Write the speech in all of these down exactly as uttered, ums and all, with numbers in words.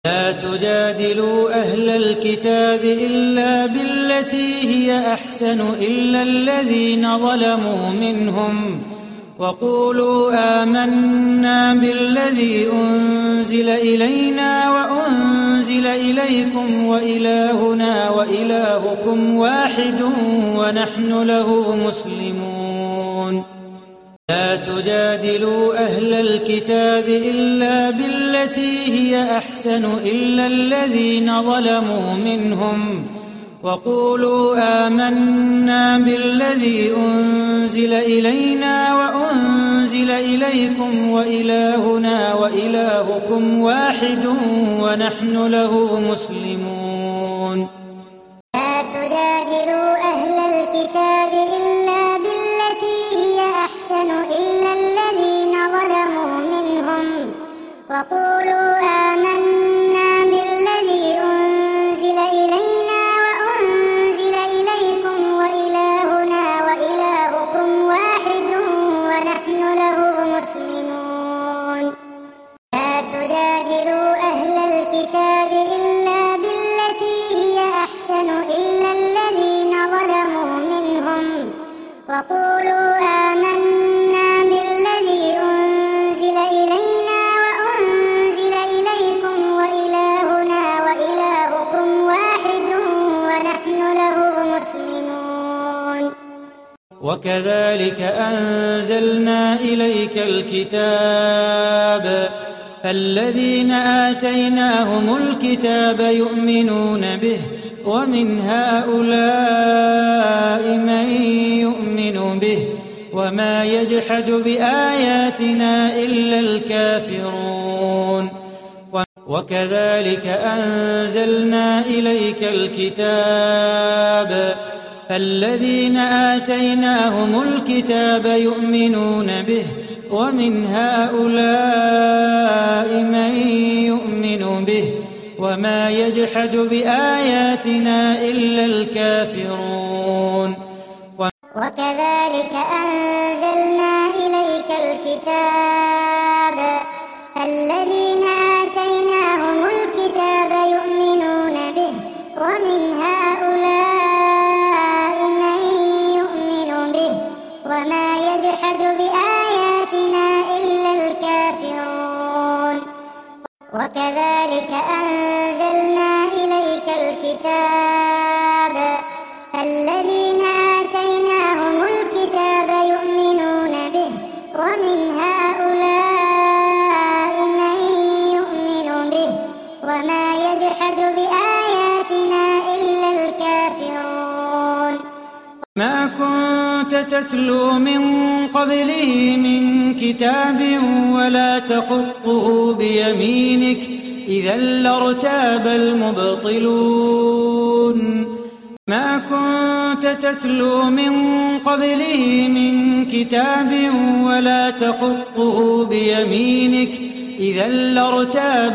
لا تجادلوا أهل الكتاب إلا بالتي هي أحسن إلا الذين ظلموا منهم وقولوا آمنا بالذي أنزل إلينا وأنزل إليكم وإلهنا وإلهكم واحد ونحن له مسلمون. لا تجادلوا أهل الكتاب إلا بالتي هي أحسن إلا الذين ظلموا منهم وقولوا آمنا بالذي أنزل إلينا وأنزل إليكم وإلهنا وإلهكم واحد ونحن له مسلمون. لا تجادلوا أهل الكتاب إلا بالتي هي أحسن إلا الذين ظلموا منهم وقولوا آمنا بالذي أنزل إلينا وأنزل إليكم وإلهنا وإلهكم واحد ونحن له مسلمون. لا تجادلوا أهل الكتاب إلا بالتي هي أحسن إلا الذين ظلموا منهم وقولوا آمنا بالذي أنزل إلينا وأنزل إليكم وإلهنا وإلهكم واحد ونحن له مسلمون. وكذلك أنزلنا إليك الكتاب فالذين آتيناهم الكتاب يؤمنون به ومن هؤلاء من يؤمن به وما يجحد بآياتنا إلا الكافرون. وكذلك أنزلنا إليك الكتاب فالذين آتيناهم الكتاب يؤمنون به ومن هؤلاء من يؤمن به وما يجحد بآياتنا إلا الكافرون. وكذلك أنزلنا إليك الكتاب الذين آتيناهم الكتاب يؤمنون به ومن هؤلاء من يؤمن به وما يجحد بآياتنا إلا الكافرون. وكذلك أنزلنا إليك الكتاب الذين آتيناهم الكتاب يؤمنون به ومن هؤلاء من يؤمن به وما يجحد بآياتنا إلا الكافرون. ما كنت تتلو من قبله من كتاب ولا تخطه بيمينك إذا لارتاب المبطلون. ما كنت تتلو من قبله من كتاب ولا تخطه بيمينك إذا لارتاب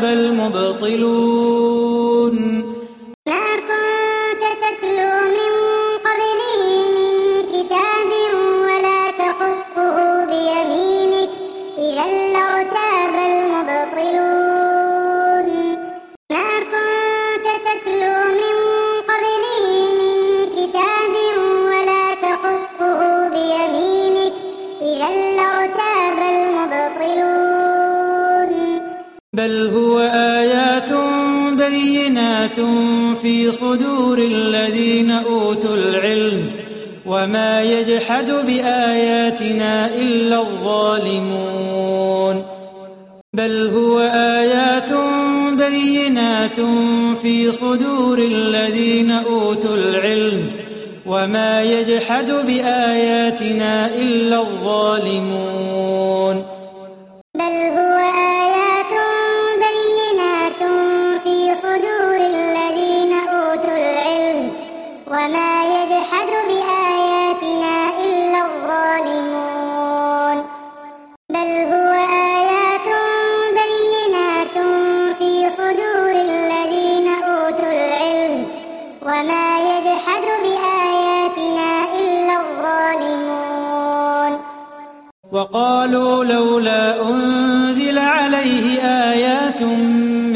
المبطلون. ما كنت تتلو من قبله من كتاب ولا تخطه بيمينك إذا لارتاب المبطلون. ما كنت تتلو من قبله من كتاب ولا تخطه بيمينك إذا لارتاب المبطلون. بل هو آيات بينات في صدور الذين أوتوا العلم وما يجحد بآياتنا إلا الظالمون. بل هو آيات بينات في صدور الذين أوتوا العلم وما يجحد بآياتنا إلا الظالمون. بل هو آيات بينات في صدور الذين أوتوا العلم وما يجحد بآياتنا إلا الظالمون. بل هو آيات بينات في صدور الذين أوتوا العلم وما يجحد بآياتنا إلا الظالمون. وقالوا لولا أنزل عليه آيات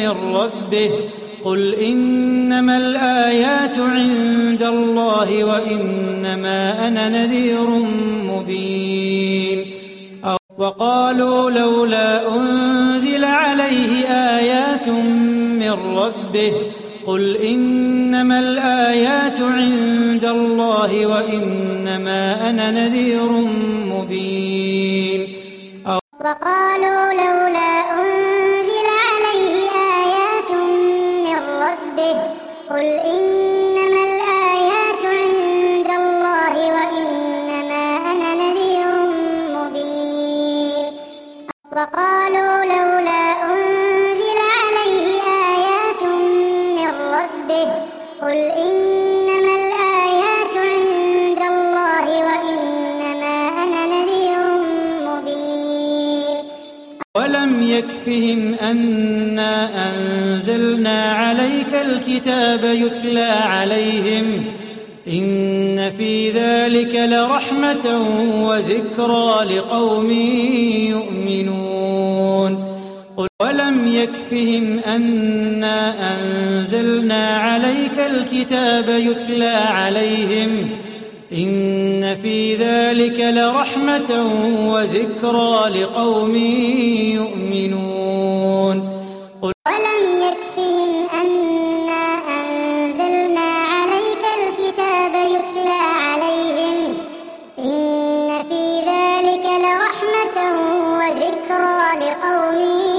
من ربه قل إنما الآيات عند الله وإنما أنا نذير مبين. وقالوا لولا أنزل عليه آيات من ربه قل إنما الآيات عند الله وإنما أنا نذير مبين. وقالوا لولا أنزل عليه آيات من ربه قل إنما الآيات عند الله وإنما أنا نذير مبين. وقالوا لولا أنزل عليه آيات من ربه قل إنما الآيات عند الله وإنما أنا نذير مبين. ولم يكفهم أنا أنزلنا عليك الكتاب يتلى عليهم إن في ذلك لرحمة وذكرى لقوم يؤمنون. قل ولم يكفهم أنا أنزلنا عليك الكتاب يتلى عليهم إن في ذلك لرحمة وذكرى لقوم يؤمنون. قل ولم يكفهم أنا أنزلنا عليك الكتاب يتلى عليهم إن في ذلك لرحمة وذكرى لقوم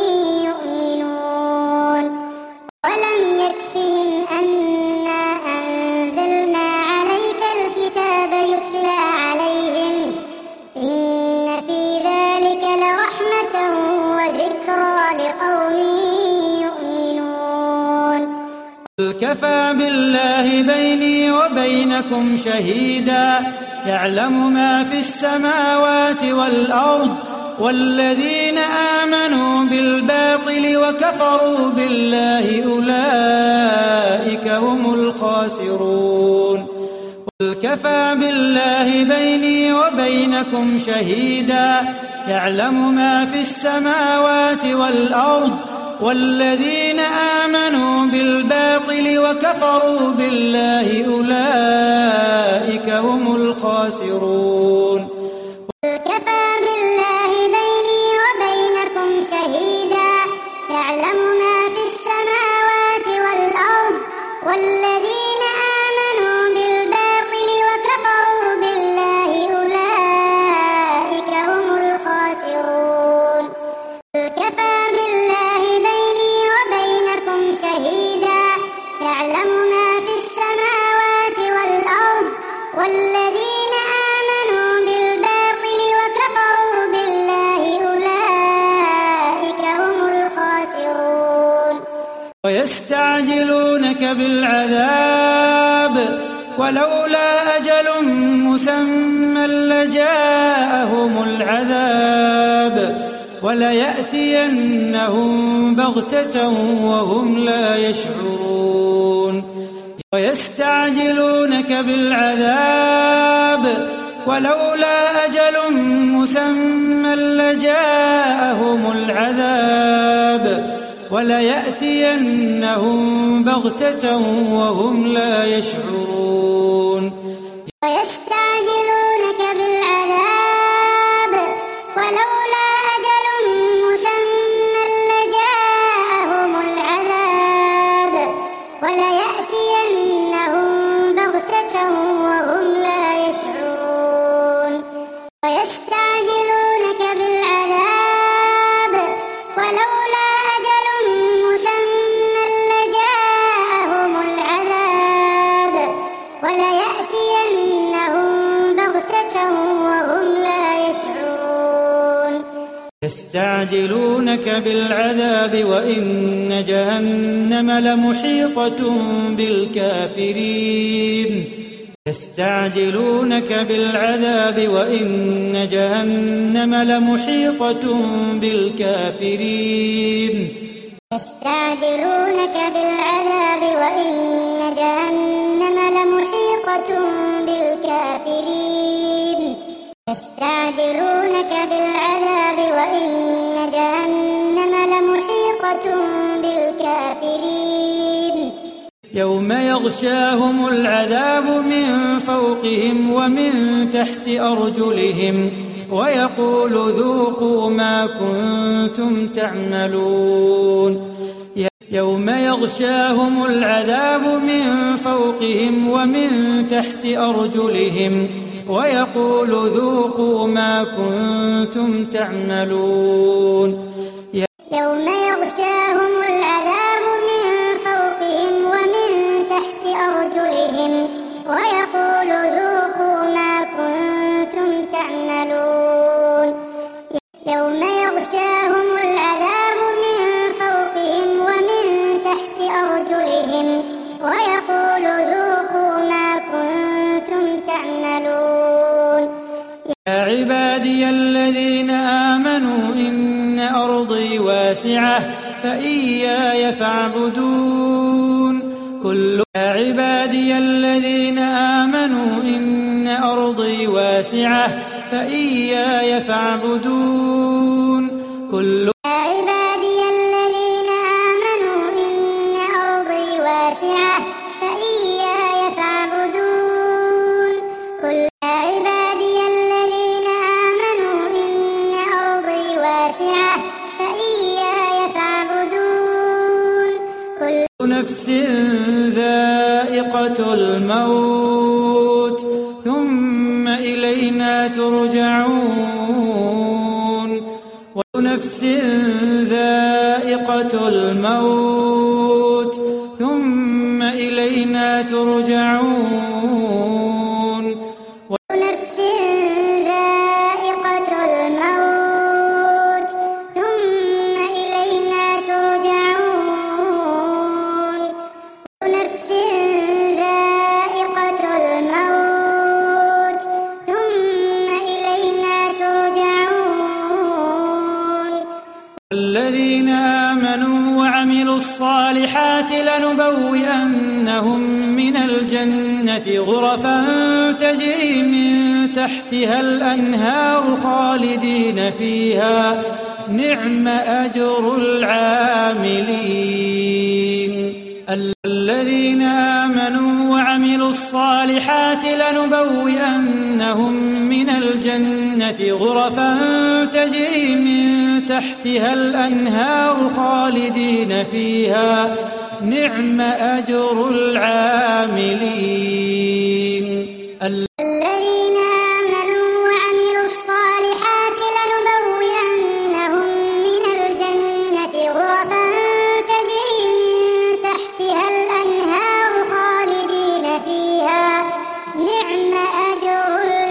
يؤمنون. ولم يكفهم أنا أنزلنا عليك الكتاب يتلى عليهم إن في ذلك لرحمة وذكرى لقوم يؤمنون. قل كفى بالله بيني وبينكم شهيدا يعلم ما في السماوات والأرض والذين آمنوا بالباطل وكفروا بالله أولئك هم الخاسرون. قل كفى بالله بيني وبينكم شهيدا يعلم ما في السماوات والأرض والذين آمنوا بالباطل وكفروا بالله أولئك هم الخاسرون. قل كفى بالله بيني وبينكم شهيدا يعلم ما في السماوات والأرض والذين آمنوا بالباطل وكفروا بالله أولئك هم الخاسرون. قل كفى بالله بيني وبينكم شهيدا يعلم ما في السماوات والأرض والذين آمنوا بالباطل وكفروا بالله أولئك هم الخاسرون. ويستعجلونك بالعذاب ولولا أجل مسمى لجاءهم العذاب وليأتينهم بغتة وهم لا يشعرون. ويستعجلونك بالعذاب ولولا أجل مسمى لجاءهم العذاب وليأتينهم بغتة وهم لا يشعرون. ويستعجلونك بالعذاب ولولا أجل مسمى لجاءهم العذاب وليأتينهم بغتة وهم لا يشعرون. ويستعجلونك بالعذاب ولولا أجل مسمى لجاءهم العذاب وليأتينهم بغتة وهم لا يشعرون. يستعجلونك بالعذاب وإن جهنم لمحيطة بالكافرين. يستعجلونك بالعذاب وإن جهنم لمحيطة بالكافرين. يستعجلونك بالعذاب وإن جهنم لمحيطة بالكافرين. يستعجلونك بالعذاب وإن جهنم لمحيطة محيطة بالكافرين يوم يغشاهم العذاب من فوقهم ومن تحت أرجلهم ويقول ذوقوا ما كنتم تعملون يوم يغشاهم العذاب من فوقهم ومن تحت أرجلهم ويقول ذوقوا ما كنتم تعملون يوم يغشاهم العذاب من فوقهم ومن تحت أرجلهم ويقول ذوقوا ما كنتم تعملون يوم يغشاهم العذاب من فوقهم ومن تحت أرجلهم ويقول ذوقوا ما كنتم تعملون يا عبادي الذين آمنوا إن أرضي واسعة فإياي فاعبدون كل يا عبادي الذين آمنوا إن أرضي واسعة فإياي فاعبدون كل يا عبادي الذين آمنوا إن أرضي واسعة فإياي فاعبدون كل يا عبادي الذين آمنوا إن أرضي واسعة فإياي فاعبدون كل نفس ذائقة الموت ثم إلينا ترجعون ونفس ذائقة الموت ثم إلينا ترجعون ونفس ذائقة الموت ثم إلينا ترجعون ونفس ذائقة الموت ثم إلينا ترجعون الذين آمنوا وعملوا الصالحات لنبوئنهم من الجنة غرفا تجري من تحتها الأنهار خالدين فيها نعم أجر العاملين الذين آمنوا وعملوا الصالحات لنبوئنهم من الجنة غرفا تجري من تحتها الأنهار خالدين فيها نعم أجر العاملين الذين آمنوا وعملوا الصالحات لنبوئنهم من الجنة غرفا تجري من تحتها الأنهار خالدين فيها نعم أجر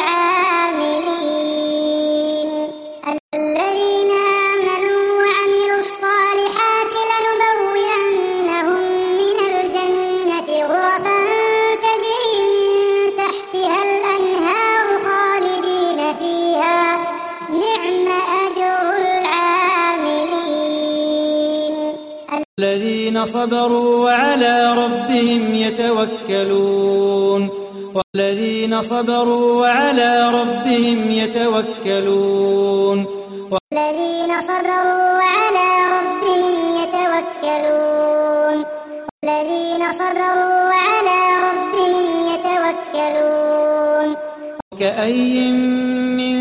العاملين الذين آمنوا وعملوا الصالحات لنبوئنهم من الجنة غرفا تجري من تحتها الأنهار خالدين فيها نعم أجر العاملين الذين صبروا وعلى ربهم يتوكلون والذين صبروا وعلى ربهم يتوكلون الذين صبروا وعلى ربهم يتوكلون الذين صبروا وعلى ربهم يتوكلون كأي من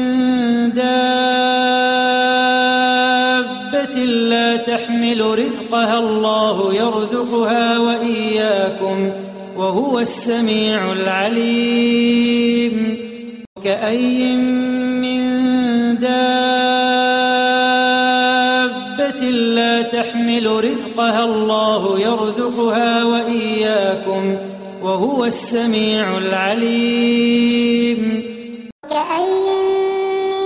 دابة لا تحمل رزقها الله يرزقها وإياكم وهو السميع العليم كأي من دابة لا تحمل رزقها الله يرزقها وإياكم وهو السميع العليم كأي من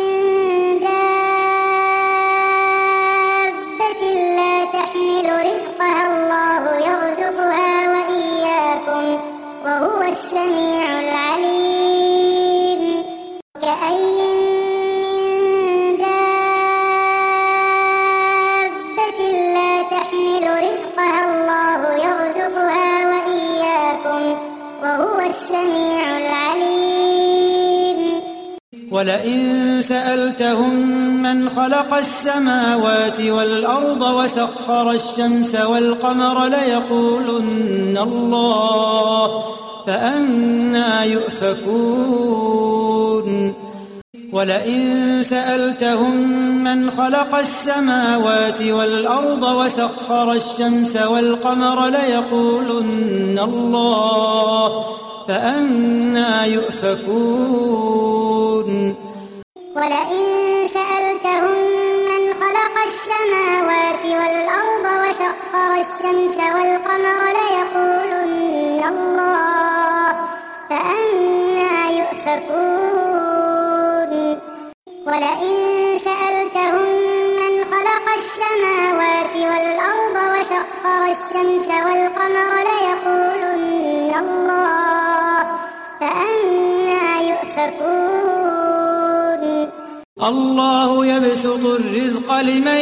دابة لا تحمل رزقها الله يرزقها وإياكم وهو السميع العليم كأي من دابة لا تحمل رزقها الله يرزقها وإياكم وهو السميع العليم ولئن سألتهم من خلق السماوات والأرض وسخر الشمس والقمر ليقولن الله فأنى يؤفكون ولئن سألتهم من خلق السماوات والأرض وسخر الشمس والقمر ليقولن الله فأنى يؤفكون ولئن سألتهم من خلق السماوات والأرض وسخر الشمس والقمر ليقولن الله فأنى يؤفكون ولئن سألتهم من خلق السماوات والأرض وسخر الشمس والقمر ليقولن الله فأنى يؤفكون الله يبسط الرزق لمن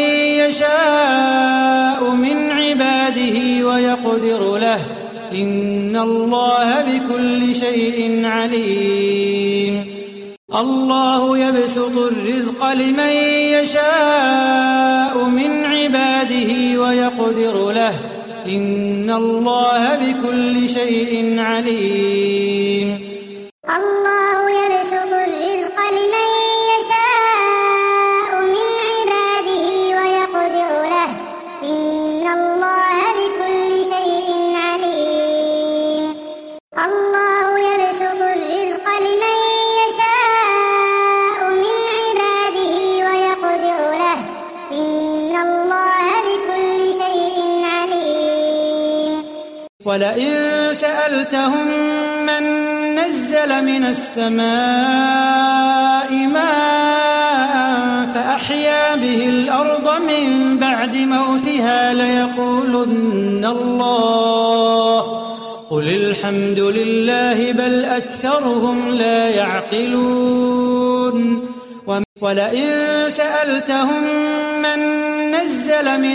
يشاء من عباده ويقدر له إن الله بكل شيء عليم الله يبسط الرزق لمن يشاء من عباده ويقدر له إن الله بكل شيء عليم الله يبسط الرزق لمن يشاء من عباده ويقدر له إن الله بكل شيء عليم الله يبسط الرزق لمن يشاء من عباده ويقدر له إن الله بكل شيء عليم ولئن سألتهم من نزل من السماء ماء فأحيا به الأرض من بعد موتها ليقولن الله قل الحمد لله بل أكثرهم لا يعقلون ولئن سألتهم من نزل من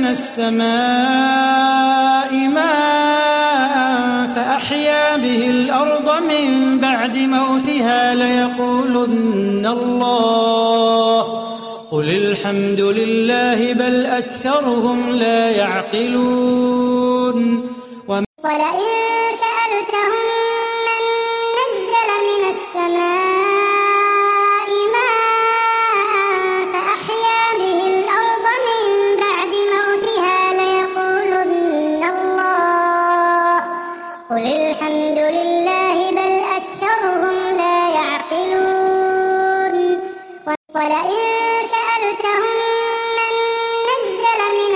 السماء ماء فأحيا به الأرض من بعد موتها ليقولن الله قل الحمد لله بل أكثرهم لا يعقلون ولئن سألتهم من نزل من السماء ماء فأحيا به الأرض من بعد موتها ليقولن الله قل الحمد لله بل أكثرهم لا يعقلون ولئن سألتهم من نزل من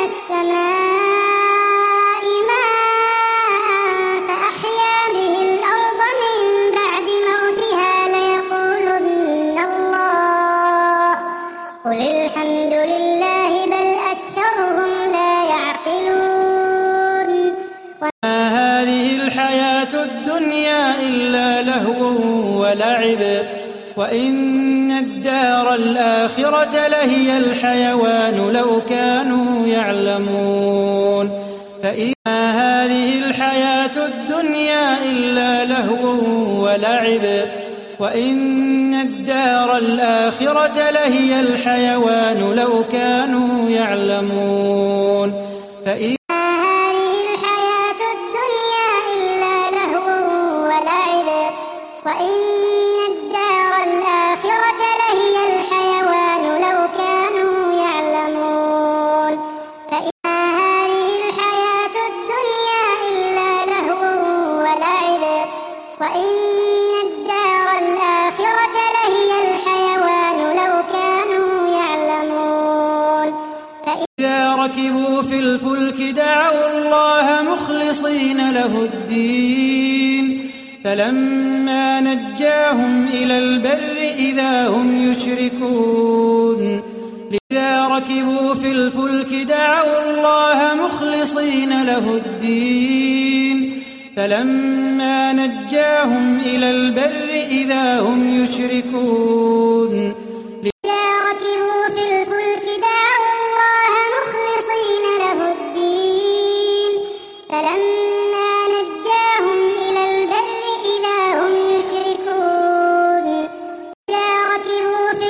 السماء ماء فأحيا به الأرض من بعد موتها ليقولن الله قل الحمد لله بل أكثرهم لا يعقلون ما هذه الحياة الدنيا إلا لهو ولعب وإن الدار الآخرة لهي الحيوان لو كانوا يعلمون فإن هذه الحياة الدنيا إلا لهو ولعب وإن الدار الآخرة لهي الحيوان لو كانوا يعلمون فإن هذه الحياة الدنيا إلا لهو ولعب وإن الدار الآخرة لهي الحيوان لو كانوا يعلمون فإن هذه الحياة الدنيا إلا لهو ولعب وإن الدار الآخرة لهي الحيوان لو كانوا يعلمون إذا ركبوا في الفلك دعوا الله مخلصين له الدين فلما نجاهم إلى البر إذا هم يشركون إذا ركبوا في الفلك دعوا الله مخلصين له الدين فلما نجاهم إلى البر إذا هم يشركون إذا ركبوا في الفلك دعوا الله مخلصين له الدين فلما نجاهم إلى البر إذا هم يشركون إذا ركبوا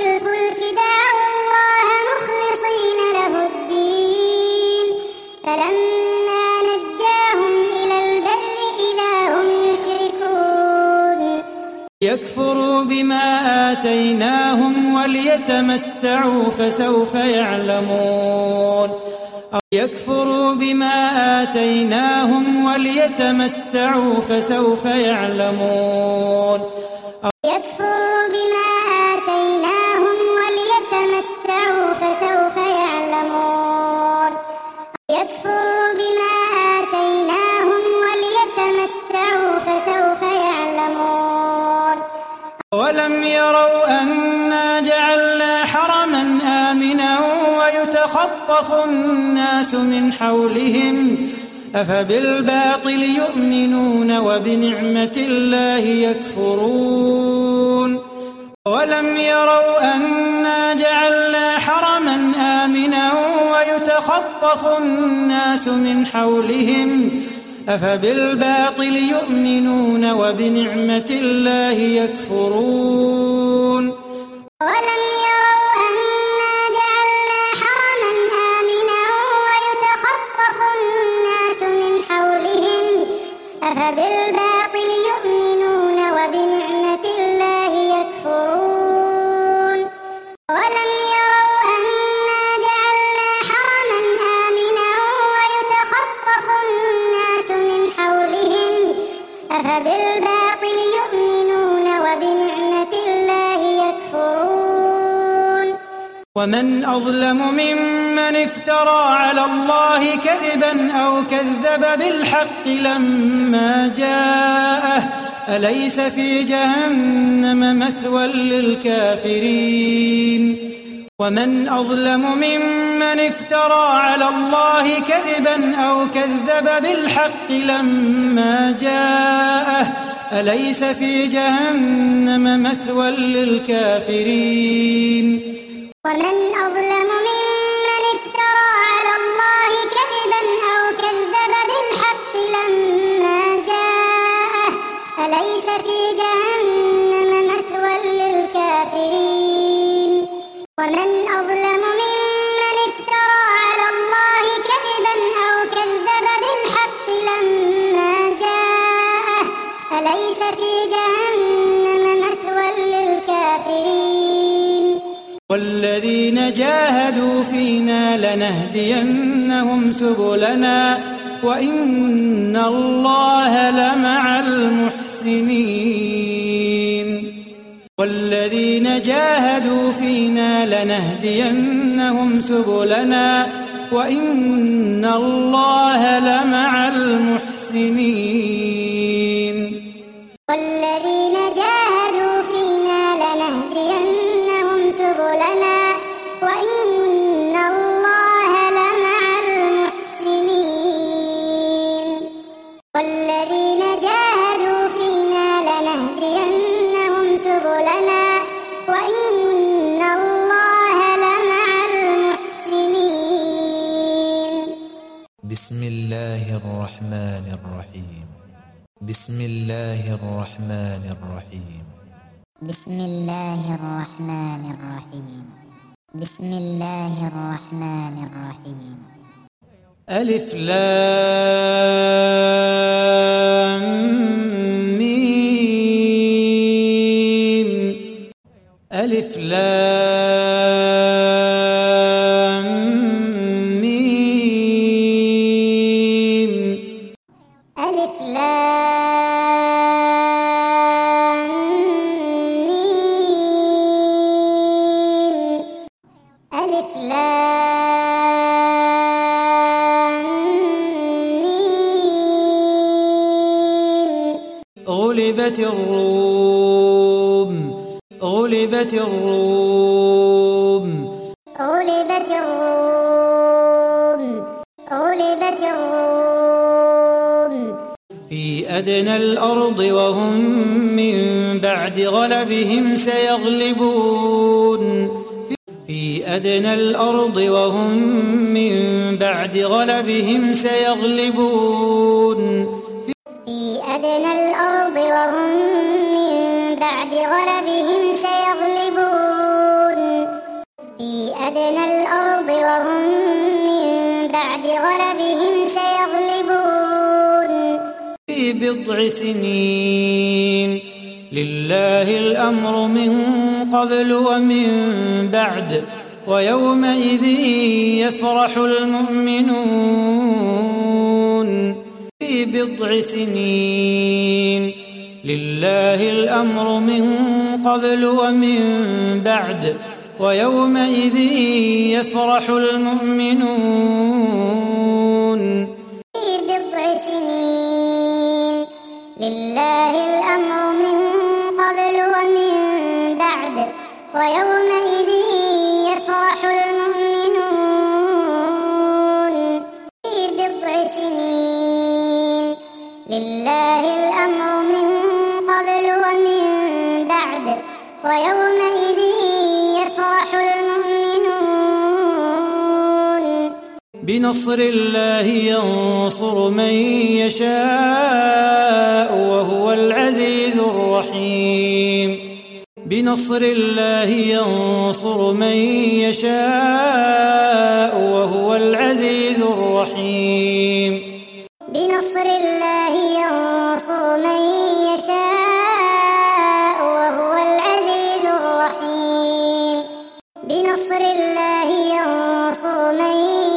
يكفروا بما آتيناهم وليتمتعوا فسوف يعلمون أو يكفروا بما آتيناهم وليتمتعوا فسوف يعلمون أو يكفروا بما آتيناهم وليتمتعوا فسوف يعلمون يكفروا بما آتيناهم وليتمتعوا فسوف يعلمون ولم يروا أنا جعلنا حرما آمنا ويتخطف الناس من حولهم أفبالباطل يؤمنون وبنعمة الله يكفرون ولم يروا أنا جعلنا حرما آمنا ويتخطف الناس من حولهم أفبالباطل يؤمنون وبنعمة الله يكفرون ولم يروا أنا جعلنا حرما آمنا ويتخطف الناس من حولهم أفبالباطل يؤمنون وبنعمة الله يكفرون ولم يروا أنا جعلنا حرما آمنا ويتخطف الناس من حولهم أفبالباطل يؤمنون وبنعمة الله يكفرون ومن أظلم ممن افترى على الله كذبا أو كذب بالحق لما جاءه أليس في جهنم مثوى للكافرين ومن أظلم ممن افترى على الله كذبا أو كذب بالحق لما جاءه أليس في جهنم مثوى للكافرين ومن أظلم ممن افترى على الله كذبا أو كذب بالحق لما جاءه أليس في جهنم مثوى للكافرين ومن أظلم ممن افترى على الله كذبا أو كذب بالحق لما جاءه أليس في جهنم مثوى للكافرين والذين جاهدوا فينا لنهدينهم سبلنا وإن الله لمع المحسنين والذين جاهدوا فينا لنهدينهم سبلنا وإن الله لمع المحسنين والذين جاهدوا فينا لنهدينهم سبلنا وإن الله لمع المحسنين والذين جاهدوا فينا لنهدينهم سبلنا وإن الله لمع المحسنين بسم الله الرحمن الرحيم بسم الله الرحمن الرحيم بسم الله الرحمن الرحيم بسم الله الرحمن الرحيم ألف لام ميم ألف لام ميم ألف لام ميم ألف لام ميم غلبت الروم غلبت الروم غلبت الروم غلبت الروم في أدنى الأرض وهم من بعد غلبهم سيغلبون في أدنى الأرض وهم من بعد غلبهم سيغلبون في أدنى الأرض وهم من بعد غلبهم سيغلبون في أدنى الأرض وهم من بعد غلبهم سيغلبون في بضع سنين لله الأمر من قبل ومن بعد ويومئذ يفرح المؤمنون في بضع سنين لله الأمر من قبل ومن بعد ويومئذ يفرح المؤمنون في بضع سنين لله الأمر من قبل ومن بعد ويومئذ يفرح المؤمنون في بضع سنين لله الأمر من قبل ومن بعد ويومئذ يفرح المؤمنون بنصر الله ينصر من يشاء وهو العزيز الرحيم بنصر الله ينصر من يشاء وهو العزيز الرحيم بنصر الله ينصر من يشاء وهو العزيز الرحيم بنصر الله ينصر من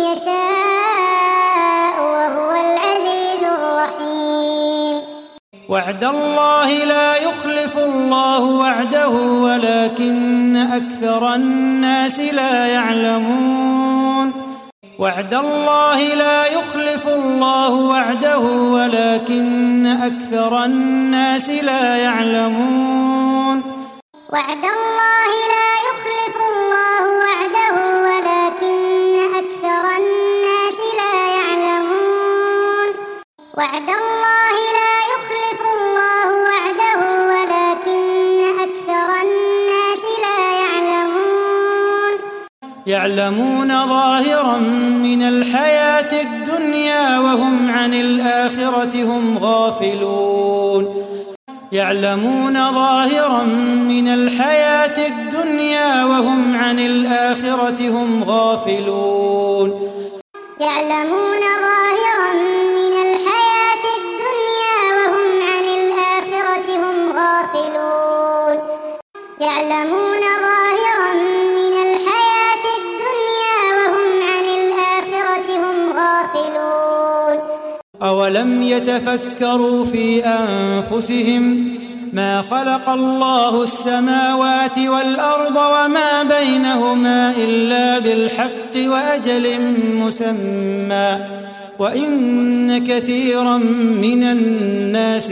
يشاء وهو العزيز الرحيم وعد الله لا يخلف الله وعده ولكن أكثر الناس لا يعلمون وعد الله لا يخلف الله وعده ولكن أكثر الناس لا يعلمون وعد الله لا يخلف الله وعده ولكن أكثر الناس لا يعلمون وعد الله لا يخلف الله وعده ولكن أكثر الناس لا يعلمون يعلمون ظاهرا من الحياة الدنيا وهم عن الآخرة هم غافلون يعلمون ظاهرا من الحياة الدنيا وهم عن الآخرة هم غافلون يعلمون ظاهرا من الحياة الدنيا وهم عن الآخرة هم غافلون يعلمون ظاهرا من الحياة الدنيا وهم عن الآخرة هم غافلون أولم يتفكروا في أنفسهم ما خلق الله السماوات والأرض وما بينهما إلا بالحق وأجل مسمى وإن كثيرا من الناس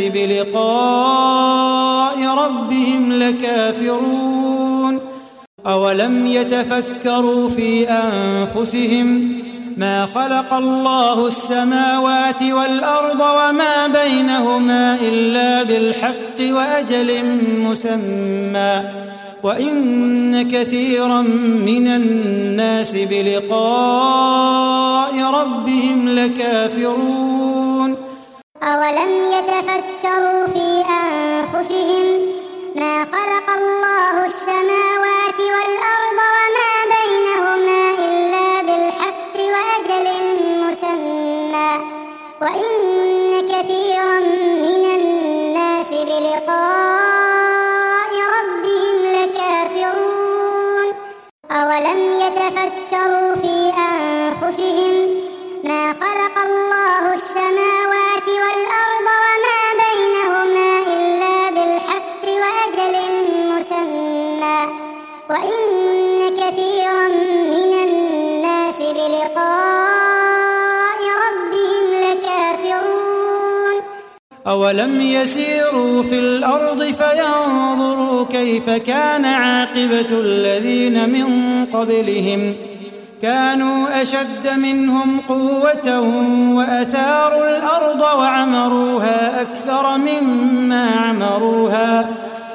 بلقاء ربهم لكافرون أولم يتفكروا في أنفسهم ما خلق الله السماوات والأرض وما بينهما إلا بالحق وأجل مسمى وإن كثيرا من الناس بلقاء ربهم لكافرون أولم يتفكروا في أنفسهم ما خلق الله السماوات والأرض وما بينهما إلا بالحق وأجل مسمى وإن كثيرا من الناس بلقاء ربهم لكافرون أولم يتفكروا في أنفسهم ما خلق الله السماوات والأرض وما بينهما إلا بالحق وأجل مسمى وإن كثيرا من الناس بلقاء ربهم لكافرون أولم يسيروا في الأرض فينظروا كيف كان عاقبة الذين من قبلهم كانوا أشد منهم قوة وأثاروا الأرض وعمروها أكثر مما عمروها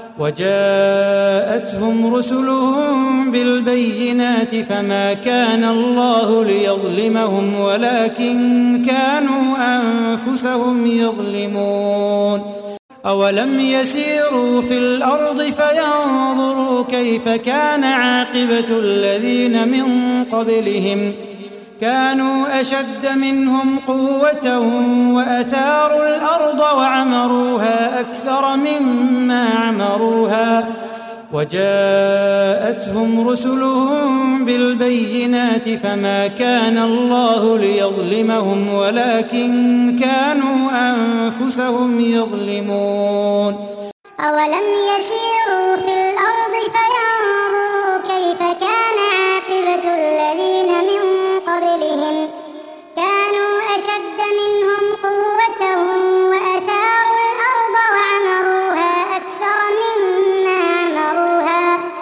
وجاءتهم رسلهم بالبينات فما كان الله ليظلمهم ولكن كانوا أنفسهم يظلمون أولم يسيروا في الأرض فينظروا كيف كان عاقبة الذين من قبلهم كانوا أشد منهم قوة وأثاروا الأرض وعمروها أكثر مما عمروها وجاءتهم رسلهم بالبينات فما كان الله ليظلمهم ولكن كانوا أنفسهم يظلمون. أولم يسيروا في الأرض فينظروا كيف كان عاقبة الذين من قبلهم كانوا أشد منهم قوة وأثاروا الأرض وعمروها أكثر مما عمروها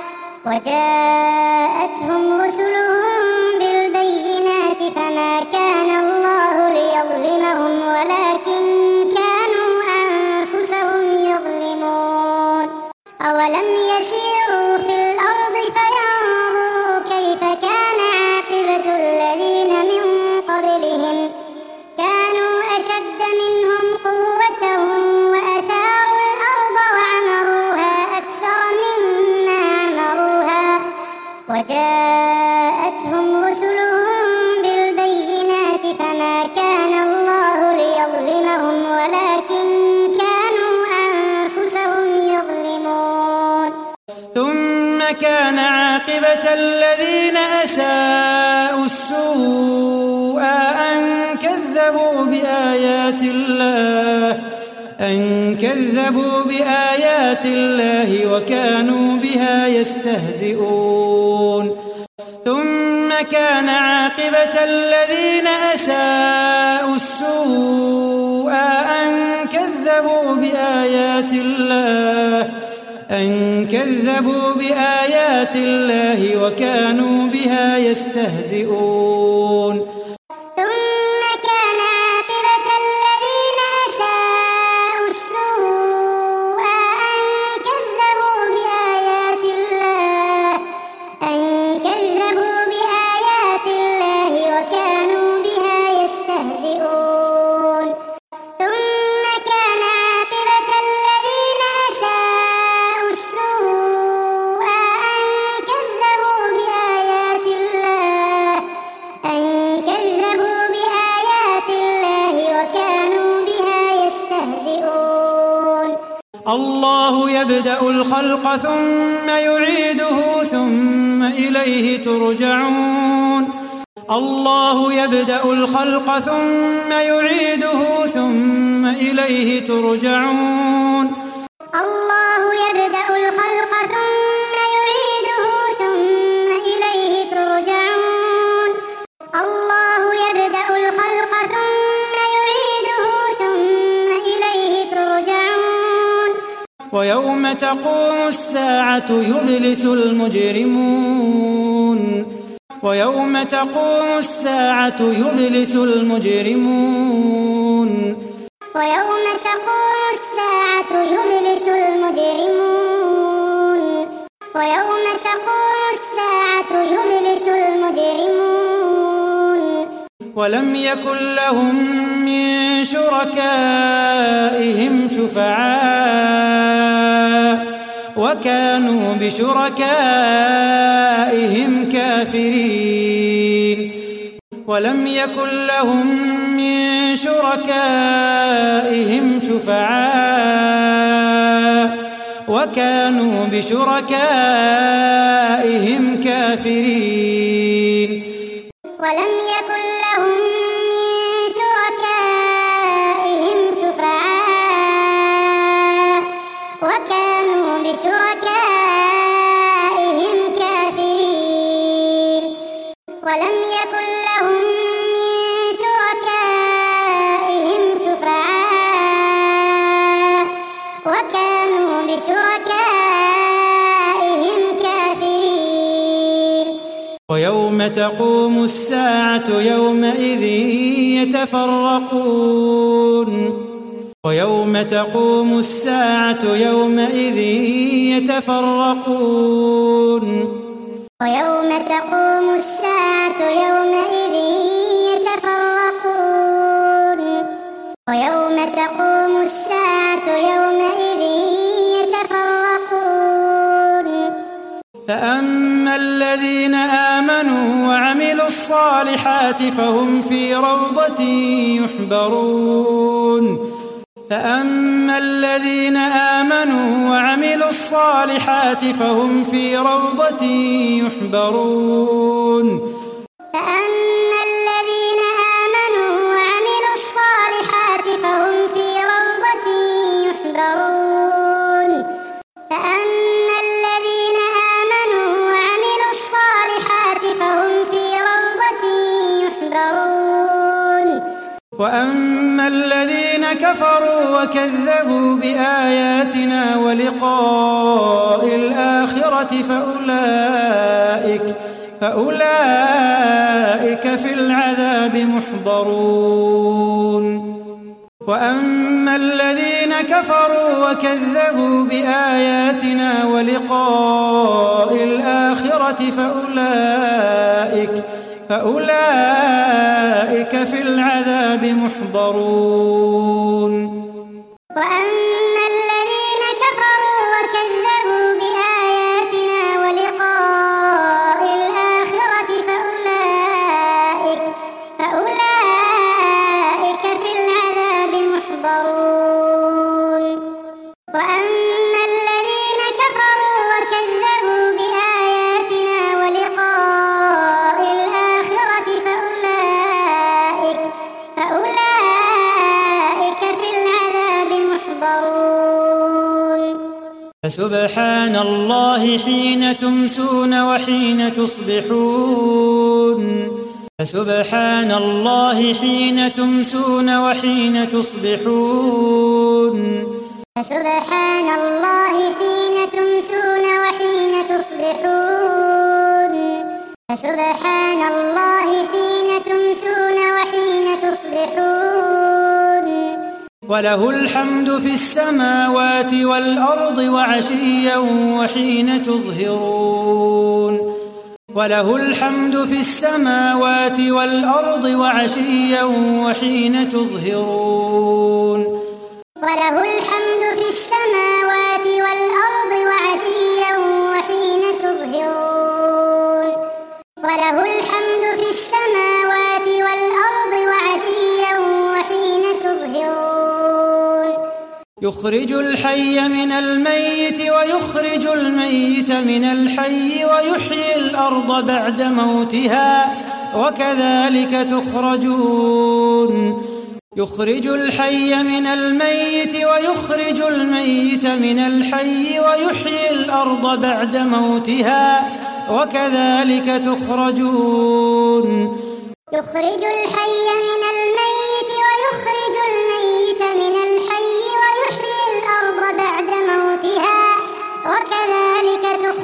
وجاءتهم رسلهم بالبينات فما كان الله ليظلمهم ولكن كانوا أنفسهم يظلمون. أولم يسيروا في الأرض فينظروا كيف كان عاقبة الذين من قبلهم كانوا أشد منهم قوة وأثاروا الأرض وعمروها أكثر مما عمروها وجاءتهم رسلهم بالبينات فما كان الله ليظلمهم ولكن كانوا أنفسهم يظلمون. ثم كان عاقبة الذين أساءوا السوء أن كذبوا بآيات الله أن كذبوا بآيات الله وكانوا بها يستهزئون. ثم كان عاقبة الذين أساءوا السوء أن كذبوا بآيات الله أن كذبوا بآيات الله وكانوا بها يستهزئون. ثم كان عاقبة الذين أساءوا السوء أن كذبوا بآيات الله أن كذبوا بآيات الله وكانوا بها يستهزئون. ثم كان عاقبة الذين أساءوا السوء أن كذبوا بآيات الله أن كذبوا بآيات الله وكانوا بها يستهزئون. الله يبدأ الخلق ثم يعيده ثم إليه ترجعون. الله يبدأ الخلق ثم يعيده ثم إليه ترجعون. الله يبدأ الخلق ثم يعيده ثم إليه ترجعون. الله يبدأ الخلق ثم يعيده ثم إليه ترجعون. ويوم تقوم الساعة يبلس المجرمون ويوم تقوم الساعة يبلس المجرمون ويوم تقوم الساعة يبلس المجرمون ويوم تقوم الساعة يبلس المجرمون. ولم يكن لهم من شركائهم شفعاء وكانوا بشركائهم كافرين. ولم يكن لهم من شركائهم شفعاء وكانوا بشركائهم كافرين. ولم يكن لهم من شركائهم شفعاء وكانوا بشركائهم كافرين. ولم يكن لهم من شركائهم شفعاء وكانوا بشركائهم كافرين. ويوم تقوم الساعة يومئذ يتفرقون ويوم تقوم الساعة يومئذ يتفرقون ويوم تقوم الساعة يومئذ يتفرقون ويوم تقوم الساعة يومئذ يتفرقون. فأما الذين آمنوا وعملوا الصالحات فهم في روضة يحبرون فأما الذين آمنوا وعملوا الصالحات فهم في روضة يحبرون فأما الذين آمنوا وعملوا الصالحات فهم في روضة يحبرون فأما الذين آمنوا وعملوا الصالحات فهم في روضة يحبرون وأما الذين كفروا وكذبوا بآياتنا ولقاء الآخرة فأولئك فأولئك في العذاب محضرون وأما الذين كفروا وكذبوا بآياتنا ولقاء الآخرة فأولئك فأولئك في العذاب محضرون وأما الذين كفروا وكذبوا بآياتنا ولقاء الآخرة فأولئك فأولئك في العذاب محضرون وأما الذين كفروا وكذبوا بآياتنا ولقاء الآخرة فأولئك فأولئك في العذاب محضرون فسبحان الله حين تمسون وحين تصبحون فسبحان الله حين تمسون وحين تصبحون فسبحان الله حين تمسون وحين تصبحون فسبحان الله حين تمسون وحين تصبحون وله الحمد في السماوات والأرض وعشيا وحين تظهرون وله الحمد في السماوات والأرض وعشيا وحين تظهرون وله الحمد في السماوات والأرض وعشيا وحين تظهرون وله الحمد في السماوات والأرض وعشيا وحين تظهرون يخرج الحي من الميت ويخرج الميت من الحي ويحيي الأرض بعد موتها وكذلك تخرجون يخرج الحي من الميت ويخرج الميت من الحي ويحيي الأرض بعد موتها وكذلك تخرجون يخرج الحي من الميت ويخرج الميت من الحي ويحيي الأرض بعد موتها وكذلك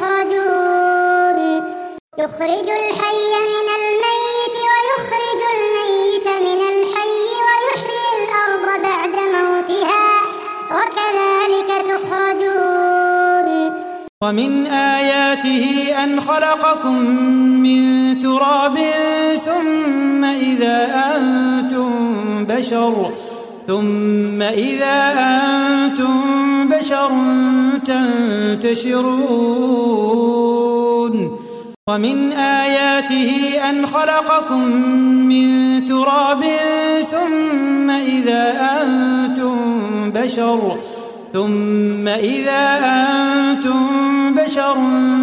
تخرجون يخرج الحي من الميت ويخرج الميت من الحي ويحيي الأرض بعد موتها وكذلك تخرجون ومن آياته أن خلقكم من تراب ثم إذا أنتم بشر ثم إذا أنتم بشر تنتشرون ومن آياته أن خلقكم من تراب ثم إذا أنتم بشر ثم إذا أنتم بشر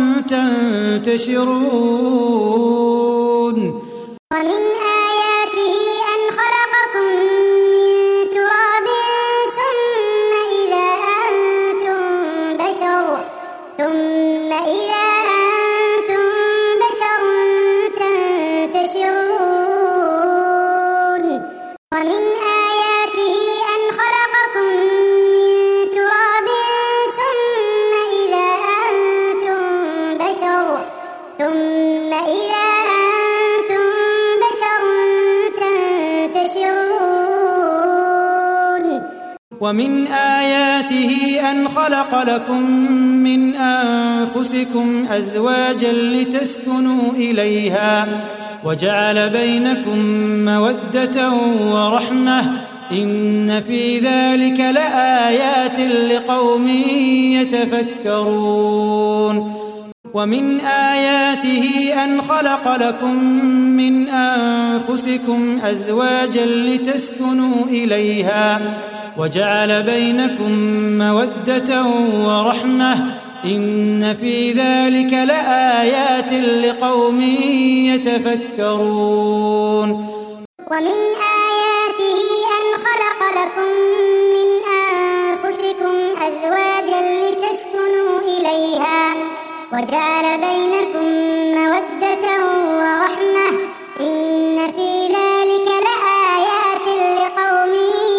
تنتشرون ومن آياته أن خلقكم من تراب ثم إذا أنتم بشر ثم إذا أنتم بشر تنتشرون ومن آياته أن خلقكم من تراب ثم إذا أنتم بشر ثم إذا أنتم بشر تنتشرون ومن آياته أن خلق لكم من أنفسكم أزواجا لتسكنوا إليها وجعل بينكم مودة ورحمة إن في ذلك لآيات لقوم يتفكرون ومن آياته أن خلق لكم من أنفسكم أزواجا لتسكنوا إليها وجعل بينكم مودة ورحمة إن في ذلك لآيات لقوم يتفكرون. ومن آياته أن خلق لكم من أنفسكم أزواجا لتسكنوا إليها وجعل بينكم مودة ورحمة إن في ذلك لآيات لقوم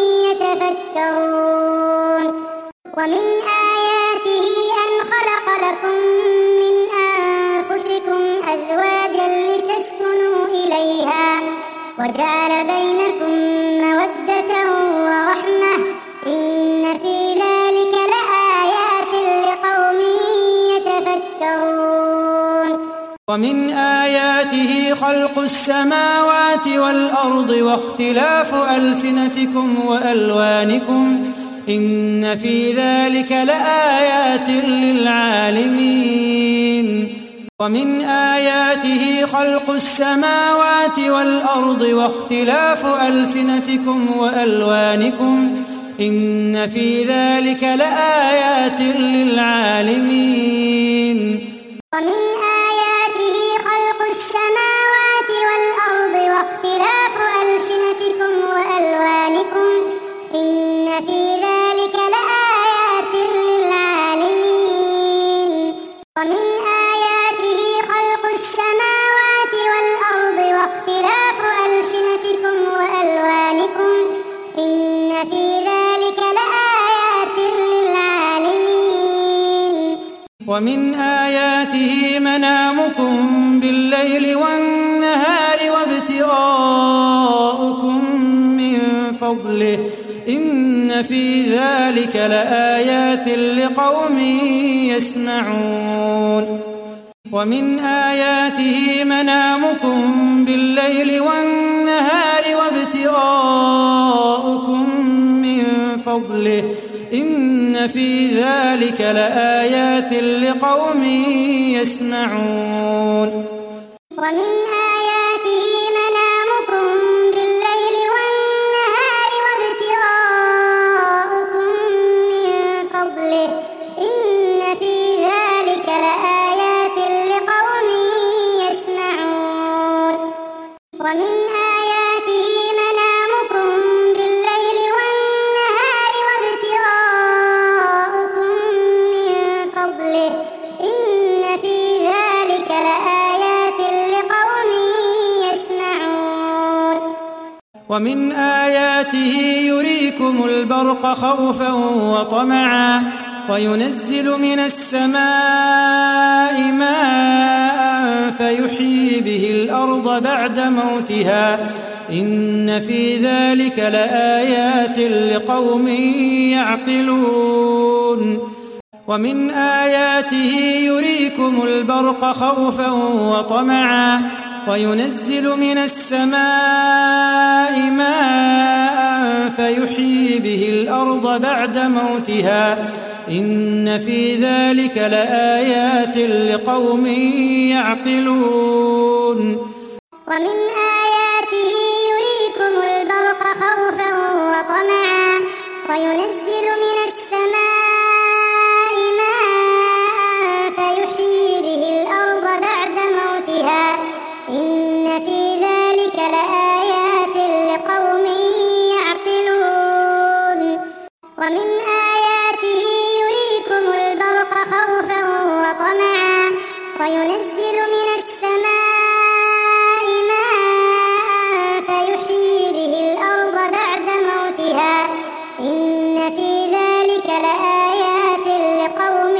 يتفكرون. ومن آياته أن خلق لكم من أنفسكم أزواجا لتسكنوا إليها وجعل بينكم مودة ورحمة إن في ذلك لآيات لقوم يتفكرون. ومن آياته خلق السماوات والأرض واختلاف ألسنتكم وألوانكم إن في ذلك لآيات للعالمين. ومن آياته خلق السماوات والأرض واختلاف ألسنتكم وألوانكم إن في ذلك لآيات للعالمين. ومن آياته خلق السماوات والأرض واختلاف ألسنتكم وألوانكم إن في ذلك لآيات للعالمين. ومن آياته خلق السماوات والأرض واختلاف ألسنتكم وألوانكم إن في ذلك لآيات للعالمين. ومن آياته منامكم بالليل والنهار وابتغاؤكم من فضله إن في ذلك لآيات لقوم يسمعون. ومن آياته منامكم بالليل والنهار وابتغاؤكم من فضله إن في ذلك لآيات لقوم يسمعون. ومن آياته منامكم بالليل والنهار وابتغاؤكم من فضله إن في ذلك لآيات لقوم يسمعون. ومن آياته منامكم بالليل والنهار وابتغاؤكم من فضله إن في ذلك لآيات لقوم يسمعون. ومن آياته يريكم البرق خوفا وطمعا وينزل من السماء ماء فيحيي به الأرض بعد موتها إن في ذلك لآيات لقوم يعقلون. ومن آياته يريكم البرق خوفا وطمعا وينزل من السماء ماء فيحيي به الأرض بعد موتها إن في ذلك لآيات لقوم يعقلون. ومن آياته يريكم البرق خوفا وطمعا وينزل من السماء ماء فيحيي به الأرض بعد موتها إن في ذلك لآيات لقوم يعقلون. ومن آياته يريكم البرق خوفا وطمعا وينزل من السماء ماء فيحيي به الأرض بعد موتها إن في ذلك لآيات لقوم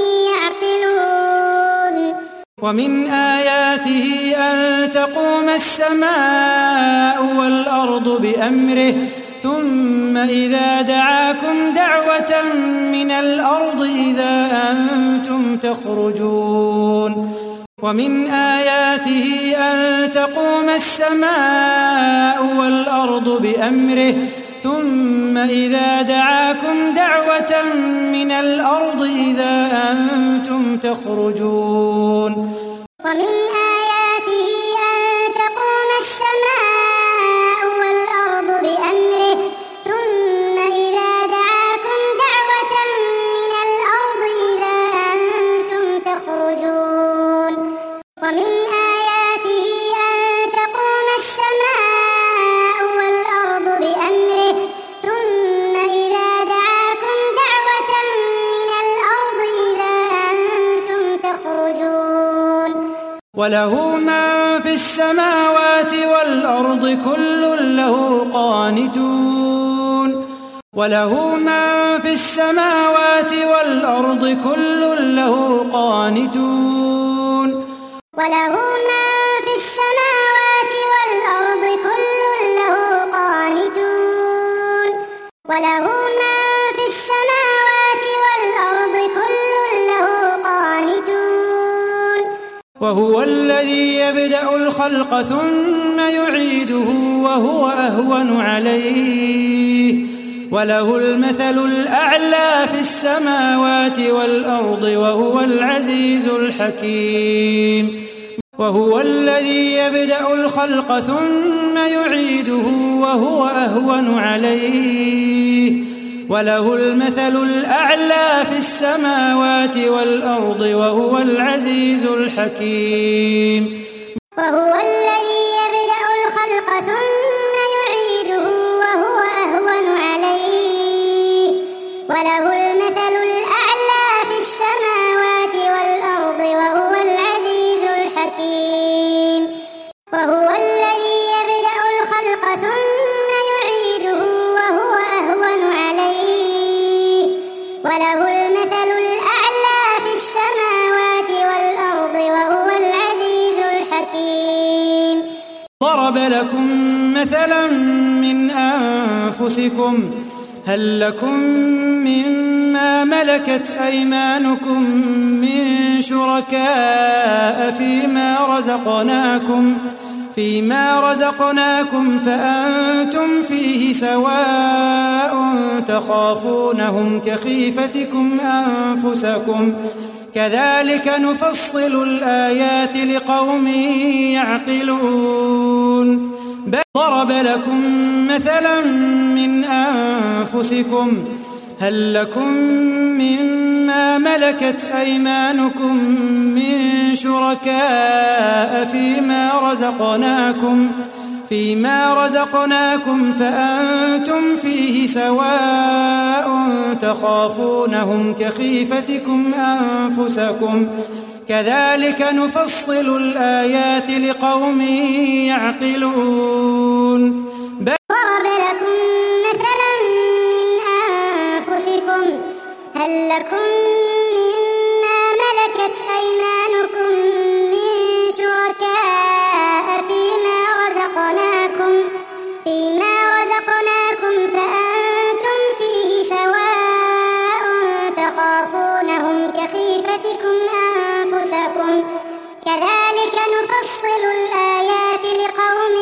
يعقلون. ومن آياته أن تقوم السماء والأرض بأمره ثم إذا دعاكم دعوة من الأرض إذا أنتم تخرجون. ومن آياته أن تقوم السماء والأرض بأمره ثم إذا دعاكم دعوة من الأرض إذا أنتم تخرجون. ومن آياته أن تقوم السماء والأرض بأمره ثم إذا وله من في السماوات والأرض كل له قانتون وله من في السماوات والأرض كل له قانتون وله من في السماوات والأرض كل له قانتون وله من في السماوات والأرض كل له قانتون وهو الذي يبدأ الخلق ثم يعيده وهو أهون عليه وله المثل الأعلى في السماوات والأرض وهو العزيز الحكيم وهو الذي يبدأ الخلق ثم يعيده وهو أهون عليه وله المثل الأعلى في السماوات والأرض وهو العزيز الحكيم وهو الذي يبدأ الخلق ثم يعيده وهو أهون عليه وله المثل الأعلى في السماوات والأرض وهو العزيز الحكيم وهو الذي يبدأ الخلق ثم يعيده وهو أهون عليه وله المثل الأعلى في السماوات والأرض وهو العزيز الحكيم ضرب لكم مثلا من أنفسكم هل لكم مما ملكت أيمانكم من شركاء فيما رزقناكم فيما رزقناكم فأنتم فيه سواء تخافونهم كخيفتكم أنفسكم كذلك نفصل الآيات لقوم يعقلون بل ضرب لكم مثلا من أنفسكم هل لكم مما ملكت أيمانكم من شركاء فيما رزقناكم فيما رزقناكم فأنتم فيه سواء تخافونهم كخيفتكم أنفسكم كذلك نفصل الآيات لقوم يعقلون ضرب لكم مثلا من أنفسكم هل لكم مما ملكت أيمانكم من شركاء فيما رزقناكم فيما رزقناكم فأنتم فيه سواء تخافونهم كخيفتكم أنفسكم كذلك نفصل الآيات لقوم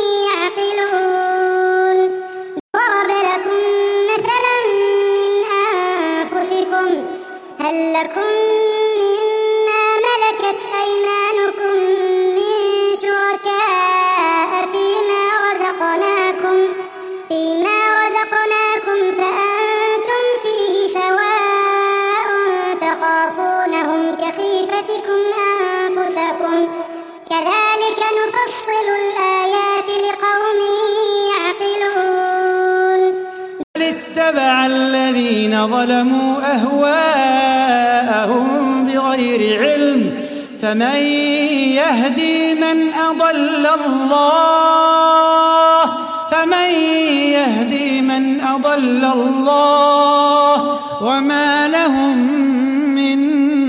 يعقلون ضرب لكم مثلا من أنفسكم هل لكم مما ملكت أيمانكم من شركاء فيما رزقناكم فيما رزقناكم فأنتم فيه سواء تخافونهم كخيفتكم أنفسكم كذلك نفصل الآيات لقوم يعقلون بل اتبع الذين ظلموا أهواءهم بغير علم فمن يهدي من أضل الله فمن يهدي من أضل الله وما لهم من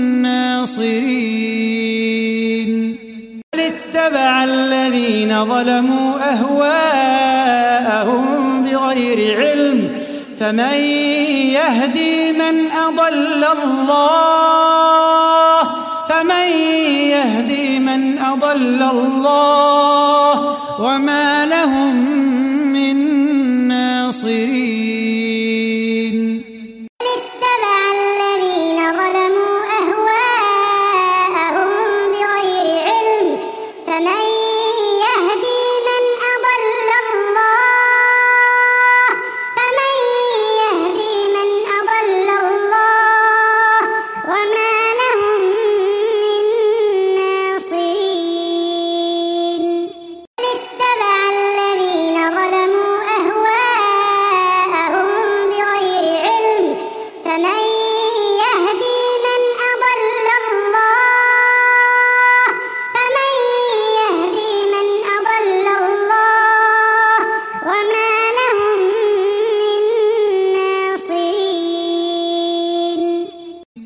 ناصرين بل اتبع الذين ظلموا أهواءهم بغير علم فمن يهدي من أضل الله فمن يهدي من أضل الله وما لهم من ناصرين اتبع الذين ظلموا أهواءهم بغير علم فمن يهدي من أضل الله فمن يهدي من أضل الله وما لهم من ناصرين اتبع الذين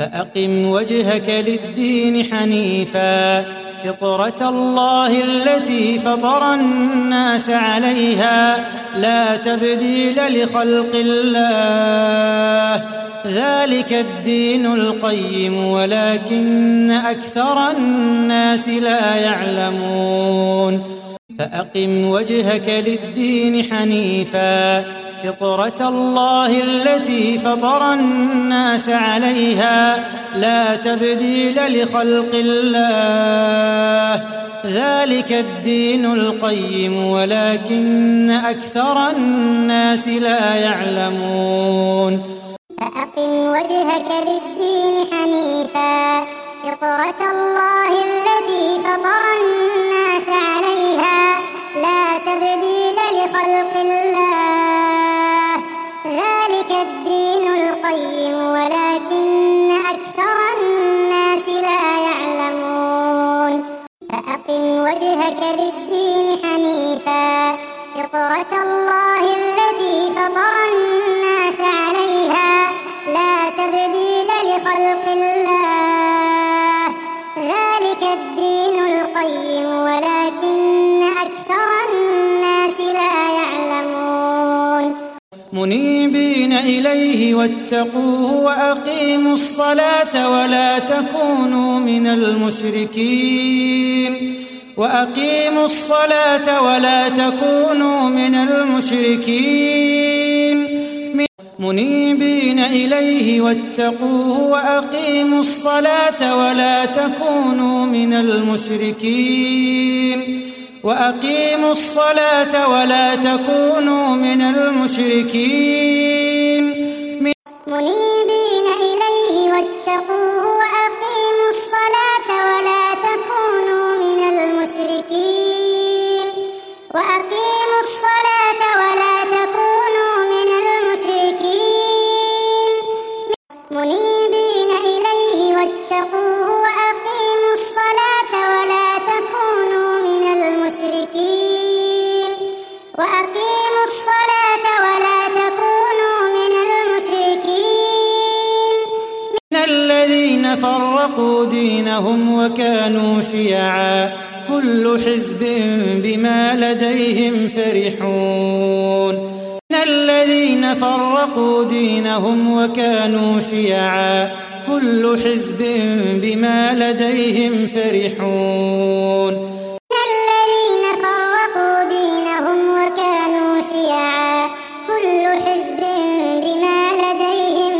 فأقم وجهك للدين حنيفا فطرة الله التي فطر الناس عليها لا تبديل لخلق الله ذلك الدين القيم ولكن أكثر الناس لا يعلمون فأقم وجهك للدين حنيفا فطرة الله التي فطر الناس عليها لا تبديل لخلق الله ذلك الدين القيم ولكن أكثر الناس لا يعلمون فأقم وجهك للدين حنيفا فطرة الله التي فطر الناس عليها لا تبديل لخلق الله ذلك الدين القيم ولكن أكثر الناس لا يعلمون فأقم وجهك للدين حنيفا فطرة الله التي فطر الناس عليها لا تبديل لخلق الله ذلك الدين القيم ولكن أكثر الناس لا يعلمون منيبين إليه واتقوه وأقيموا الصلاة ولا تكونوا من المشركين وأقيموا الصلاة ولا تكونوا من المشركين منيبين إليه واتقوه وأقيموا الصلاة ولا تكونوا من المشركين وأقيموا الصلاة ولا تكونوا من المشركين منيبين إليه واتقوه وأقيموا الصلاة ولا تكونوا من المشركين وأقيموا الصلاة ولا تكونوا من المشركين منيبين إليه واتقوه وأقيموا الصلاة ولا تكونوا من المشركين وأقيموا الصلاة ولا تكونوا من المشركين من الذين فرقوا دينهم وكانوا شيعا كل حزب بما لديهم فرحون من الذين فرقوا دينهم وكانوا شيعا كل حزب بما لديهم فرحون الذين فرقوا دينهم وكانوا شيعا كل حزب بما لديهم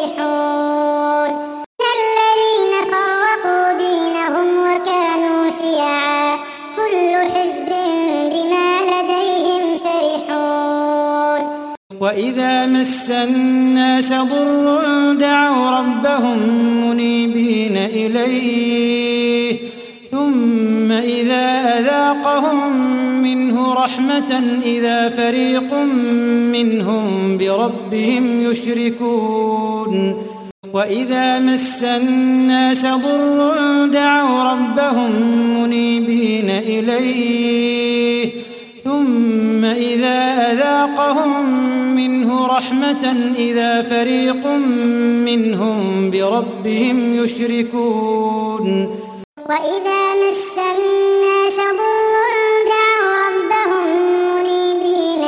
فرحون الذين فرقوا دينهم وكانوا شيعا كل حزب بما لديهم فرحون وإذا مس الناس ضر دعوا ربهم منيبين إليه ثم إذا أذاقهم منه رحمة إذا فريق منهم بربهم يشركون وإذا مس الناس ضر دعوا ربهم منيبين إليه ثم إذا أذاقهم منه رحمة إذا فريق منهم بربهم يشركون وإذا مس الناس ضر دعوا ربهم منيبين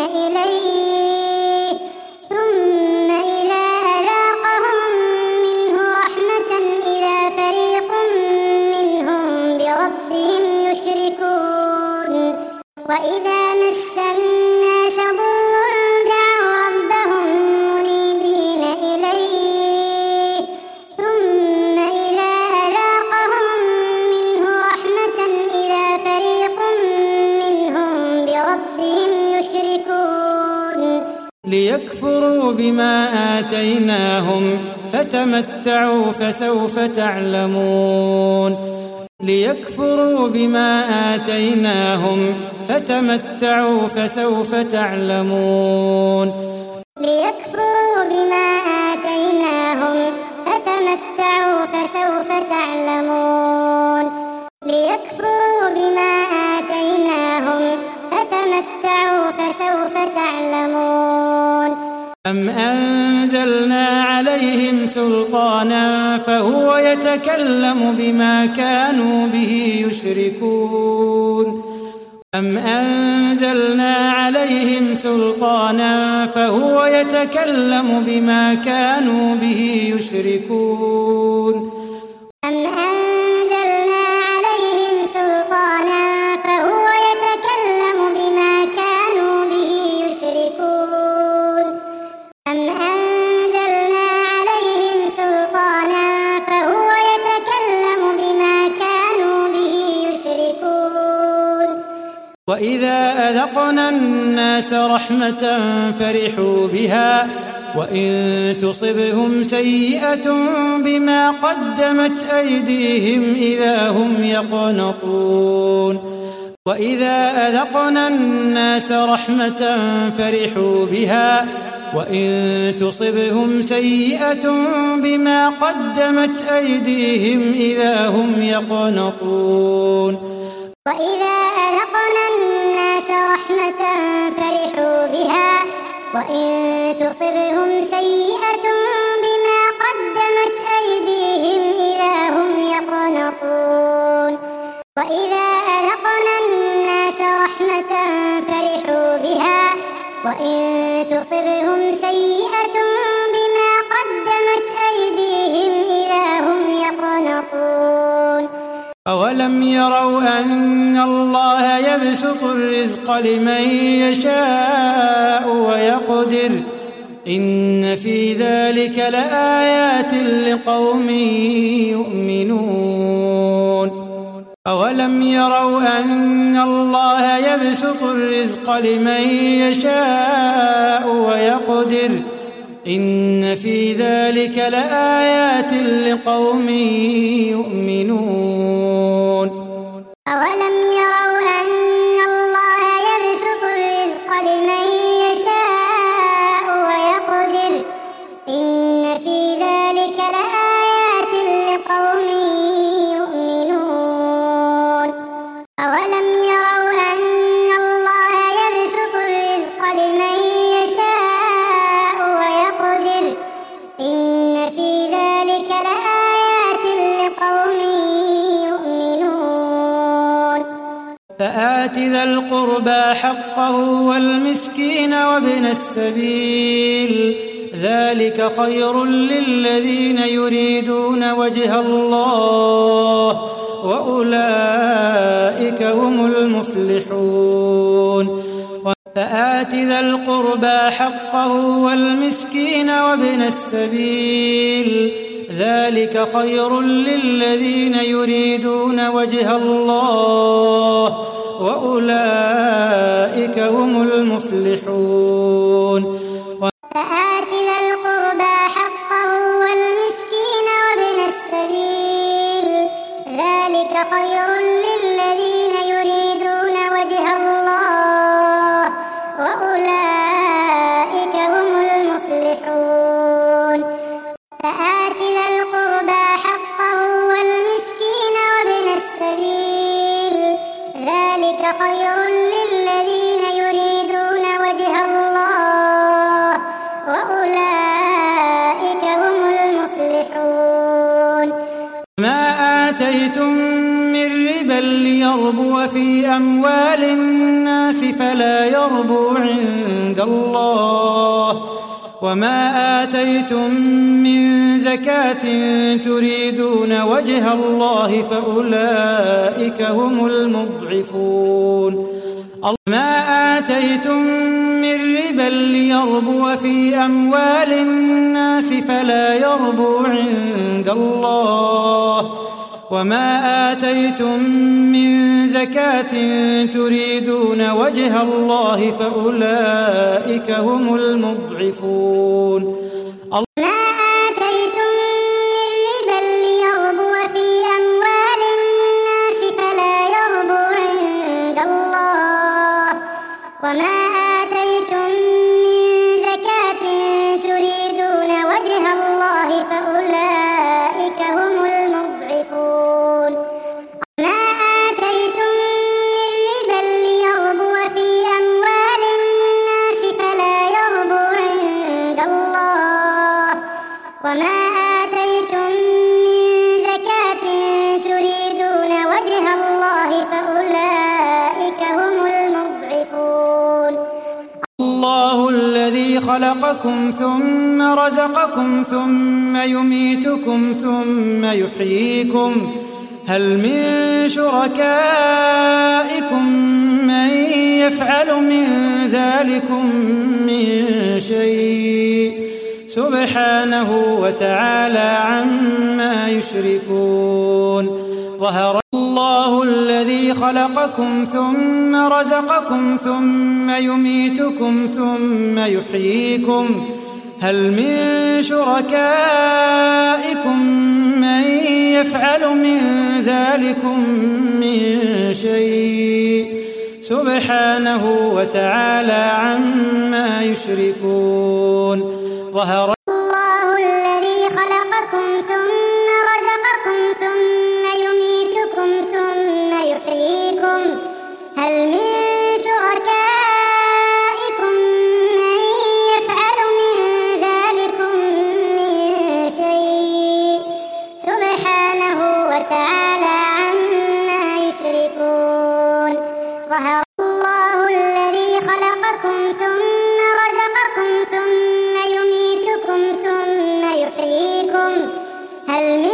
إليه ثم إذا أذاقهم منه رحمة إذا فريق منهم بربهم يشركون وإذا مس الناس ضر دعوا ربهم منيبين إليه ثم إذا أذاقهم منه رحمة إذا فريق منهم بربهم يشركون ليكفروا بما آتيناهم فتمتعوا فسوف تعلمون ليكفروا بما آتيناهم فتمتعوا فسوف تعلمون ليكفروا بما آتيناهم فتمتعوا فسوف تعلمون ليكفروا بما آتيناهم فتمتعوا فسوف تعلمون أم أنزلنا عليهم عليهم سلطانا فهو يتكلم بما كانوا به يشركون أم أنزلنا عليهم سلطانا فهو يتكلم بما كانوا به يشركون أم أنزلنا عليهم سلطانا فهو يتكلم بما كانوا به يشركون أم أنزلنا عليهم سلطانا فهو يتكلم بما كانوا به يشركون وإذا أذقنا الناس رحمة فرحوا بها وإن تصبهم سيئة بما قدمت أيديهم إذا هم يقنطون وإذا أذقنا الناس رحمة فرحوا بها وإن تصبهم سيئة بما قدمت أيديهم إذا هم يقنطون وإذا أذقنا الناس رحمة فرحوا بها وإن تصبهم سيئة بما قدمت أيديهم إذا هم يقنطون وإذا أذقنا الناس رحمة فرحوا بها وإن تصبهم سيئة بما قدمت أيديهم إذا هم يقنطون أولم يروا أن الله يبسط الرزق لمن يشاء ويقدر إن في ذلك لآيات لقوم يؤمنون أولم يروا أن الله يبسط الرزق لمن يشاء ويقدر إن في ذلك لآيات لقوم يؤمنون أولم يروا أن الله يبسط الرزق لمن يشاء ويقدر إن في ذلك لآيات لقوم يؤمنون أولم يروا أن الله يبسط الرزق لمن يشاء ويقدر إن في ذلك لآيات لقوم يؤمنون فآت ذا القربى حقه والمسكين وابن السبيل ذلك خير للذين يريدون وجه الله وأولئك هم المفلحون فآت ذا القربى حقه والمسكين وابن السبيل ذلك خير للذين يريدون وجه الله وأولئك هم المفلحون فآت ذا القربى حقه والمسكين وابن السبيل ذلك خير للذين يريدون وجه الله وأولئك هم المفلحون فآت ذا القربى حقه والمسكين وابن السبيل ذلك خير للذين يريدون وجه الله وأولئك هم المفلحون ما آتيتم من ربا ليربو في أموال الناس فلا يربو عند الله وما آتيتم من زكاة تريدون وجه الله فأولئك هم المضعفون ما آتيتم من ربا ليربو في أموال الناس فلا يربو عند الله وما آتيتم من زكاة تريدون وجه الله فأولئك هم المضعفون ما آتيتم من ربا ليربو في أموال الناس فلا يربو عند الله وما آتيتم من زكاة تريدون وجه الله فأولئك هم المضعفون ما آتيتم من ربا ليربو في أموال الناس فلا يربو عند الله آتيتم من زكاة تريدون وجه الله فأولئك هم المضعفون. الله الذي خلقكم ثم رزقكم ثم يميتكم ثم يحييكم هل من شركائكم من يفعل من ذلكم من شيء سبحانه وتعالى عما يشركون. ظهر الله الذي خلقكم ثم رزقكم ثم يميتكم ثم يحييكم هل من شركائكم من يفعل من ذلكم من شيء سبحانه وتعالى عما يشركون. ظهر الله الذي خلقكم ثم رزقكم ثم يميتكم ثم يحييكم هل من شركائكم من يفعل من ذلكم من شيء سبحانه وتعالى عما يشركون. ظهر الله الذي خلقكم ثم رزقكم ثم يميتكم ثم يحييكم هل من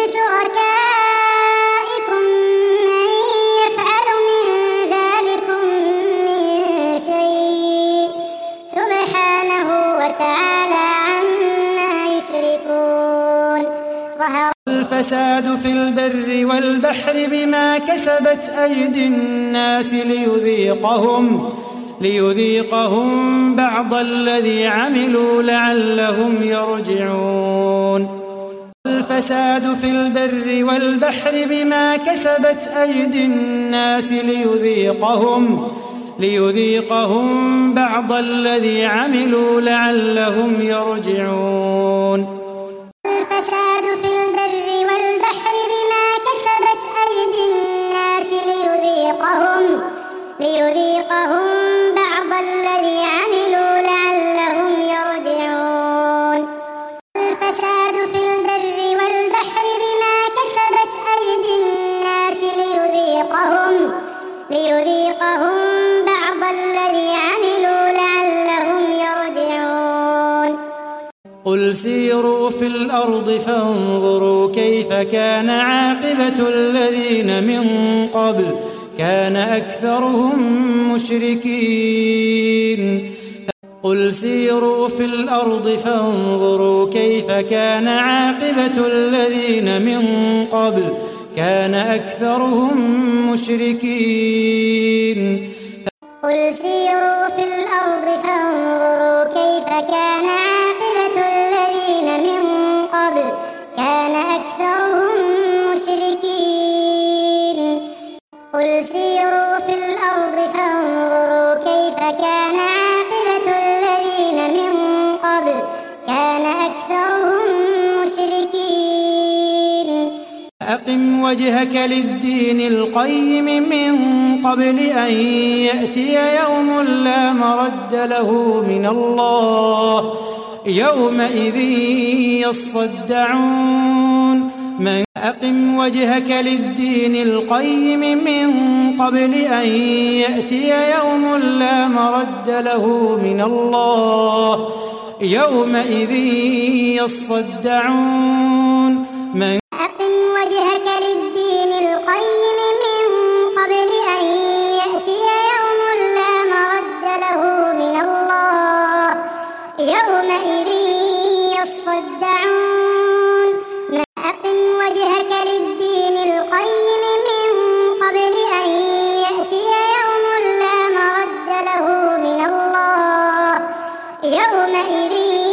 شركائكم من يفعل من ذلكم من شيء سبحانه وتعالى عما يشركون. ظهر الفساد في البر والبحر بما كسبت أيدي الناس ليذيقهم ليذيقهم بعض الذي عملوا لعلهم يرجعون. الفساد في البر والبحر بما كسبت أيدي الناس ليذيقهم ليذيقهم بعض الذي عملوا لعلهم يرجعون. الفساد في البر والبحر بما كسبت أيدي الناس ليذيقهم ليذيقهم بعض الذي عملوا لعلهم يرجعون. الفساد في البر والبحر بما كسبت أيدي الناس ليذيقهم ليذيقهم بعض الذي عملوا لعلهم يرجعون. قل سيروا في الأرض فانظروا كيف كان عاقبة الذين من قبل كان أكثرهم مشركين. قل سيروا في الأرض فانظروا كيف كان عاقبة الذين من قبل كان أكثرهم مشركين. قل سيروا في الأرض فانظروا كيف كان عاقبة الذين من قبل كان أكثرهم مشركين. قل سيروا في الأرض فانظروا كيف كان عاقبة الذين من قبل كان أكثرهم مشركين. أقم وجهك للدين القيم من قبل أن يأتي يوم لا مرد له من الله يومئذ يصدعون. من أقم وجهك للدين القيم من قبل أن يأتي يوم لا مرد له من الله يومئذ يصدعون. من أقم وجهك للدين القيم من قبل أن يأتي يوم لا مرد له من الله يومئذ يصدعون. أقم وجهك للدين القيم من قبل أن يأتي يوم لا مرد له من الله يومئذ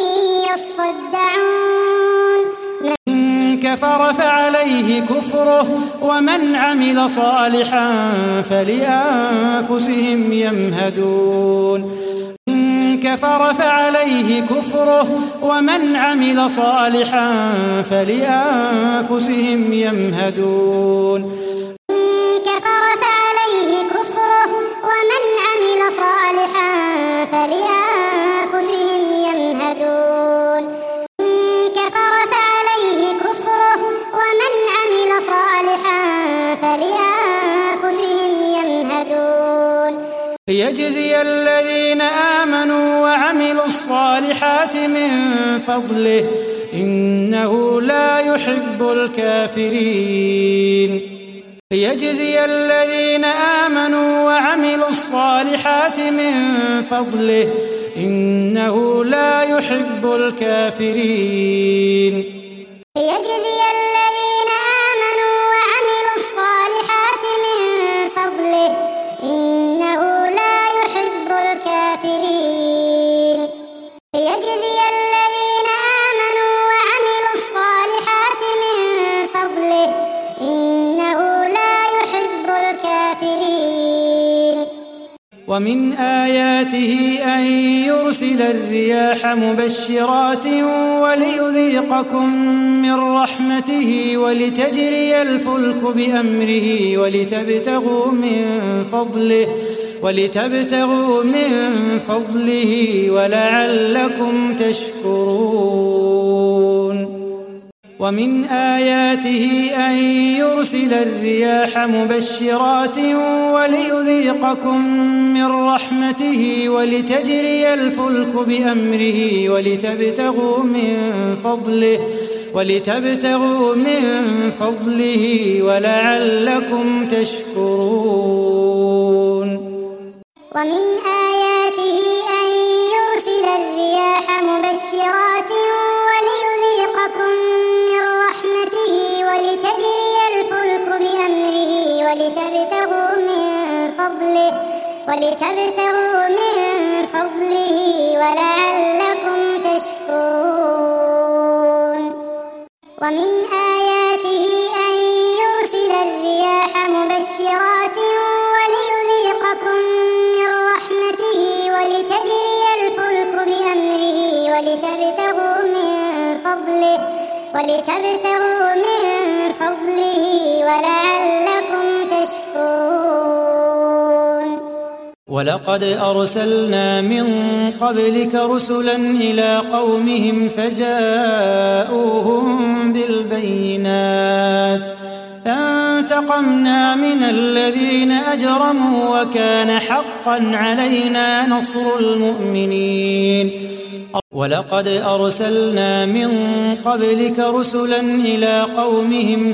يصدعون. من كفر فعليه كفره ومن عمل صالحا فلأنفسهم يمهدون. من كفر فعليه كفره ومن عمل صالحا فلأنفسهم يمهدون. من كفر فعليه كفره ومن عمل صالحا فلأنفسهم يمهدون. من كفر ليجزي الذين آمنوا وعملوا الصالحات من فضله إنه لا يحب الكافرين ليجزي الذين آمنوا وعملوا الصالحات من فضله إنه لا يحب الكافرين ليجزي الذين آمنوا وعملوا الصالحات من فضله إنه لا يحب الكافرين ليجزي الذين آمنوا وعملوا الصالحات من فضله إنه لا يحب الكافرين ومن آياته أن يرسل الرياح مبشرات وليذيقكم من رحمته ولتجري الفلك بأمره ولتبتغوا من فضله ولتبتغوا من فضله ولعلكم تشكرون ومن آياته أن يرسل الرياح مبشرات وليذيقكم من رحمته ولتجري الفلك بأمره ولتبتغوا من فضله ولتبتغوا من فضله ولعلكم تشكرون ومن آياته أن يرسل الرياح مبشرات وليذيقكم من رحمته ولتجري الفلك بأمره ولتبتغوا من فضله ولتبتغوا من فضله ولعلكم تشكرون ومن آياته أن يرسل الرياح مبشرات وليذيقكم من رحمته ولتجري الفلك بأمره ولتبتغوا من فضله ولتبتغوا من فضله ولعلكم تشكرون ولقد أرسلنا من قبلك رسلا إلى قومهم فجاءوهم بالبينات فانتقمنا من الذين أجرموا وكان حقا علينا نصر المؤمنين ولقد أرسلنا من قبلك رسلا إلى قومهم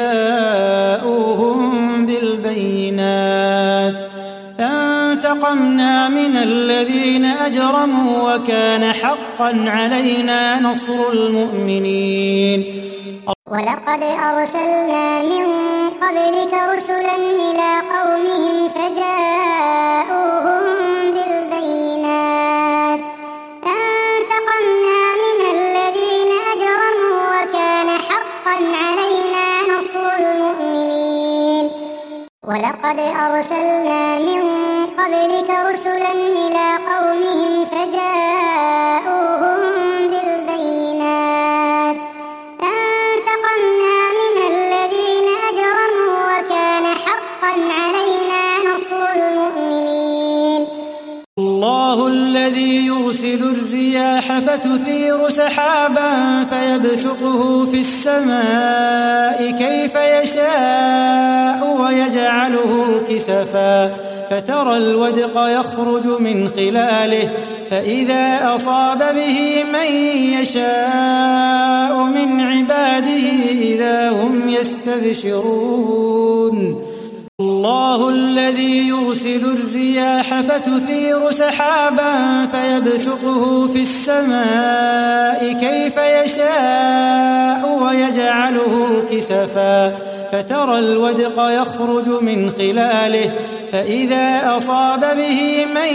فجاءوهم بالبينات فانتقمنا من الذين أجرموا وكان حقا علينا نصر المؤمنين ولقد أرسلنا من قبلك رسلا إلى قومهم فجاءوهم بالبينات فانتقمنا من الذين أجرموا وكان حقا علينا نصر المؤمنين ولقد أرسلنا من قبلك رسلا إلى قومهم فجاءوهم بالبينات فانتقمنا من الذين أجرموا وكان حقا علينا نصر المؤمنين الله الذي يرسل الرياح فتثير سحابا فيبسطه في السماء كيف يشاء ويجعله كسفا فترى الودق يخرج من خلاله فإذا أصاب به من يشاء من عباده إذا هم يستبشرون الله الذي يرسل الرياح فتثير سحابا فيبسطه في السماء كيف يشاء ويجعله كسفا فترى الودق يخرج من خلاله فإذا أصاب به من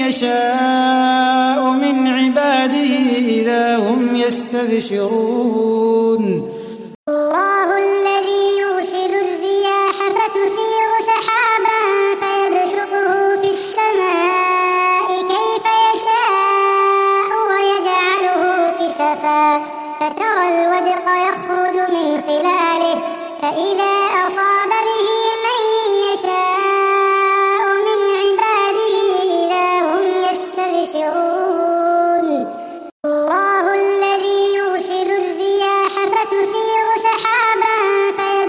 يشاء من عباده إذا هم يستبشرون الله الذي يرسل الرياح فتثير سحابا فيبسطه في السماء كيف يشاء ويجعله كسفا فترى الودق يخرج من خلاله فإذا أصاب به من يشاء من عباده إذا هم يستبشرون الله الذي يرسل الرياح فتثير سحابا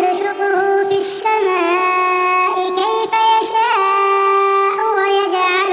فيبسطه في السماء كيف يشاء ويجعله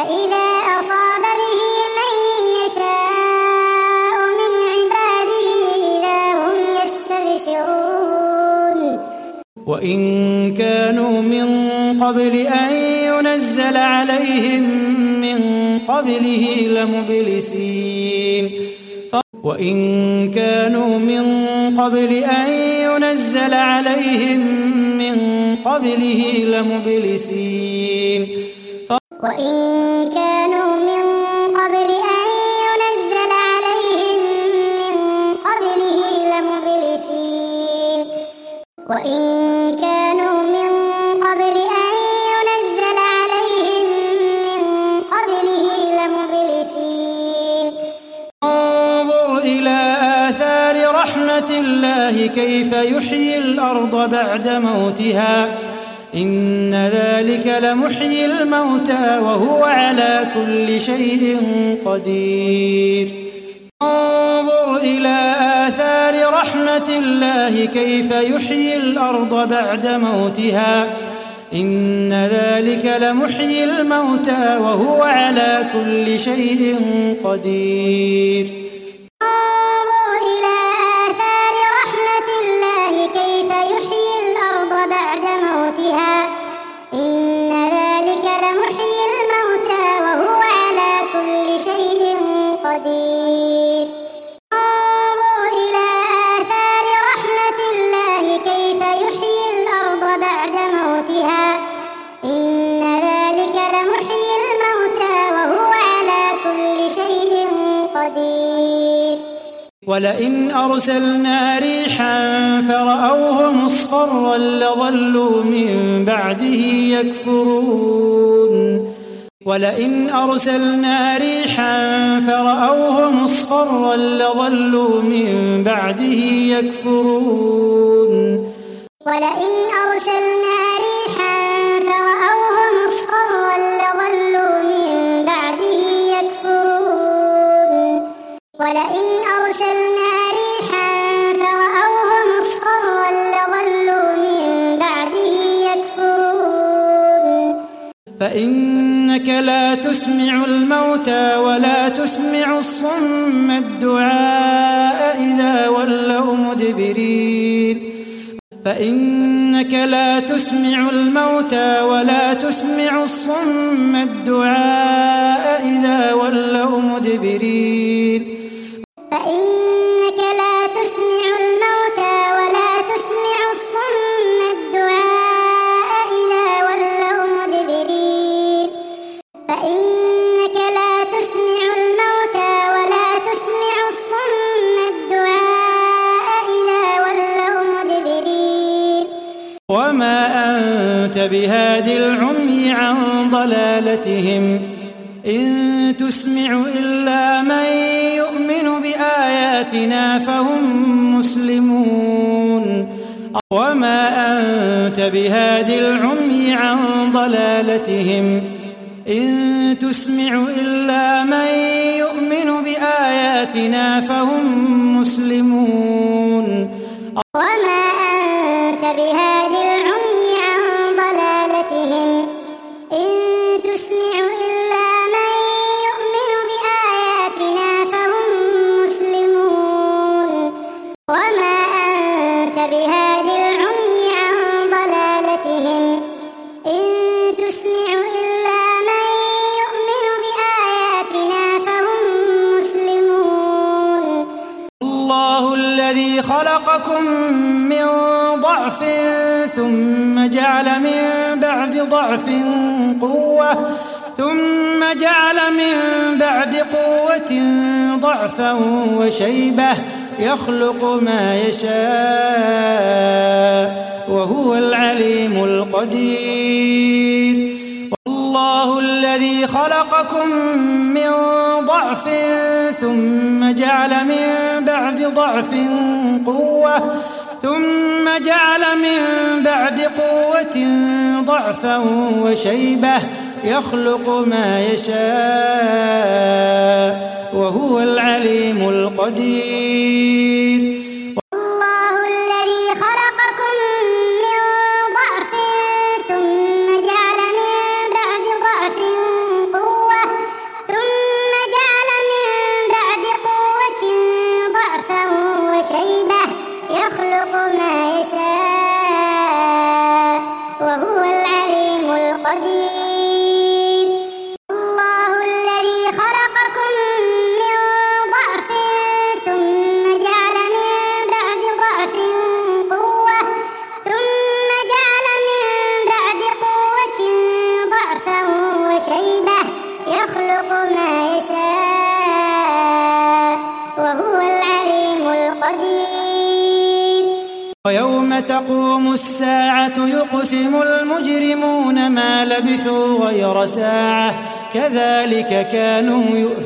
إذا أصاب به من يشاء من عباده إذا هم يستبشرون وإن كانوا من قبل أن ينزل عليهم من قبله لمبلسين وإن كانوا من قبل أن ينزل عليهم من قبله لمبلسين وإن كانوا من قبل أن ينزل عليهم من قبله لمبلسين وإن كانوا من قبل أن ينزل عليهم من قبله لمبلسين انظر إلى آثار رحمة الله كيف يحيي الأرض بعد موتها إن ذلك لمحيي الموتى وهو على كل شيء قدير انظر إلى آثار رحمة الله كيف يحيي الأرض بعد موتها إن ذلك لمحيي الموتى وهو على كل شيء قدير انظر إلى آثار رحمة الله كيف يحيي الأرض بعد موتها إن ذلك لمحيي الموتى وهو على كل شيء قدير انظر إلى آثار رحمة الله كيف يحيي الأرض بعد موتها إن ذلك لمحيي الموتى وهو على كل شيء قدير ولئن أرسلنا ريحا فرأوه مصفرا لظلوا من بعده يكفرون ولئن أرسلنا ريحا فرأوه مصفرا لظلوا من بعده يكفرون ولئن أرسلنا ريحا فرأوه مصفرا لظلوا من بعده يكفرون ولئن أرسلنا ريحا فرأوه مصفرا لظلوا من بعده يكفرون فإنك لا تسمع الموتى ولا تسمع الصم الدعاء إذا ولوا مدبرين فإنك لا تسمع الموتى ولا تسمع الصم الدعاء إذا ولوا مدبرين فإنك لا تسمع الموتى ولا تسمع الصم الدعاء إذا ولوا مدبرين فإنك لا تسمع الموتى ولا تسمع الصم الدعاء إذا ولوا مدبرين وما أنت بهاد العمي عن ضلالتهم إن تسمع إلا من يؤمن بآياتنا فهم مسلمون وما أنت بهاد العمي عن ضلالتهم إن تسمع إلا من يؤمن بآياتنا فهم مسلمون وما أنت بهاد العمي عن ضلالتهم إن تسمع إلا من يؤمن بآياتنا فهم مسلمون وما أنت بهاد العمي عن ضلالتهم إن تسمع إلا من يؤمن بآياتنا فهم مسلمون الله الذي خلقكم من ضعف ثم جعل من بعد ضعف قوة ثم جعل من بعد قوة ضعفا وشيبة يخلق ما يشاء وهو العليم القدير الله الذي خلقكم من ضعف ثم جعل من بعد ضعف قوة ثم جعل من بعد قوة ضعفا وشيبة يخلق ما يشاء وهو العليم القدير الله الذي خلقكم من ضعف ثم جعل من بعد ضعف قوة تقوم الساعة يقسم المجرمون ما لبثوا غير ساعة كذلك كانوا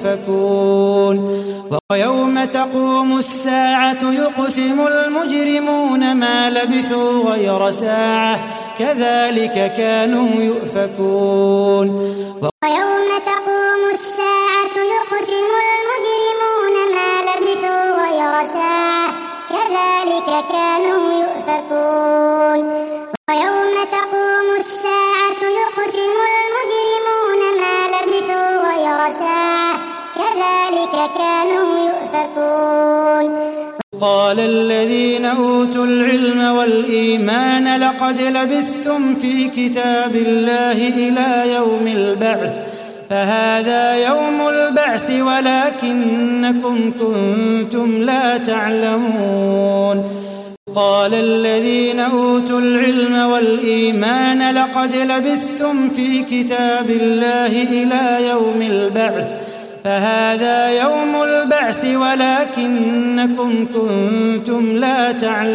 يؤفكون ويوم تقوم الساعة يقسم المجرمون ما لبثوا غير ساعة كذلك كانوا يؤفكون ويوم تقوم الساعة يقسم المجرمون ما لبثوا غير ساعة كذلك كانوا يؤفكون ويوم تقوم الساعة يقسم المجرمون ما لبثوا غير ساعة كذلك كانوا يؤفكون قال الذين أوتوا العلم والإيمان لقد لبثتم في كتاب الله إلى يوم البعث فهذا يوم البعث ولكنكم كنتم لا تعلمون قال الذين أوتوا العلم والإيمان لقد لبثتم في كتاب الله إلى يوم البعث فهذا يوم البعث ولكنكم كنتم لا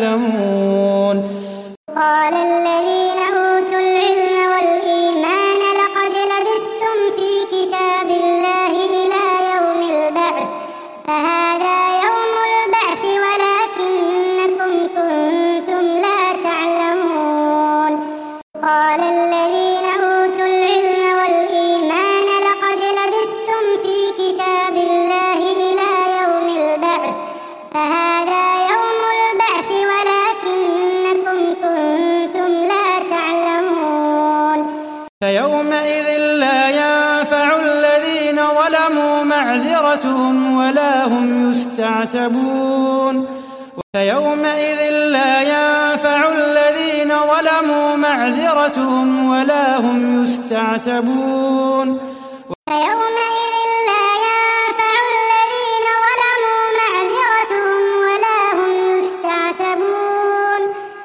تعلمون قال الذين أوتوا العلم والإيمان لقد لبثتم في كتاب الله إلى يوم البعث فهذا يوم البعث ولكنكم كنتم لا تعلمون قال الذين أوتوا العلم والإيمان لقد لبثتم في كتاب الله إلى يوم البعث فهذا يوم البعث ولكنكم كنتم لا تعلمون فيومئذ لا ينفع الذين ظلموا معذرتهم ولا هم يستعتبون فيومئذ لا ينفع الذين ظلموا معذرتهم ولا هم يستعتبون فيومئذ لا ينفع الذين ظلموا معذرتهم ولا هم يستعتبون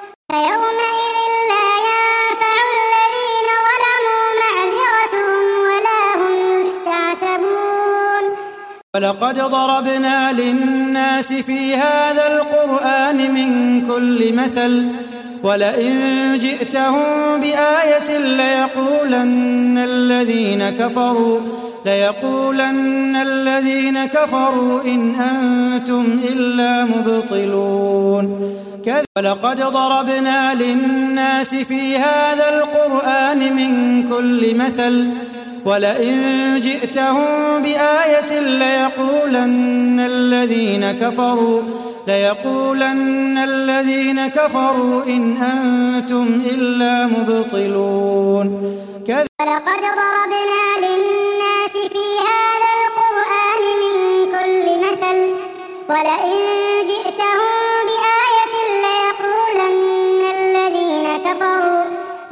فيومئذ لا ينفع الذين ظلموا معذرتهم ولا هم يستعتبون ولقد ضربنا للناس في هذا القرآن من كل مثل ولئن جئتهم بآية ليقولن الذين كفروا ليقولن الذين كفروا إن أنتم إلا مبطلون ولقد ضربنا للناس في هذا القرآن من كل مثل ولئن جئتهم بآية ليقولن الذين كفروا ليقولن الذين كفروا إن أنتم إلا مبطلون ولقد ضربنا للناس في هذا القرآن من كل مثل ولئن جئتهم بآية ليقولن الذين كفروا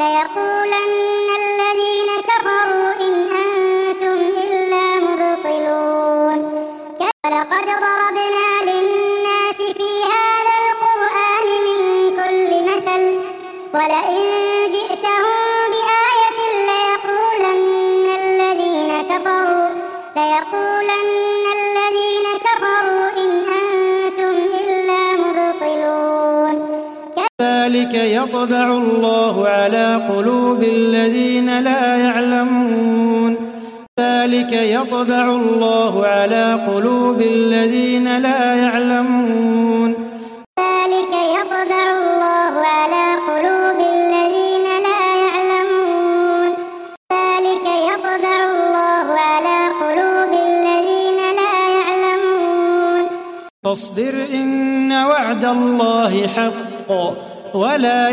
ليقولن الذين كفروا إن أنتم إلا مبطلون ولقد ضربنا للناس في هذا القرآن من كل مثل ولئن جئتهم بآية ليقولن الذين كفروا ليقولن الذين كفروا إن أنتم إلا مبطلون كذلك يطبع الله على قلوب الذين لا يعلمون كذلك يطبع الله على قلوب الذين لا يعلمون ذلك يطبع الله على قلوب الذين لا يعلمون ذلك يطبع الله على قلوب الذين لا يعلمون فاصبر إن وعد الله حق ولا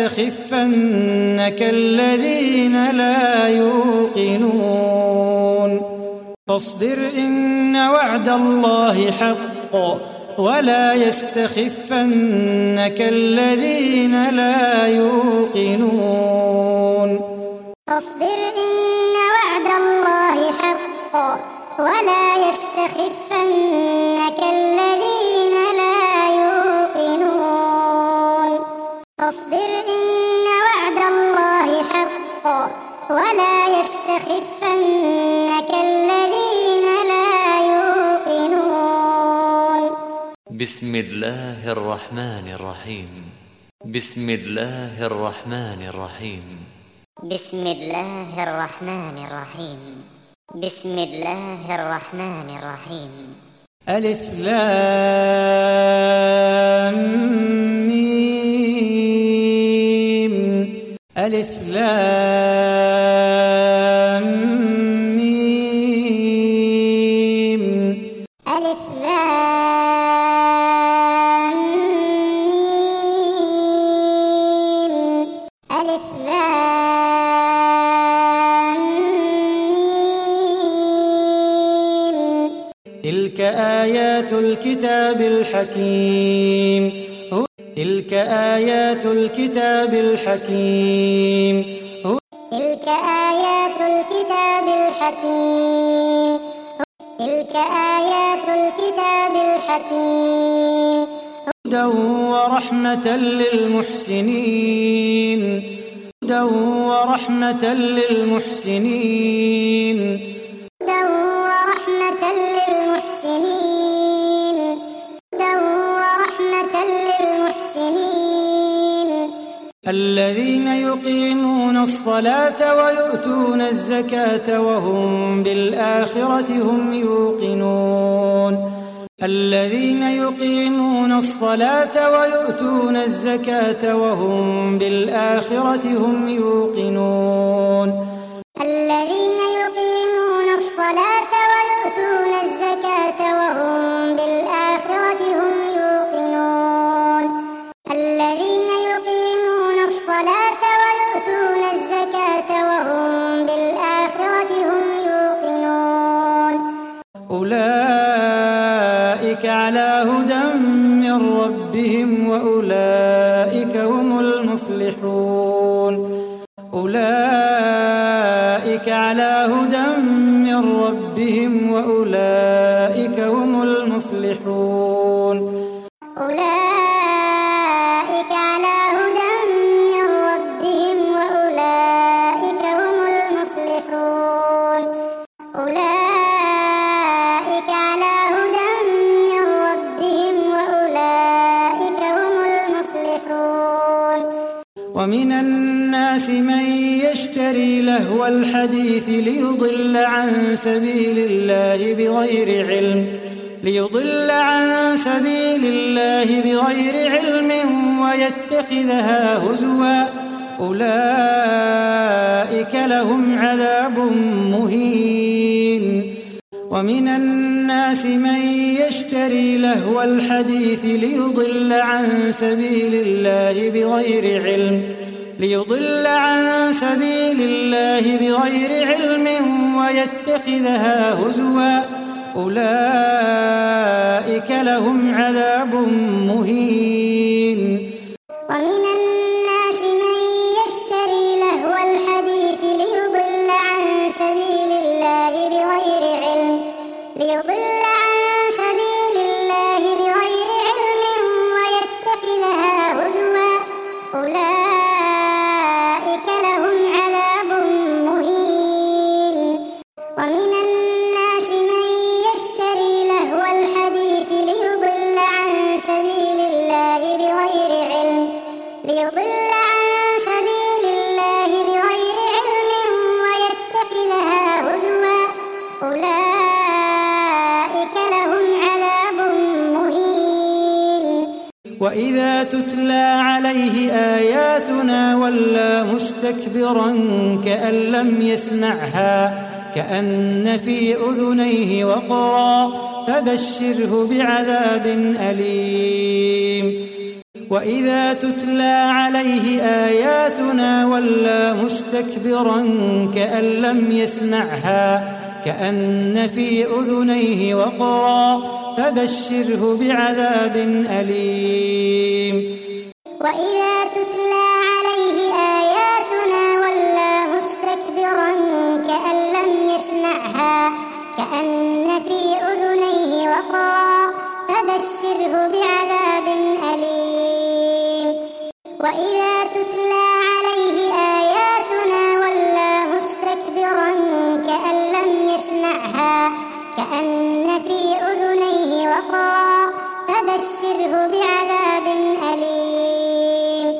يستخفنك الذين لا يوقنون فاصبر إن وعد الله حق ولا يستخفنك الذين لا يوقنون فاصبر إن وعد الله حق ولا يستخفنك الذين لا يوقنون فاصبر إن وعد الله حق ولا يستخفنك الذين لا يوقنون بسم الله الرحمن الرحيم بسم الله الرحمن الرحيم. بسم الله الرحمن الرحيم. بسم الله الرحمن الرحيم. ألف لام ميم. ألف لام ميم. ألف لام ميم. ألف لام ميم. تلك آيات الكتاب الحكيم. تلك آيات الكتاب الحكيم. تلك آيات الكتاب الحكيم. تلك آيات الكتاب الحكيم. هدى ورحمة للمحسنين. هدى ورحمة للمحسنين. هدى ورحمة للمحسنين. هدى ورحمة للمحسنين. الذين يقيمون الصلاة ويؤتون الزكاة وهم بالآخرة هم يوقنون. الذين يقيمون الصلاة ويؤتون الزكاة وهم بالآخرة هم يوقنون. الذين يقيمون الصلاة ويؤتون الزكاة وهم بالآخرة هم يوقنون. الذين يقيمون الصلاة ويؤتون الزكاة وهم بالآخرة هم يوقنون. أولئك على هدى من ربهم وأولئك هم المفلحون. أولئك على هدى من ربهم وأولئك هم المفلحون. أولئك على هدى من ربهم وأولئك هم المفلحون. أولئك على هدى من ربهم وأولئك هم المفلحون. ومن الناس من يشتري لهو الحديث ليضل عن سبيل الله بغير علم ليضل عن سبيل الله بغير علم ويتخذها هزوا أولئك لهم عذاب مهين. ومن الناس من يشتري لهو الحديث ليضل عن سبيل الله بغير علم ليضل عن سبيل الله بغير علم ويتخذها هزوا أولئك لهم عذاب مهين. ومن الناس من يشتري لهو الحديث ليضل عن سبيل الله بغير علم ليضل عن سبيل الله بغير علم ويتخذها هزوا أولئك لهم عذاب مهين. ومن الناس من يشتري لهو الحديث ليضل عن سبيل الله بغير علم ليضل عن سبيل الله بغير علم ويتخذها هزوا أولئك لهم عذاب مهين. وإذا تتلى عليه آياتنا ولى مستكبرا كأن لم يسمعها كأن في أذنيه وقرا فبشره بعذاب أليم. وإذا تتلى عليه آياتنا ولى مستكبرا كأن لم يسمعها كأن في أذنيه وقرا فبشره بعذاب أليم. وإذا تتلى عليه آياتنا ولى مستكبرا كأن لم يسمعها كأن في أذنيه وقرا فبشره بعذاب أليم. وإذا تتلى عليه آياتنا ولى مستكبرا كأن لم يسمعها كأن في أذنيه وقرا فبشره بعذاب أليم.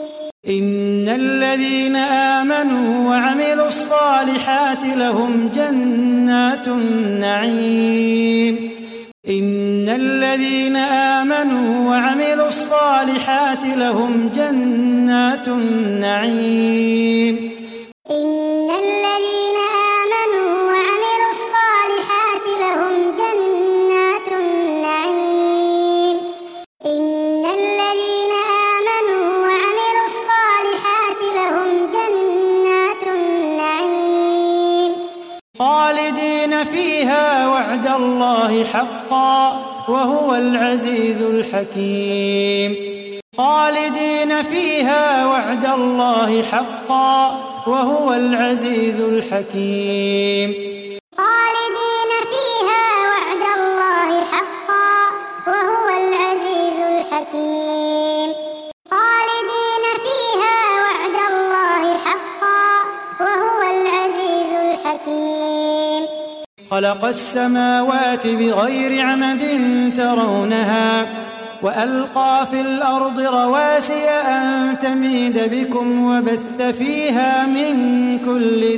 إن الذين آمنوا وعملوا الصالحات لهم جنات النعيم إن الذين آمنوا وعملوا الصالحات لهم جنات النعيم إن الذين آمنوا وعملوا الصالحات لهم جنات النعيم إن الذين آمنوا وعملوا الصالحات لهم جنات النعيم خالدين فيها وعد الله حقا وهو العزيز الحكيم خالدين فيها وعد الله حقا وهو العزيز الحكيم خالدين فيها وعد الله حقا وهو العزيز الحكيم خالدين فيها وعد الله حقا وهو العزيز الحكيم خلق السماوات بغير عمد ترونها وألقى في الأرض رواسي أن تميد بكم وبث فيها من كل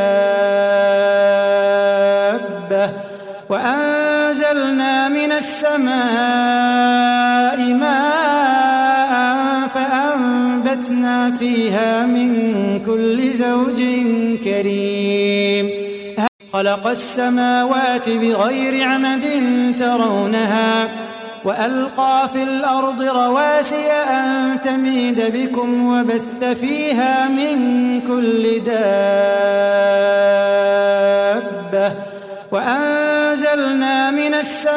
دابة وأنزلنا من السماء ماء فأنبتنا فيها من كل زوج كريم خلق السماوات بغير عمد ترونها وألقى في الأرض رواسي أن تميد بكم وبث فيها من كل دابة وأنزلنا من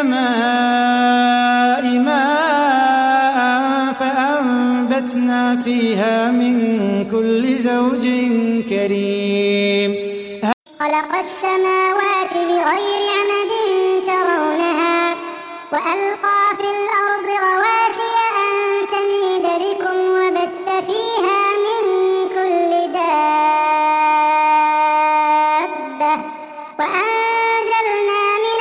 السماء ماء فأنبتنا فيها من كل زوج كريم خلق السماوات بغير عمد ترونها وألقى في الأرض رواسي أن تميد بكم وبث فيها من كل دابة وأنزلنا من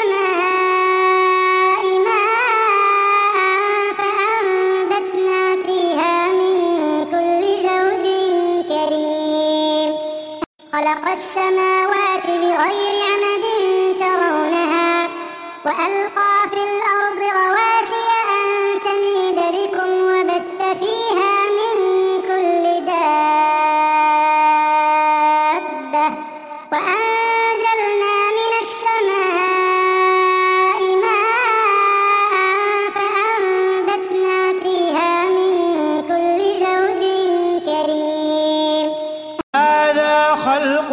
السماء ماء فأنبتنا فيها من كل زوج كريم خلق السماوات بغير عمد ترونها وألقى في الأرض رواسي أن تميد بكم وبث فيها من كل دابة وأنزلنا من السماء ماء فأنبتنا فيها من كل زوج كريم هذا خلق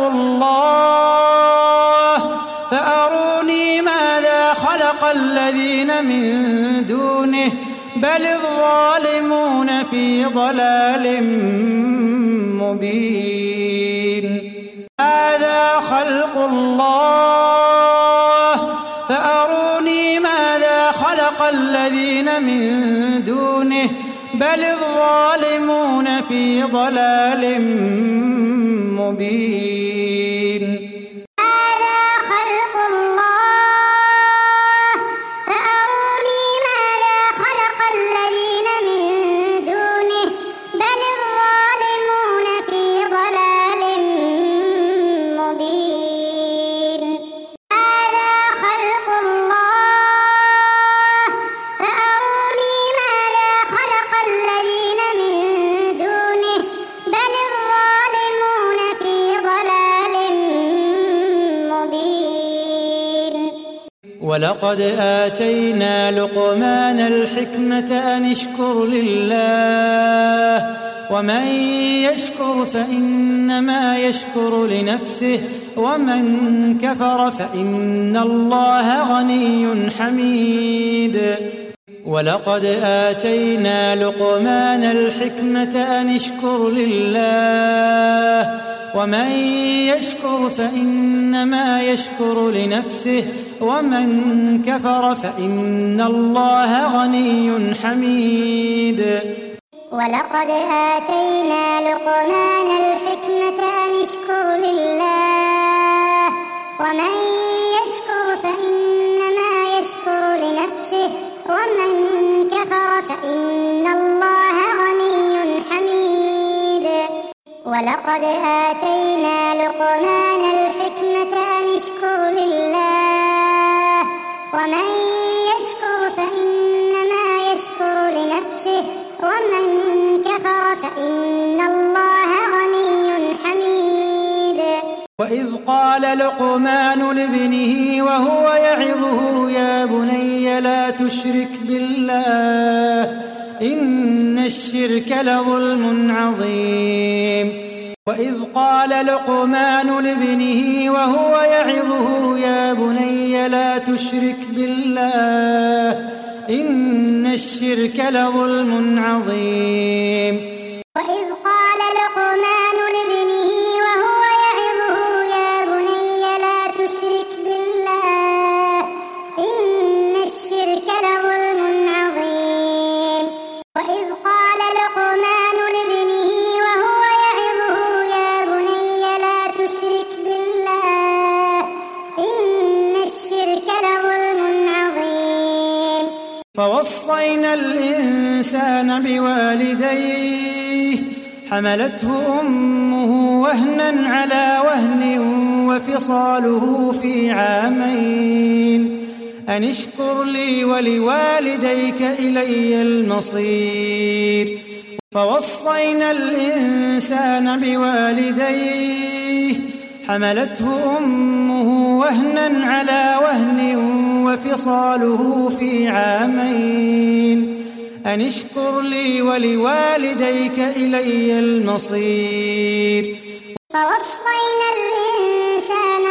الله فأروني ماذا خلق الذين من دونه بل الظالمون في ضلال مبين هذا خلق الله فأروني ماذا خلق الذين من دونه بل الظالمون في ضلال مبين هذا خلق الله فأروني ماذا خلق الذين من دونه بل الظالمون في ضلال مبين هذا خلق الله فأروني ماذا خلق الذين من دونه بل الظالمون في ضلال مبين ولقد آتينا لقمان الحكمة أن اشكر لله ومن يشكر فإنما يشكر لنفسه ومن كفر فإن الله غني حميد ولقد آتينا لقمان الحكمة أن اشكر لله ومن يشكر فإنما يشكر لنفسه ومن كفر فإن الله غني حميد ولقد آتينا لقمان الحكمة أن اشكر لله ومن يشكر فإنما يشكر لنفسه ومن كفر فإن الله غني حميد ولقد آتينا لقمان الحكمة أن اشكر لله ومن يشكر فإنما يشكر لنفسه ومن كفر فإن الله غني حميد. وإذ قال لقمان لابنه وهو يعظه يا بني لا تشرك بالله إن الشرك لظلم عظيم. وإذ قال لقمان لابنه وهو يعظه يا بني لا تشرك بالله إن الشرك لظلم عظيم. وإذ قال لقمان لابنه وهو يعظه يا بني لا تشرك بالله إن الشرك لظلم عظيم. وإذ قال لقمان لابنه وهو يعظه يا بني لا تشرك بالله إن الشرك لظلم عظيم. فوصينا الإنسان بوالديه حملته أمه وهنا على وهن وفصاله في عامين أن اشكر لي ولوالديك إلي المصير. فوصينا الإنسان بوالديه حملته أمه وهنا على وهن وفصاله في عامين أن اشكر لي ولوالديك إلي المصير. فوصينا الإنسان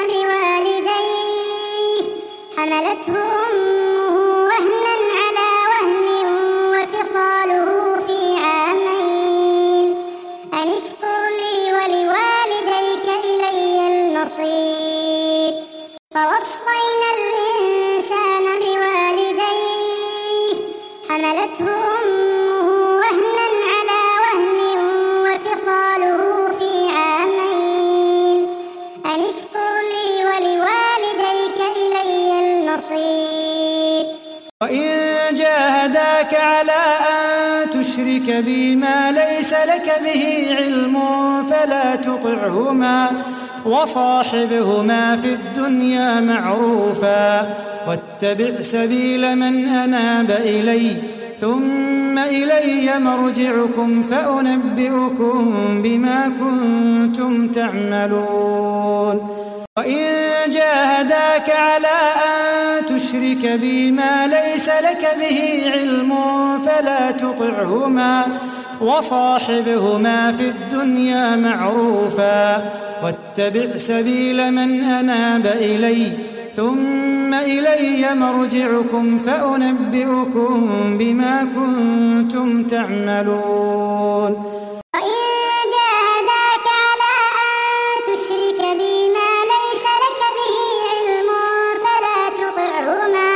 بوالديه حملته أمه وهنا على وهن وفصاله في عامين أن اشكر لي ولوالديك إلي المصير. فوصينا الإنسان بوالديه حملته أمه وهنا على وهن وفصاله في عامين أن اشكر لي ولوالديك إلي المصير. وإن جاهداك على أن تشرك بي ما ليس لك به علم فلا تطعهما وصاحبهما في الدنيا معروفا واتبع سبيل من أناب إلي ثم إلي مرجعكم فأنبئكم بما كنتم تعملون. وإن جاهداك على أن تشرك بي ما ليس لك به علم فلا تطعهما وصاحبهما في الدنيا معروفا واتبع سبيل من أناب إلي ثم إلي مرجعكم فأنبئكم بما كنتم تعملون. وإن جاهداك على أن تشرك بي ما ليس لك به علم فلا تطعهما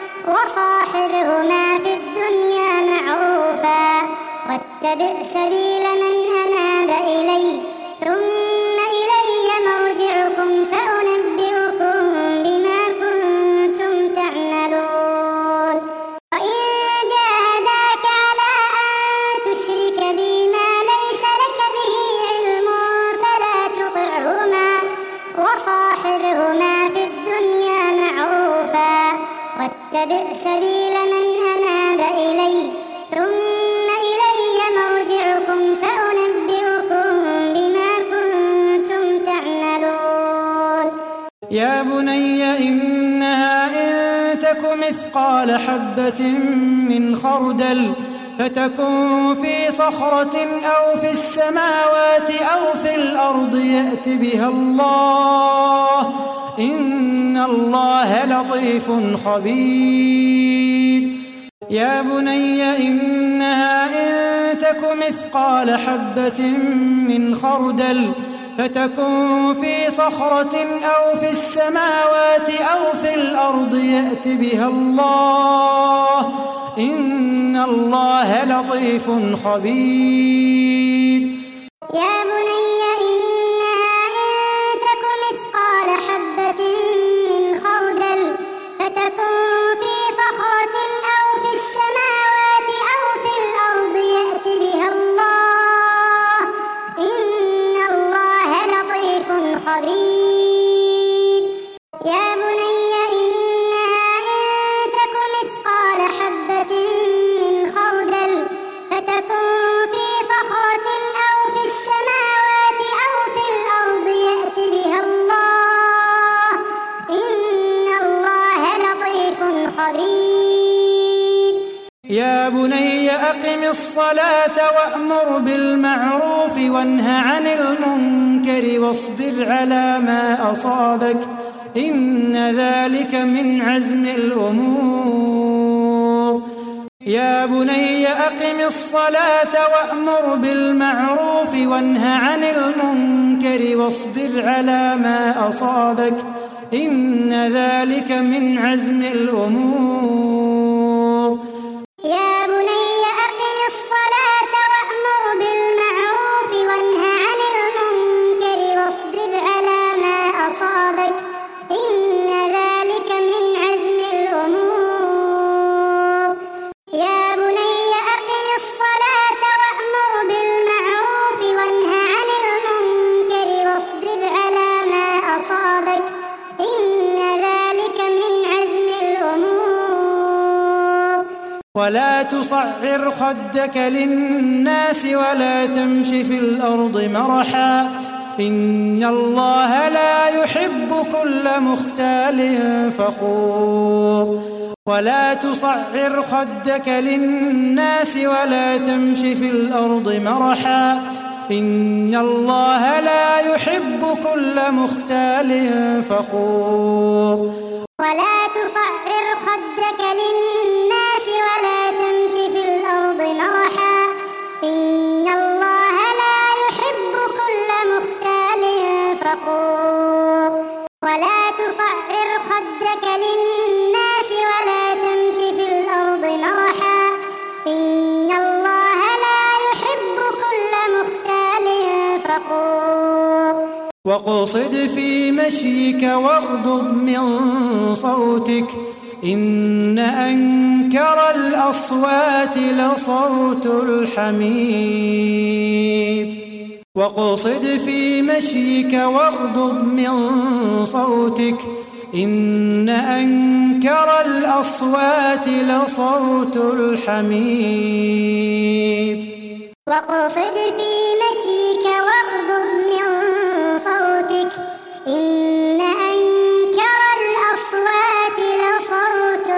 وصاحبهما في الدنيا معروفا واتبع سبيل من أناب إلي ثم إلي مرجعكم فأنبئكم بما كنتم تعملون. وإن جاهداك على أن تشرك بي ما ليس لك به علم فلا تطعهما وصاحبهما في الدنيا معروفا واتبع سبيل من أناب إلي ثم إلي مرجعكم فأنبئكم بما كنتم تعملون. يا بني إنها إن تك مثقال حبة من خردل فتكن في صخرة أو في السماوات أو في الأرض يأت بها الله إن الله لطيف خبير. يا بني إنها إن تك مثقال حبة من خردل فتكن في صخرة أو في السماوات أو في الأرض يأت بها الله إن الله لطيف خبير. يا بني إنها إن تك مثقال حبة من خردل فتكن في صخرة أو في السماوات أو في الأرض يأت بها الله إن يا بني أقم الصلاة وأمر بالمعروف وانه عن المنكر واصبر على ما أصابك إن ذلك من عزم الأمور يا بني أقم الصلاة وأمر بالمعروف وانه عن المنكر واصبر على ما أصابك إن ذلك من عزم الأمور يا بني أقم الصلاة وأمر بالمعروف وانه عن المنكر واصبر على ما أصابك إن ذلك من عزم الأمور يا بني أقم الصلاة وأمر بالمعروف وانه عن المنكر واصبر على ما أصابك إن ذلك من عزم الأمور ولا تصعر خدك للناس ولا تمش في الأرض مرحا إن الله لا يحب كل مختال فخور ولا تصعر خدك للناس ولا تمش في الأرض مرحا إن الله لا يحب كل مختال فخور ولا تصعر خدك للناس ولا تمش في الأرض مرحا إن الله لا يحب كل مختال فخور ولا تصعر خدك للناس ولا تمش في الأرض مرحا إن الله لا يحب كل مختال فخور واقصد في مشيك واغضض من صوتك إن أنكر الأصوات لصوت الحمير واقصد في مشيك واغضض من صوتك إن أنكر الأصوات لصوت الحمير واقصد في مشيك واغضض من صوتك إن أنكر الأصوات لصوت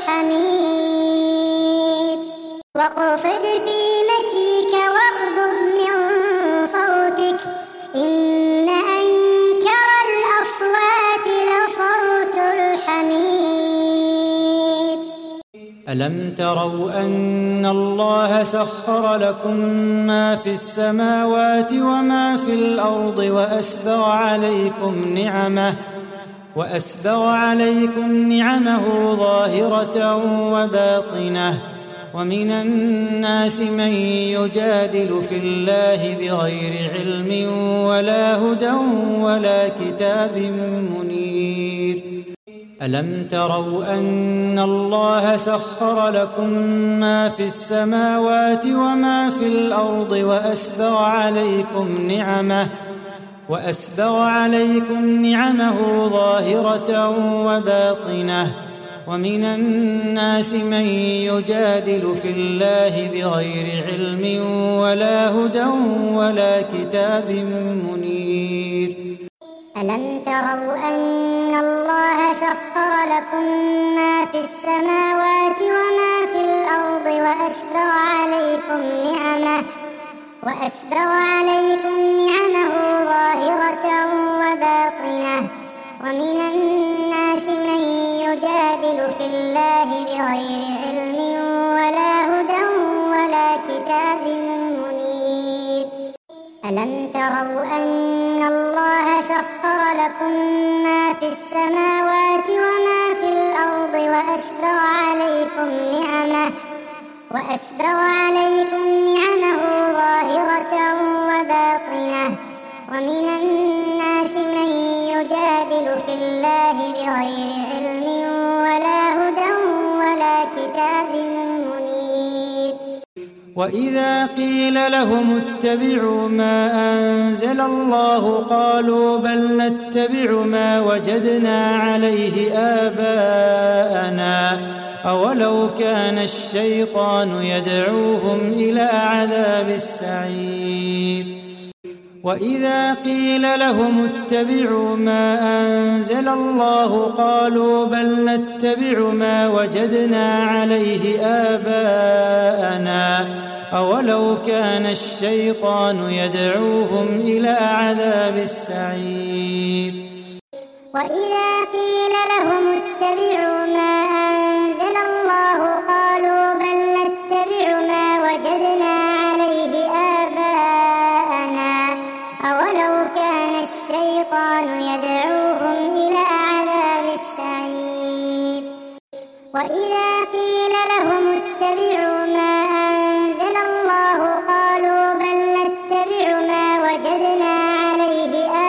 الحمير واقصد في مشيك واغضض من صوتك إن أنكر الأصوات لصوت الحمير ألم تروا أن الله سخر لكم ما في السماوات وما في الأرض وأسبغ عليكم نعمه وأسبغ عليكم نعمه ظاهرة وباطنة ومن الناس من يجادل في الله بغير علم ولا هدى ولا كتاب منير ألم تروا أن الله سخر لكم ما في السماوات وما في الأرض وأسبغ عليكم نعمه وأسبغ عليكم نعمه ظاهرة وباطنة ومن الناس من يجادل في الله بغير علم ولا هدى ولا كتاب منير ألم تروا أن الله سخر لكم ما في السماوات وما في الأرض وأسبغ عليكم نعمه وأسبغ عليكم نعمه ظاهرة وباطنة ومن الناس من يجادل في الله بغير علم ولا هدى ولا كتاب منير ألم تروا أن الله سخر لكم ما في السماوات وما في الأرض وأسبغ عليكم نعمه وأسبغ عليكم نعمه ظاهرة وباطنة ومن الناس من يجادل في الله بغير علم ولا هدى ولا كتاب منير وإذا قيل لهم اتبعوا ما أنزل الله قالوا بل نتبع ما وجدنا عليه آباءنا أولو كان الشيطان يدعوهم إلى عذاب السعير وإذا قيل لهم اتبعوا ما أنزل الله قالوا بل نتبع ما وجدنا عليه آباءنا أولو كان الشيطان يدعوهم إلى عذاب السعير وإذا قيل لهم اتبعوا ما أنزل الله قالوا بل نتبع ما وجدنا عليه آباءنا أولو كان الشيطان يدعوهم إلى عذاب السعير وإذا قيل لهم اتبعوا ما أنزل الله قالوا بل نتبع ما وجدنا عليه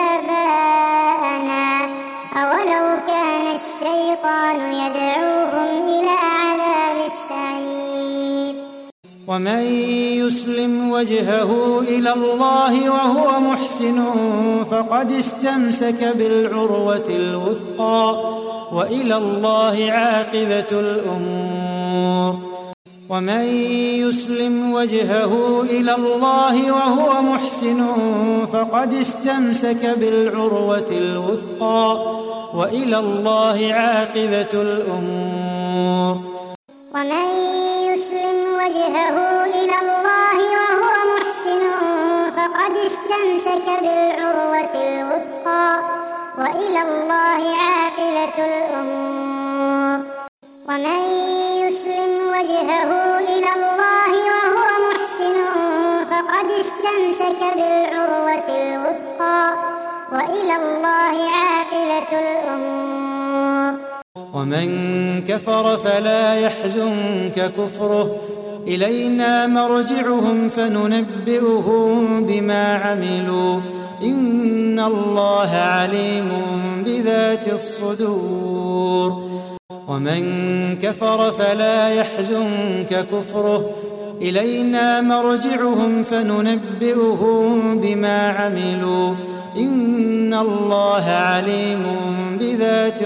آباءنا أولو كان الشيطان يدعوهم إلى عذاب السعير ومن يسلم وجهه إلى الله وهو محسن فقد استمسك بالعروة الوثقى وإلى الله عاقبة الأمور ومن يسلم وجهه إلى الله وهو محسن فقد استمسك بالعروة الوثقى وإلى الله عاقبة الأمور ومن يسلم وجهه إلى الله وهو محسن فقد استمسك بالعروة الوثقى وإلى الله عاقبة الأمور ومن يسلم وجهه إلى الله وهو محسن فقد استمسك بالعروة الوثقى وإلى الله عاقبة الأمور ومن كفر فلا يحزنك كفره إلينا مرجعهم فننبئهم بما عملوا إن الله عليم بذات الصدور ومن كفر فلا يحزنك كفره إلينا مرجعهم فننبئهم بما عملوا إن الله عليم بذات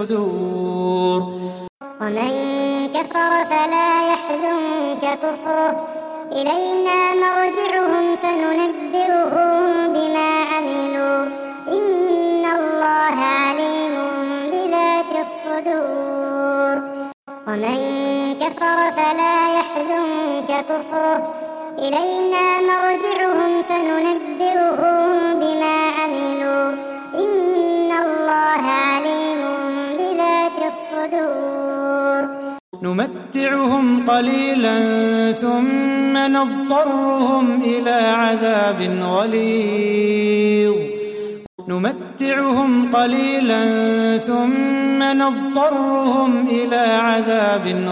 الصدور ومن كفر فلا يحزنك كفره إلينا مرجعهم فننبئهم بما عملوا إن الله عليم بذات الصدور ومن كفر فلا يحزنك كفره إلينا مرجعهم فننبئهم بما عملوا إن الله عليم بذات الصدور نمتعهم قليلا ثم نضطرهم إلى عذاب غليظ نمتعهم قليلا ثم نضطرهم إلى عذاب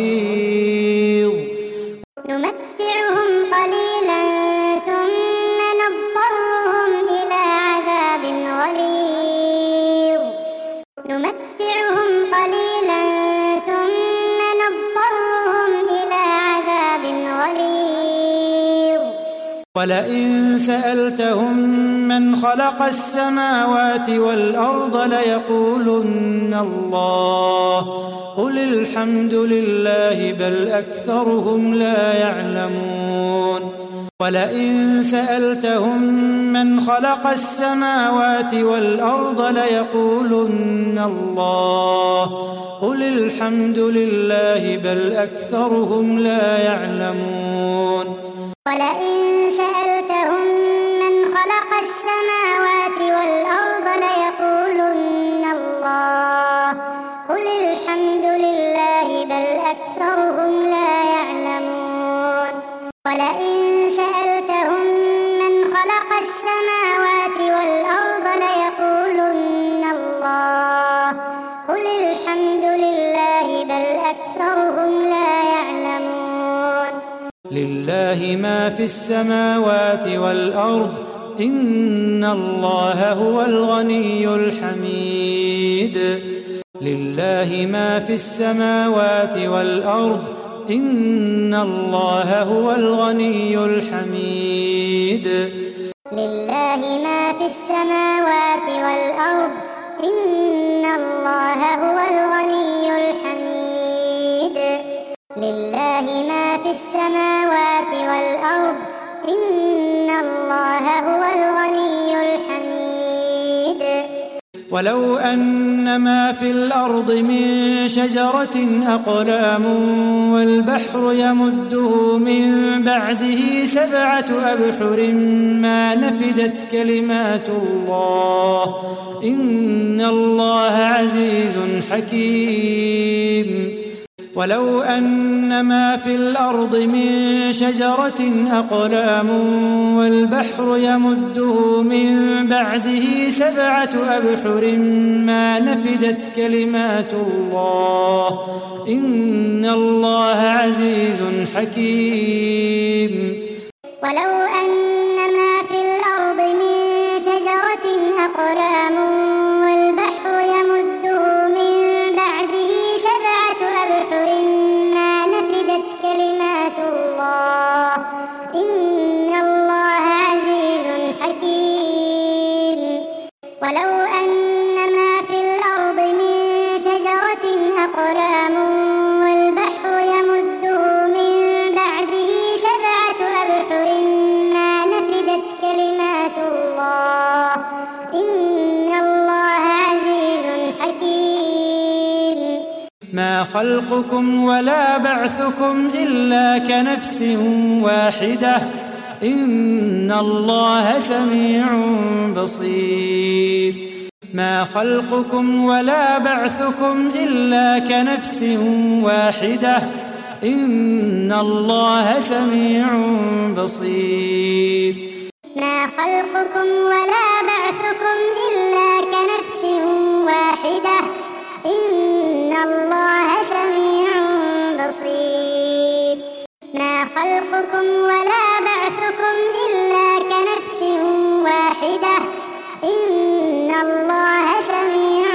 غليظ نمتعهم قليلا ثم نضطرهم إلى عذاب غليظ نمتعهم قليلا ثم نضطرهم إلى عذاب غليظ ولئن سألتهم من خلق السماوات والأرض ليقولن الله قل الحمد لله بل أكثرهم لا يعلمون ولئن سألتهم من خلق السماوات والأرض ليقولن الله قل الحمد لله بل أكثرهم لا يعلمون ولئن سألتهم من خلق السماوات والأرض ليقولن الله قل الحمد لله بل أكثرهم لا يعلمون ولئن سألتهم من خلق السماوات والأرض ليقولن الله قل الحمد لله بل أكثرهم لا يعلمون لله ما في السماوات والأرض إن الله هو الغني الحميد لله ما في السماوات والأرض إن الله هو الغني الحميد لله ما في السماوات والأرض إن الله هو الغني الحميد لله ما في السماوات والأرض إن الله هو الغني ولو أن ما في الأرض من شجرة أقلام والبحر يمده من بعده سبعة أبحر ما نفدت كلمات الله إن الله عزيز حكيم ولو أن ما في الأرض من شجرة أقلام والبحر يمده من بعده سبعة أبحر ما نفدت كلمات الله إن الله عزيز حكيم ولو أن ما في الأرض من شجرة أقلام والبحر يمده من بعده سبعة أبحر ما نفدت كلمات الله إن الله عزيز حكيم ولو أن ما في الأرض من شجرة أقلام والبحر يمده من بعده سبعة أبحر ما نفدت كلمات الله إن الله عزيز حكيم ما خلقكم ولا بعثكم إلا كنفس واحدة إن الله سميع بصير ما خلقكم ولا بعثكم إلا كنفس واحدة إن الله سميع بصير ما خلقكم ولا بعثكم إلا كنفس واحدة إن الله سميع بصير ما خلقكم ولا بعثكم إلا كنفس واحدة إن الله سميع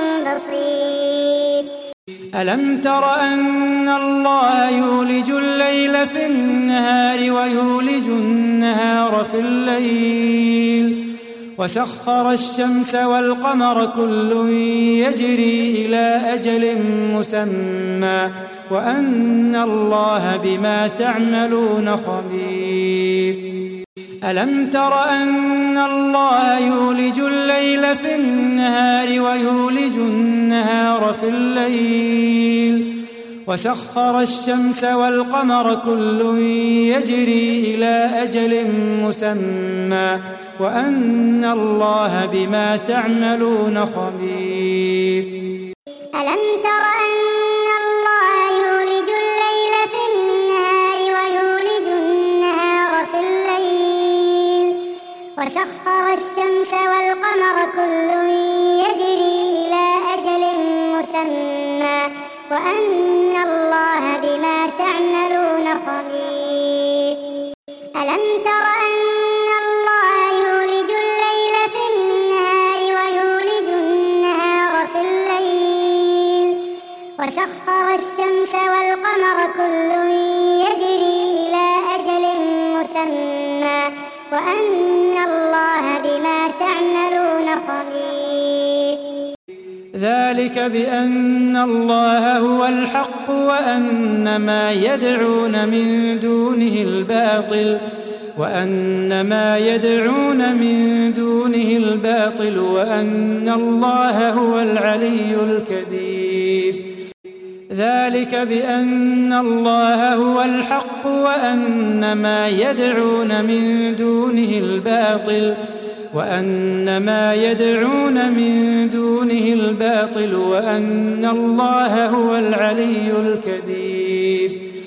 بصير ألم تر أن الله يولج الليل في النهار ويولج النهار في الليل وسخر الشمس والقمر كل يجري إلى أجل مسمى وأن الله بما تعملون خبير ألم تر أن الله يولج الليل في النهار ويولج النهار في الليل وسخر الشمس والقمر كل يجري إلى أجل مسمى وأن الله بما تعملون خبير ألم تر أن الله يولج الليل في النهار ويولج النهار في الليل وسخر الشمس والقمر كل يجري إلى أجل مسمى وأن الله بما تعملون خبير ألم تر أن الله يولج الليل في النهار ويولج النهار في الليل وسخر الشمس والقمر كل يجري إلى أجل مسمى وأن الله بما تعملون خبير ذلك بأن الله هو الحق وأن ما يدعون من دونه الباطل وأن ما يدعون من دونه الباطل وأن الله هو العلي الكبير ذلك بأن الله هو الحق وأن ما يدعون من دونه الباطل وأن ما يدعون من دونه الباطل وأن الله هو العلي الكبير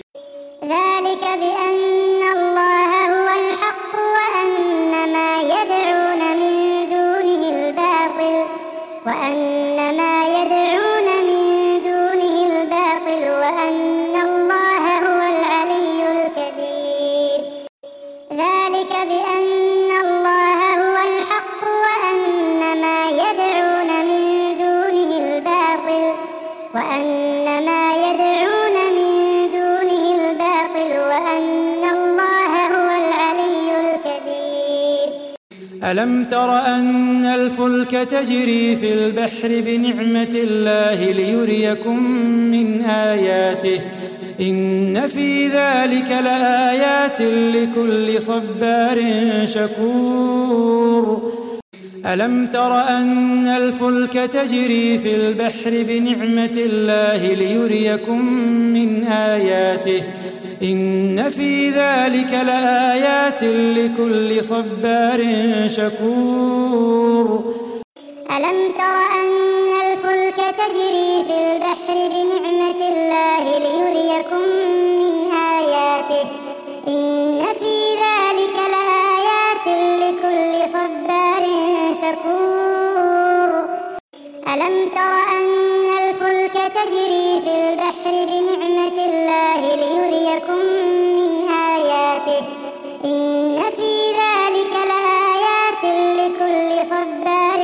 ذلك بأن الله هو الحق وأن ما يدعون من دونه الباطل وأن ما يدعون من دونه الباطل وأن الله هو العلي الكبير ذلك بأن الله هو الحق وأن ما يدعون من دونه الباطل وأن ما يدعون من دونه الباطل وأن الله هو العلي الكبير ألم تر أن الفلك تجري في البحر بنعمة الله ليريكم من آياته إن في ذلك لآيات لكل صبار شكور ألم تر أن الفلك تجري في البحر بنعمة الله ليريكم من آياته إن في ذلك لآيات لكل صبار شكور ألم تر أن الفلك تجري في البحر بنعمة الله ليريكم من آياته إن في ذلك لآيات لكل صبار شكور ألم تر أن الفلك تجري في البحر بنعمة الله ليريكم من آياته إن في ذلك لآيات لكل صبار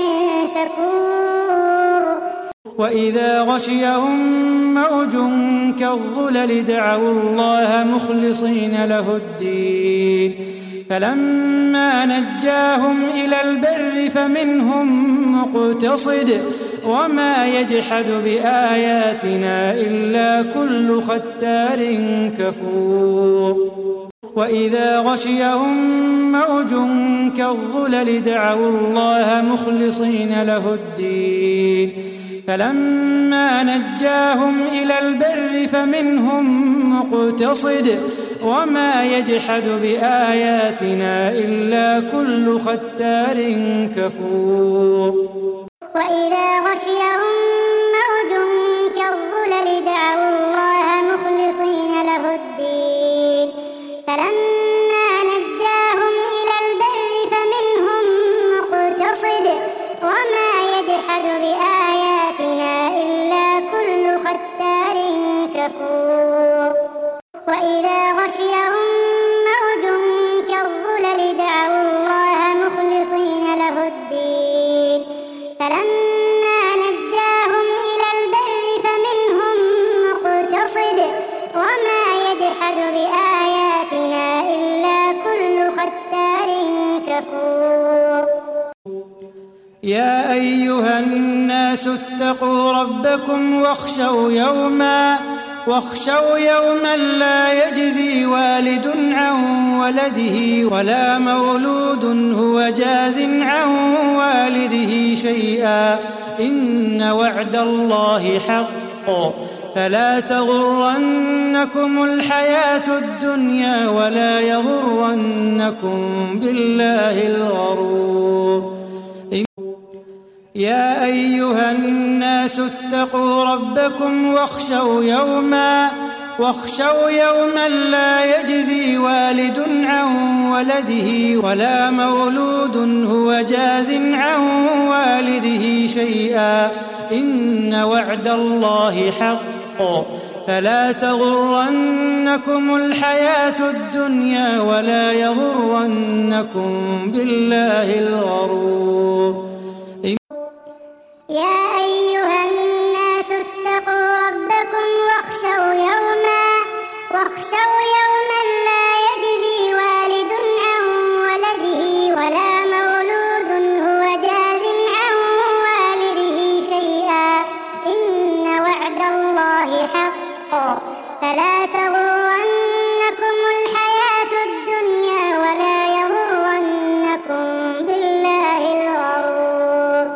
شكور وإذا غشيهم موج كالظلل دعوا الله مخلصين له الدين فلما نجاهم إلى البر فمنهم مقتصد وما يجحد بآياتنا إلا كل ختار كفور وإذا غشيهم موج كالظلل دعوا الله مخلصين له الدين فلما نجاهم إلى البر فمنهم مقتصد وما يجحد بآياتنا إلا كل ختار كفور وإذا غشيهم موج كالظلل دعوا الله مخلصين له الدين فلما نجاهم إلى البر فمنهم مقتصد وما يجحد بآياتنا إلا كل ختار كفور وإذا غشيهم موج كالظلل دعوا الله مخلصين له الدين فلما نجاهم إلى البر فمنهم مقتصد وما يجحد بآياتنا إلا كل ختار كفور يا أيها الناس اتقوا ربكم واخشوا يوما واخشوا يوما لا يجزي والد عن ولده ولا مولود هو جاز عن والده شيئا إن وعد الله حق فلا تغرنكم الحياة الدنيا ولا يغرنكم بالله الغرور يا أيها الناس اتقوا ربكم واخشوا يوما واخشوا يوما لا يجزي والد عن ولده ولا مولود هو جاز عن والده شيئا إن وعد الله حق فلا تغرنكم الحياة الدنيا ولا يغرنكم بالله الغرور يا أيها الناس اتقوا ربكم واخشوا يوما واخشوا يوما لا يجزي والد عن ولده ولا مولود هو جاز عن والده شيئا إن وعد الله حق فلا تغرنكم الحياة الدنيا ولا يغرنكم بالله الغرور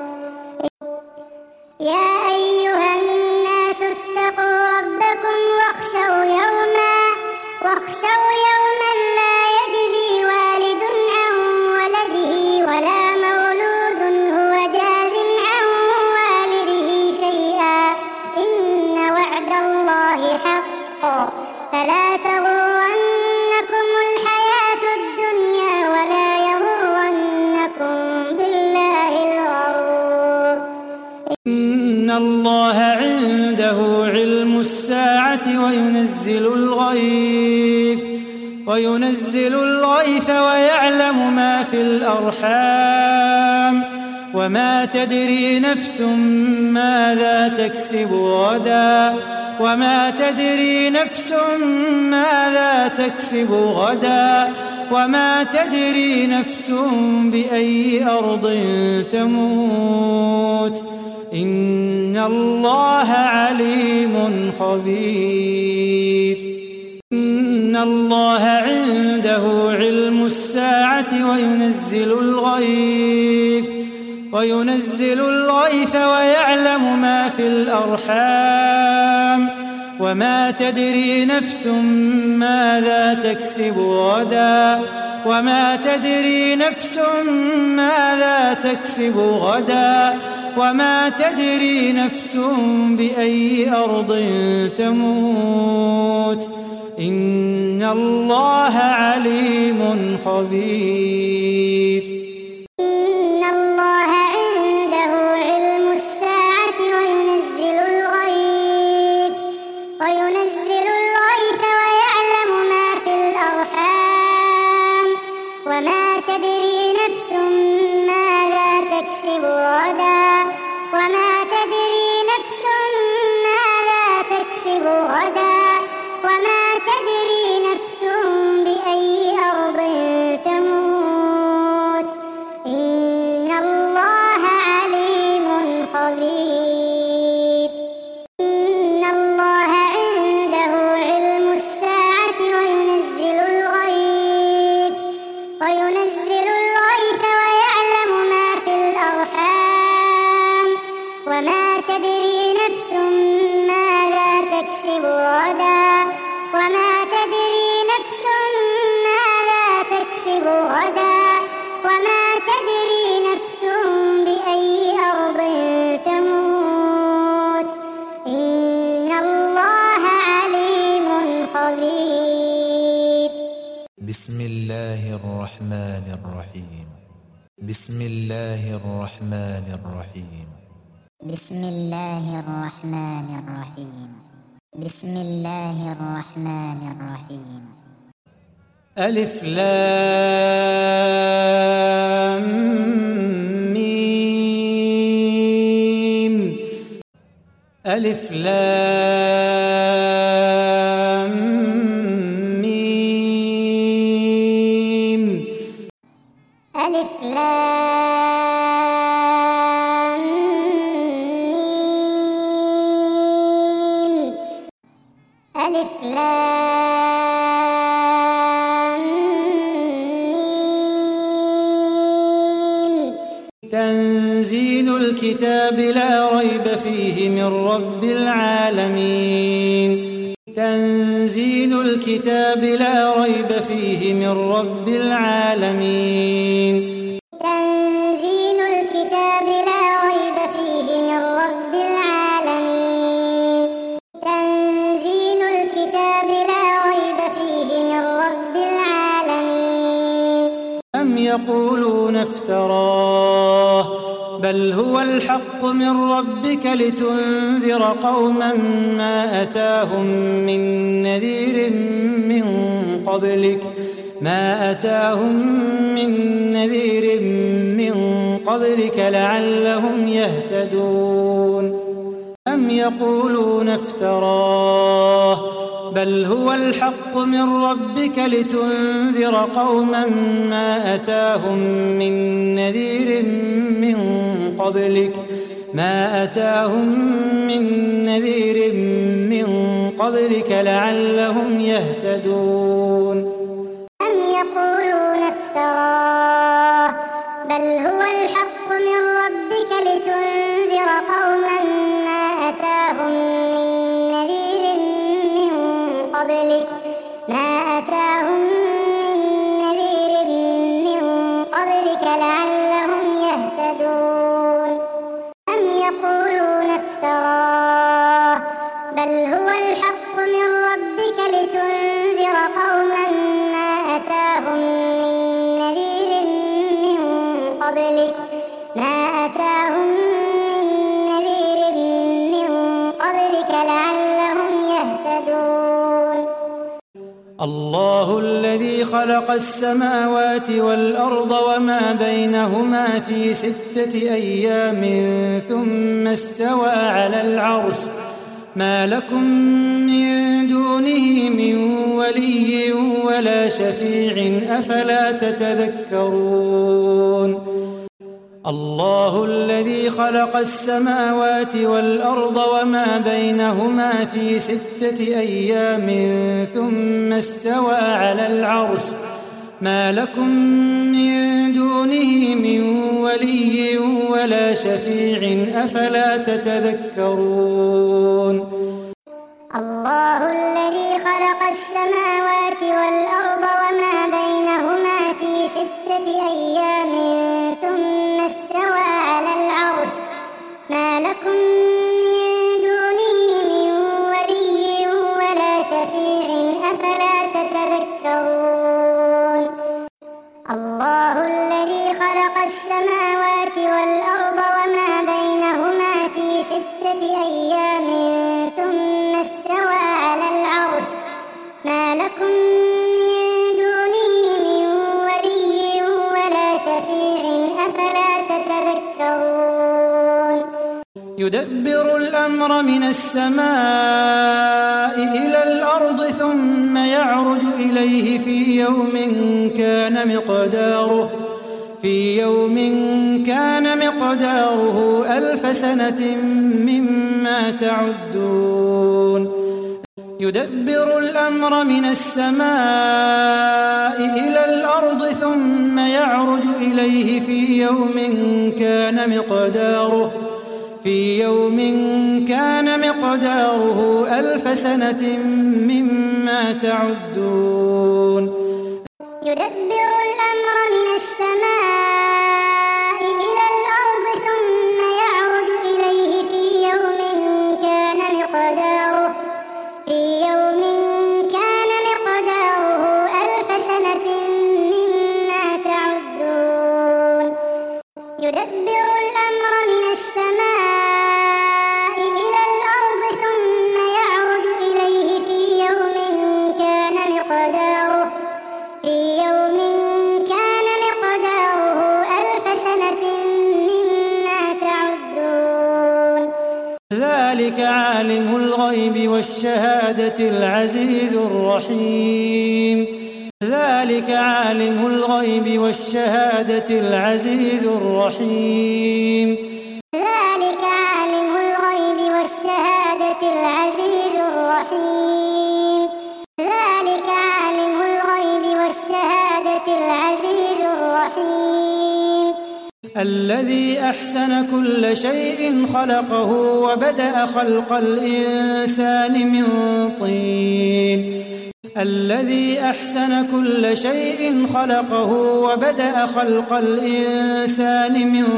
يا أيها الناس اتقوا ربكم واخشوا يوما واخشوا يوما لا يجزي والد عن ولده ولا مولود هو جاز عن والده شيئا إن وعد الله حق فلا تغرنكم الحياة الدنيا ولا يغرنكم بالله الغرور إن الله عنده علم الساعة وينزل الغيث وينزل الغيث ويعلم ما في الأرحام وما تدري نفس ماذا تكسب غدا وما تدري نفس ماذا تكسب غدا وما تدري نفس بأي أرض تموت إن الله عليم خبير إن الله عنده علم الساعة وينزل الغيث وينزل الغيث ويعلم ما في الأرحام وما تدري نفس ماذا تكسب غدا وما تدري نفس ماذا تكسب غدا وما تدري نفس بأي أرض تموت إن الله عليم خبير. إن الله عنده علم الساعة وينزل الغيث وينزل الغيث ويعلم ما في الأرحام وما تدري نفس ماذا تكسب غدا وما تدري نفس ماذا تكسب غدا وما تدري نفس بأي أرض تموت إن الله عليم خبير. إن الله عنده علم الساعة وينزل الغيث وينزل الغيث ويعلم ما في الأرحام وما تدري نفس ماذا تكسب غدا وما تدري نفس ماذا تكسب غدا وما تدري نفس بأي أرض تموت إن الله عليم خبير. بسم الله الرحمن الرحيم. بسم الله الرحمن الرحيم. بسم الله الرحمن الرحيم. بسم الله الرحمن الرحيم. ألف لام ميم ألف لام ميم ألف لام ميم ألف لام ميم. تنزيل الكتاب لا ريب فيه من رب العالمين تنزيل الكتاب لا ريب فيه من رب العالمين تنزيل الكتاب لا ريب فيه من رب العالمين تنزيل الكتاب لا ريب فيه من رب العالمين. أم يقولون افتراه بل هو الحق من ربك لتنذر قوما ما أتاهم من نذير من قبلك ما أتاهم من نذير من قبلك لعلهم يهتدون. أم يقولون افتراه بل هو الحق من ربك لتنذر قوما ما أتاهم من نذير من قبلك ما أتاهم من نذير من قبلك لعلهم يهتدون. أم يقولون افتراه بل هو الحق من ربك لتنذر قوما ما أتاهم من نذير من قبلك ما أتاهم من نذير من قبلك لعلهم يهتدون. أم يقولون افتراه بل هو الحق من ربك لتنذر قوما ما أتاهم من نذير من قبلك ما أتاهم من نذير من قبلك لعلهم يهتدون. الله الذي خلق السماوات والأرض وما بينهما في ستة أيام ثم استوى على العرش ما لكم من دونه من ولي ولا شفيع أفلا تتذكرون. الله الذي خلق السماوات والأرض وما بينهما في ستة أيام ثم استوى على العرش ما لكم من دونه من ولي ولا شفيع أفلا تتذكرون الله الذي خلق السماوات والأرض وما بينهما في ستة أيام ثم استوى على العرش ما لكم من دونه من ولي ولا شفيع أفلا تتذكرون الله الذي خلق السماوات والأرض وما بينهما في ستة أيام ثم استوى على العرش ما لكم من دونه من ولي ولا شفيع أفلا تتذكرون يدبر الأمر من السماء إلى الأرض ثم يعرج إليه في يوم كان مقداره في يوم كان مقداره ألف سنة مما تعدون يدبر الأمر من السماء إلى الأرض ثم يعرج إليه في يوم كان مقداره في يوم كان مقداره ألف سنة مما تعدون يدبر الأمر من السماء إلى الأرض ثم يعرج إليه في يوم كان مقداره في يوم كان مقداره ألف سنة مما تعدون يدبر الأمر من السماء إلى الأرض ثم يعرج إليه في يوم كان مقداره في يوم كان مقداره ألف سنة مما تعدون ذلك عالم الغيب والشهادة العزيز الرحيم ذلك عالم الغيب والشهادة العزيز الرحيم ذلك عالم الغيب والشهادة العزيز الرحيم ذلك عالم الغيب والشهادة العزيز الرحيم الذي أحسن كل شيء خلقه وبدأ خلق الإنسان من طين الذي أحسن كل شيء خلقه وبدأ خلق الإنسان من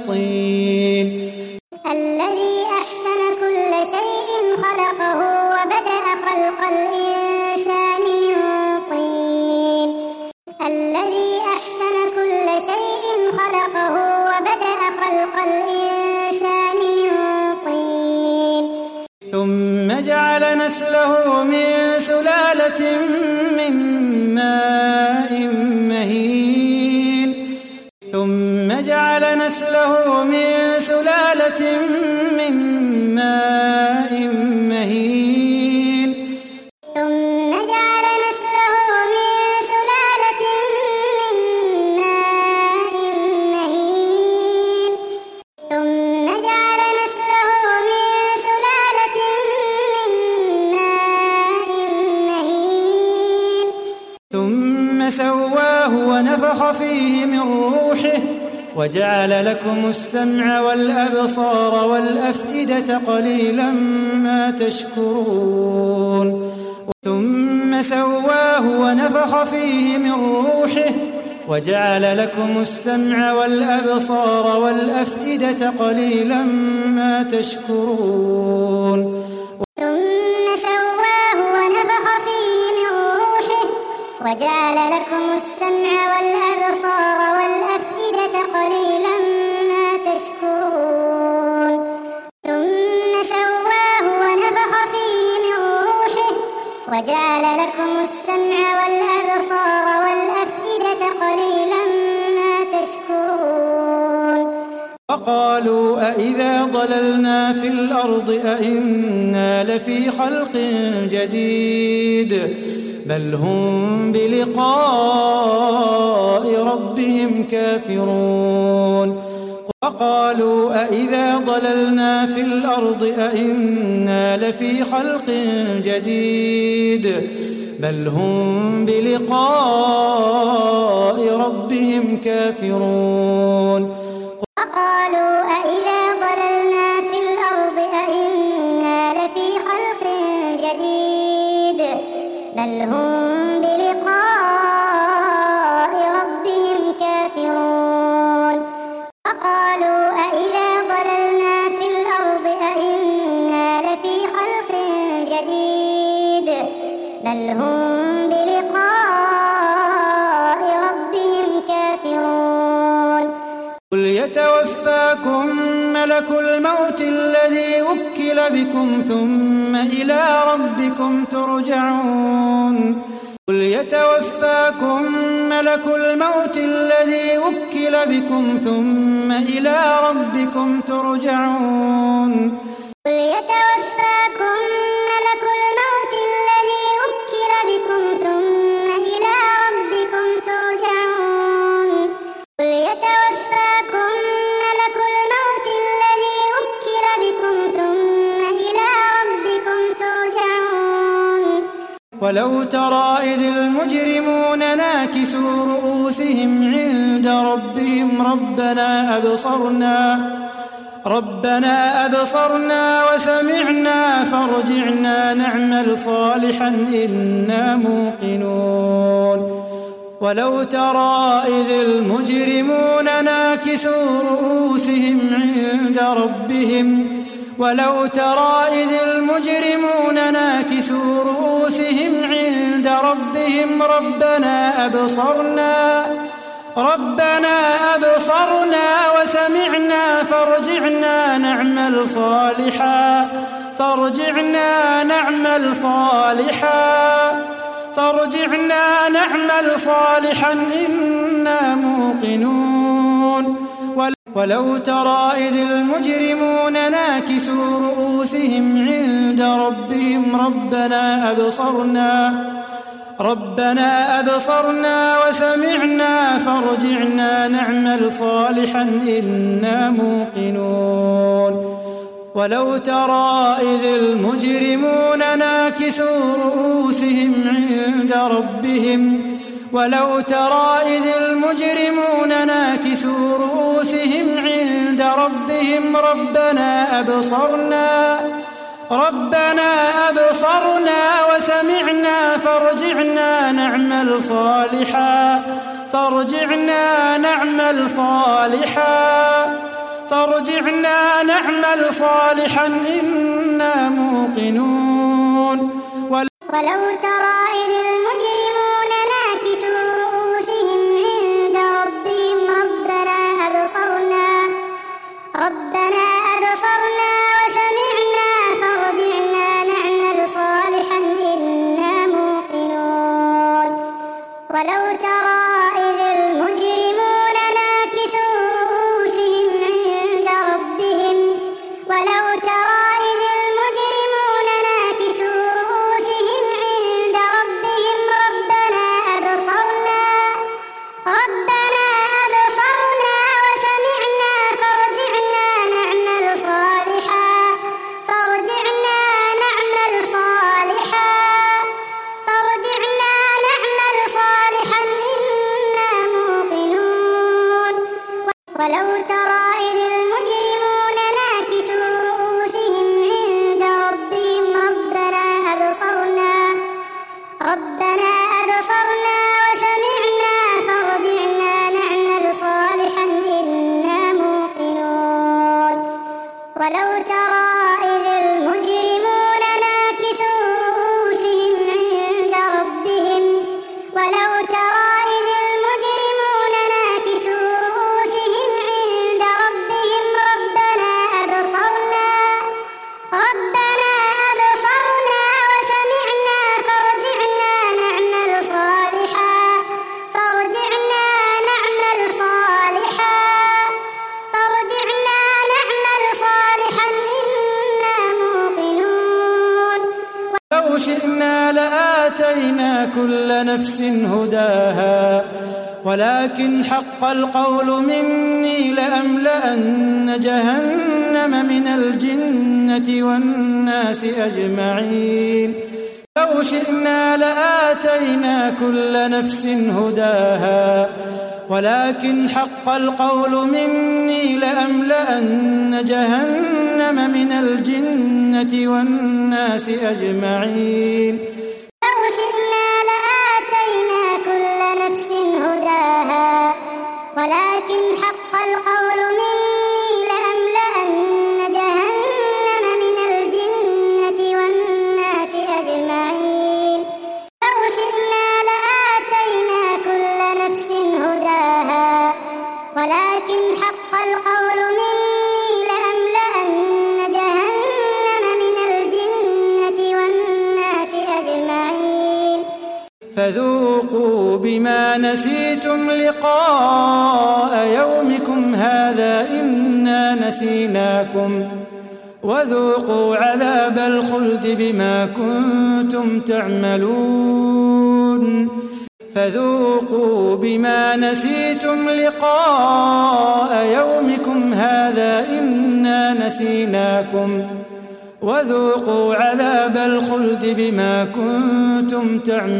طين الذي أحسن كل شيء خلقه وبدأ خلق الإنسان من طين الذي أحسن كل شيء خلقه وبدأ خلق الإنسان من طين ثم جعل نسله من سلالة من ماء مهين ثم جعل نسله من سلالة من ماء مهين ثم جعل نسله من سلالة من ماء مهين ثم جعل نسله من سلالة من ماء مهين ثم سواه ونفخ فيه من روحه وجعل لكم السمع والأبصار والأفئدة قليلا ما تشكرون ثم سواه ونفخ فيه من روحه وجعل لكم السمع والأبصار والأفئدة قليلا ما تشكرون ثم سواه ونفخ فيه من روحه وجعل لكم السمع والأبصار والأفئدة قليلا ما تشكرون ثم سواه ونفخ فيه من روحه وجعل لكم السمع والأبصار والأفئدة قليلا ما تشكرون وقالوا أإذا ضللنا في الأرض أإنا لفي خلق جديد بل هم بلقاء ربهم كافرون وقالوا أإذا ضللنا في الأرض أإنا لفي خلق جديد بل هم بلقاء ربهم كافرون وقالوا أإذا ضللنا في الأرض أإنا لفي خلق جديد بل هم بلقاء ربهم كافرون وقالوا أإذا ضللنا في الأرض أإنا لفي خلق جديد بل هم بلقاء ربهم كافرون قل يتوفاكم ملك الموت الذي وكل بكم ثم إلى ربكم ترجعون قل يتوفاكم ملك الموت الذي وكل بكم ثم إلى ربكم ترجعون قل يتوفاكم ملك الموت الذي وكل بكم ثم إلى ربكم ترجعون قل يتوفاكم ملك الموت الذي وكل بكم ثم إلى ربكم ترجعون ولو ترى إذ المجرمون ناكسوا رؤوسهم عند ربهم ربنا أبصرنا ربنا أبصرنا وسمعنا فارجعنا نعمل صالحا إنا موقنون ولو ترى إذ المجرمون ناكسوا رؤوسهم عند ربهم ولو ترى إذ المجرمون ناكسوا رؤوسهم عند ربهم ربنا أبصرنا ربنا أبصرنا وسمعنا فارجعنا نعمل صالحا فارجعنا نعمل صالحا فارجعنا نعمل صالحا إنا موقنون ولو ترى إذ المجرمون ناكسوا رؤوسهم عند ربهم ربنا أبصرنا ربنا أبصرنا وسمعنا فارجعنا نعمل صالحا إنا موقنون ولو ترى إذ المجرمون ناكسوا رؤوسهم عند ربهم ولو ترى إذ المجرمون ناكسوا رؤوسهم عند ربهم ربنا أبصرنا ربنا أبصرنا وسمعنا فارجعنا نعمل صالحا فارجعنا نعمل صالحا فارجعنا نعمل صالحا إنا موقنون ولو ترى إذ المجرمون ناكسوا رؤوسهم عند ربهم ربنا أبصرنا ربنا أبصرنا وسمعنا فارجعنا نعمل صالحا إنا موقنون ولو ترى إذ المجرمون ناكسوا رؤوسهم عند ربهم ولو ترى إذ المجرمون ناكسوا رؤوسهم عند ربهم ربنا أبصرنا ربنا أبصرنا وسمعنا فارجعنا نعمل صالحا فارجعنا نعمل صالحا فارجعنا نعمل صالحا إنا موقنون ولو ترى إذ المجرمون ناكسوا رؤوسهم عند ربهم ربنا أبصرنا ربنا أبصرنا وسمعنا فارجعنا نعمل صالحا إنا موقنون ولو ترى إذ المجرمون ناكسوا رؤوسهم عند ربهم ولو ترى إذ المجرمون ناكسوا رؤوسهم عند ربهم ربنا أبصرنا ربنا أبصرنا وسمعنا فارجعنا نعمل صالحا فارجعنا نعمل صالحا فارجعنا نعمل صالحا إنا موقنون لو شئنا لآتينا كل نفس هداها ولكن حق القول مني لأملأن جهنم من الجنة والناس أجمعين ولو شئنا لآتينا كل نفس هداها ولكن حق القول مني لأملأن جهنم من الجنة والناس أجمعين لو شئنا لآتينا كل نفس هداها ولكن حق القول مني لأملأن جهنم من الجنة والناس أجمعين لو شئنا لآتينا كل نفس هداها ولكن حق القول مني لأملأن جهنم من الجنة والناس أجمعين فذوقوا بما نسيتم لقاء يومكم هذا إنا نسيناكم وذوقوا عذاب الخلد بما كنتم تعملون فذوقوا بما نسيتم لقاء يومكم هذا إنا نسيناكم وذوقوا عذاب الخلد بما كنتم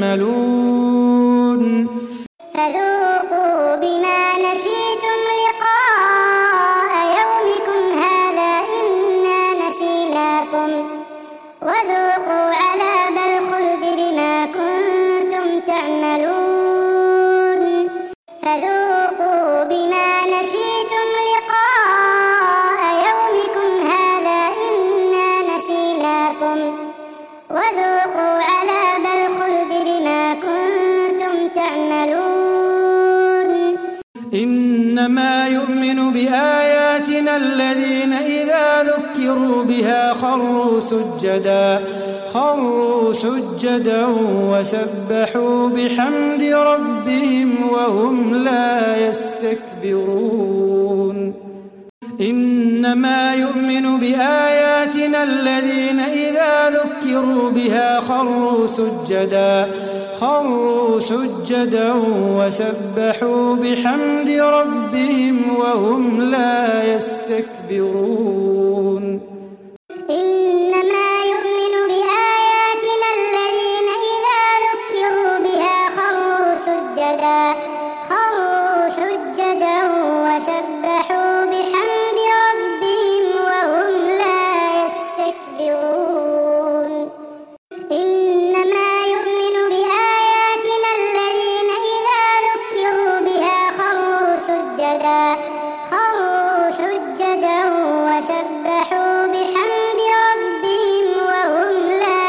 تعملون فذوقوا بما نسيتم لقاء يومكم هذا إنا نسيناكم وذوقوا عذاب الخلد بما كنتم تعملون فذوقوا بما نسيتم لقاء يومكم هذا إنا نسيناكم وذوقوا عذاب الخلد بما كنتم تعملون إنما يؤمن بآياتنا الذين إذا ذكروا بها خروا سجدا خروا سجدا وسبحوا بحمد ربهم وهم لا يستكبرون إنما يؤمن بآياتنا الذين إذا ذكروا بها خروا سجدا خروا سجدا وسبحوا بحمد ربهم وهم لا يستكبرون إنما يؤمن بآياتنا الذين إذا ذكروا بها خروا سجدا خروا سجدا وسبحوا بحمد ربهم وهم لا يستكبرون إنما يؤمن بآياتنا الذين إذا ذكروا بها خروا سجدا خروا سجدا وسبحوا بحمد ربهم وهم لا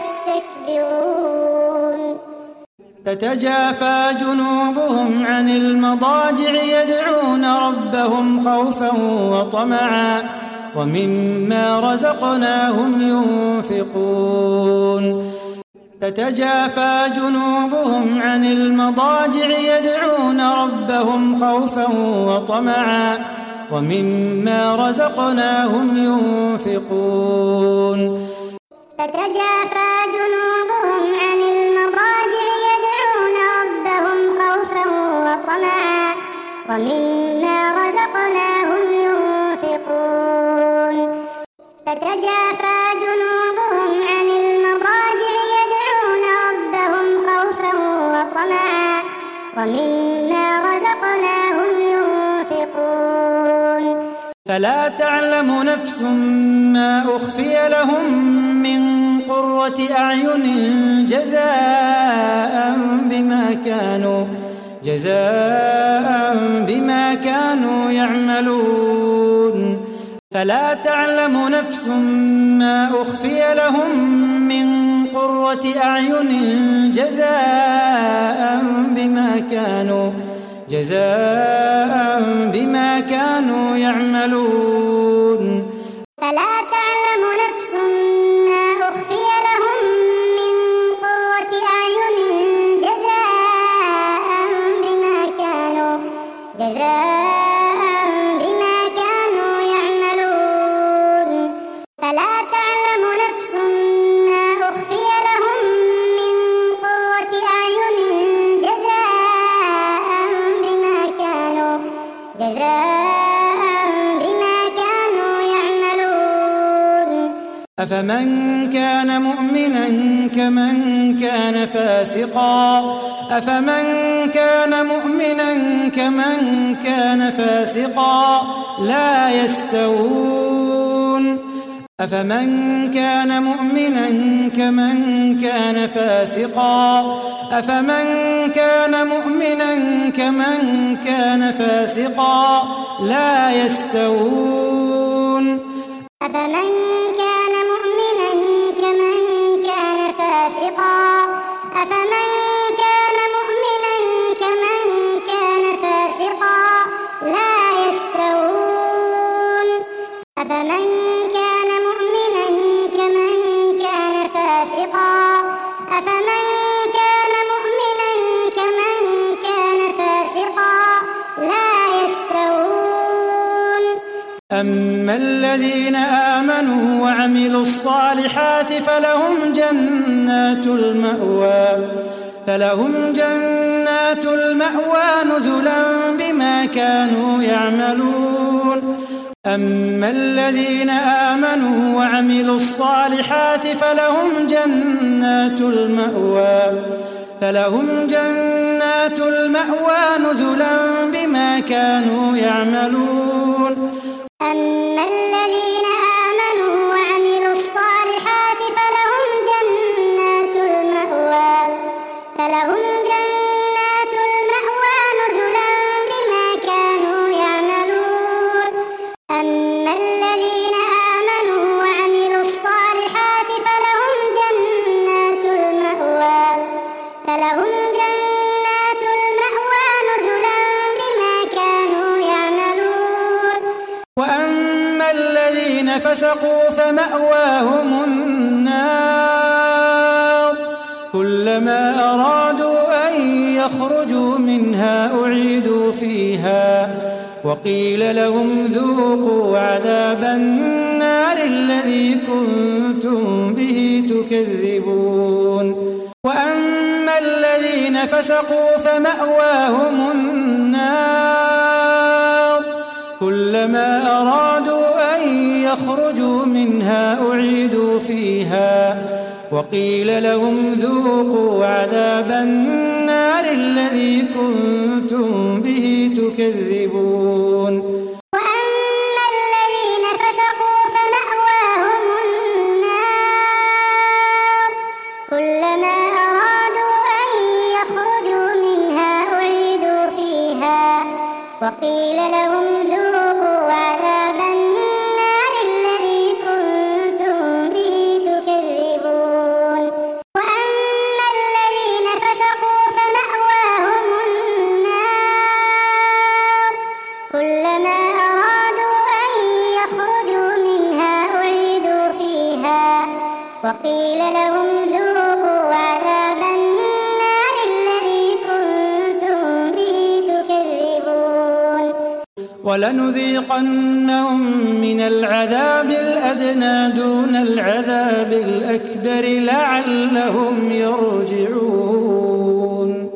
يستكبرون تتجافى جنوبهم عن المضاجع يدعون ربهم خوفا وطمعا ومما رزقناهم ينفقون تتجافى جنوبهم عن المضاجع يدعون ربهم خوفا وطمعا ومما رزقناهم ينفقون تتجافى جنوبهم عن المضاجع يدعون ربهم خوفا وطمعا ومما رزقناهم ينفقون تتجافى جنوبهم عن المضاجع يدعون ربهم خوفا وطمعا ومما رزقناهم ينفقون فلا تعلم نفس ما أخفي لهم من قرة أعين جزاء بما كانوا جزاء بما كانوا يعملون فلا تعلم نفس ما أخفي لهم من قرة أعين جزاء بما كانوا جزاء بما كانوا يعملون فلا تعلم نفس ما أخفي لهم من قرة أعين جزاء بما كانوا جزاء بما كانوا يعملون فلا تعلم نفس ما أخفي لهم من قرة أعين جزاء بما كانوا جزاء بما كانوا أفمن كان مؤمنا كمن كان فاسقا أفمن كان مؤمنا كمن كان فاسقا لا يستوون أفمن كان مؤمنا كمن كان فاسقا أفمن كان مؤمنا كمن كان فاسقا لا يستوون أفمن كان مؤمنا كمن كان فاسقا أفمن كان مؤمنا كمن كان فاسقا لا يستوون أفمن كان مؤمنا كمن كان فاسقا أفمن كان مؤمنا كمن كان فاسقا لا يستوون أما الذين آمنوا وعملوا الصالحات فلهم جنات المأوى فلهم جنات المأوى نزلا بما كانوا يعملون أما الذين آمنوا وعملوا الصالحات فلهم جنات المأوى فلهم جنات المأوى نزلا بما كانوا يعملون أما الذين آمنوا وعملوا الصالحات فلهم جنات المأوى فلهم جنات المأوى نزلا بما كانوا يعملون أما الذين آمنوا وعملوا الصالحات فلهم جنات المأوى فلهم جنات المأوى نزلا بما كانوا يعملون وأما الذين فسقوا فمأواهم النار كلما أرادوا أن يخرجوا منها أعيدوا فيها وقيل لهم ذوقوا عذاب النار الذي كنتم به تكذبون وأما الذين فسقوا فمأواهم النار كلما أرادوا أن يخرجوا منها أعيدوا فيها وقيل لهم ذوقوا عذاب النار الذي كنتم به تكذبون وأما الذين فسقوا فمأواهم النار كلما أرادوا أن يخرجوا منها أعيدوا فيها وقيل لهم ذوقوا عذاب النار الذي كنتم به تكذبون وأما الذين فسقوا فمأواهم النار كلما أرادوا أن يخرجوا منها أعيدوا فيها وقيل لهم ذوقوا عذاب النار الذي كنتم به تكذبون ولنذيقنهم من العذاب الأدنى دون العذاب الأكبر لعلهم يرجعون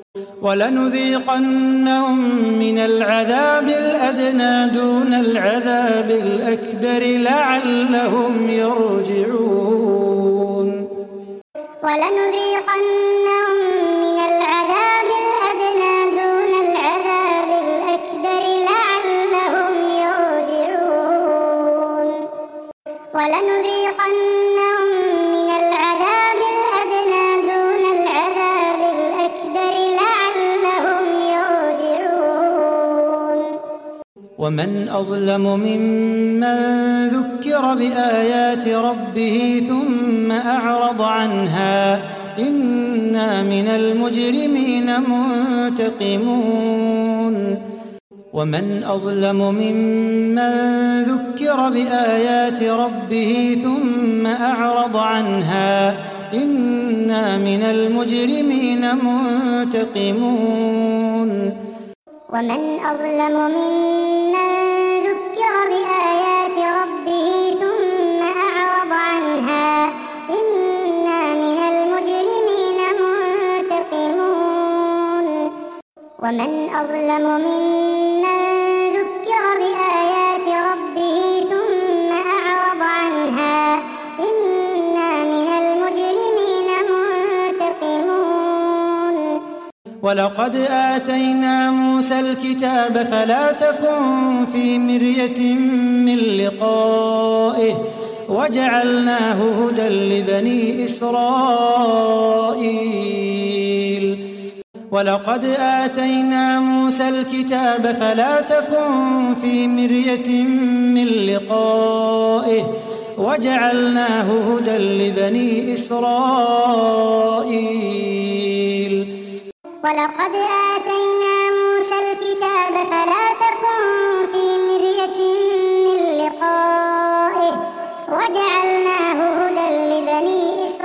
ولنذيقنهم من العذاب الأدنى دون العذاب الأكبر لعلهم يرجعون ولنذيقنهم من العذاب الأدنى دون العذاب الأكبر لعلهم يرجعون ولنذيقنهم من العذاب الأدنى دون العذاب الأكبر لعلهم يرجعون ومن أظلم ممن ذكر بآيات ربه ثم أعرض عنها إنا من المجرمين منتقمون ومن أظلم ممن ذكر بآيات ربه ثم أعرض عنها إنا من المجرمين منتقمون ومن أظلم ممن ذكر بآيات ربه ثم أعرض عنها إنا من المجرمين منتقمون ومن أظلم ممن ذكر بآيات ربه ثم أعرض عنها ولقد آتينا موسى الكتاب فلا تكن في مرية من لقائه وجعلناه هدى لبني إسرائيل ولقد آتينا موسى الكتاب فلا تكن في مرية من لقائه وجعلناه هدى لبني إسرائيل ولقد آتينا موسى الكتاب فلا تكن في مرية من لقائه وجعلناه هدى لبني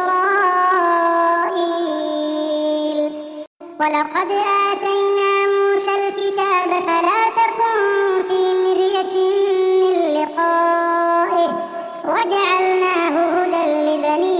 إسرائيل ولقد آتينا موسى الكتاب فلا تكن في مرية من لقائه وجعلناه هدى لبني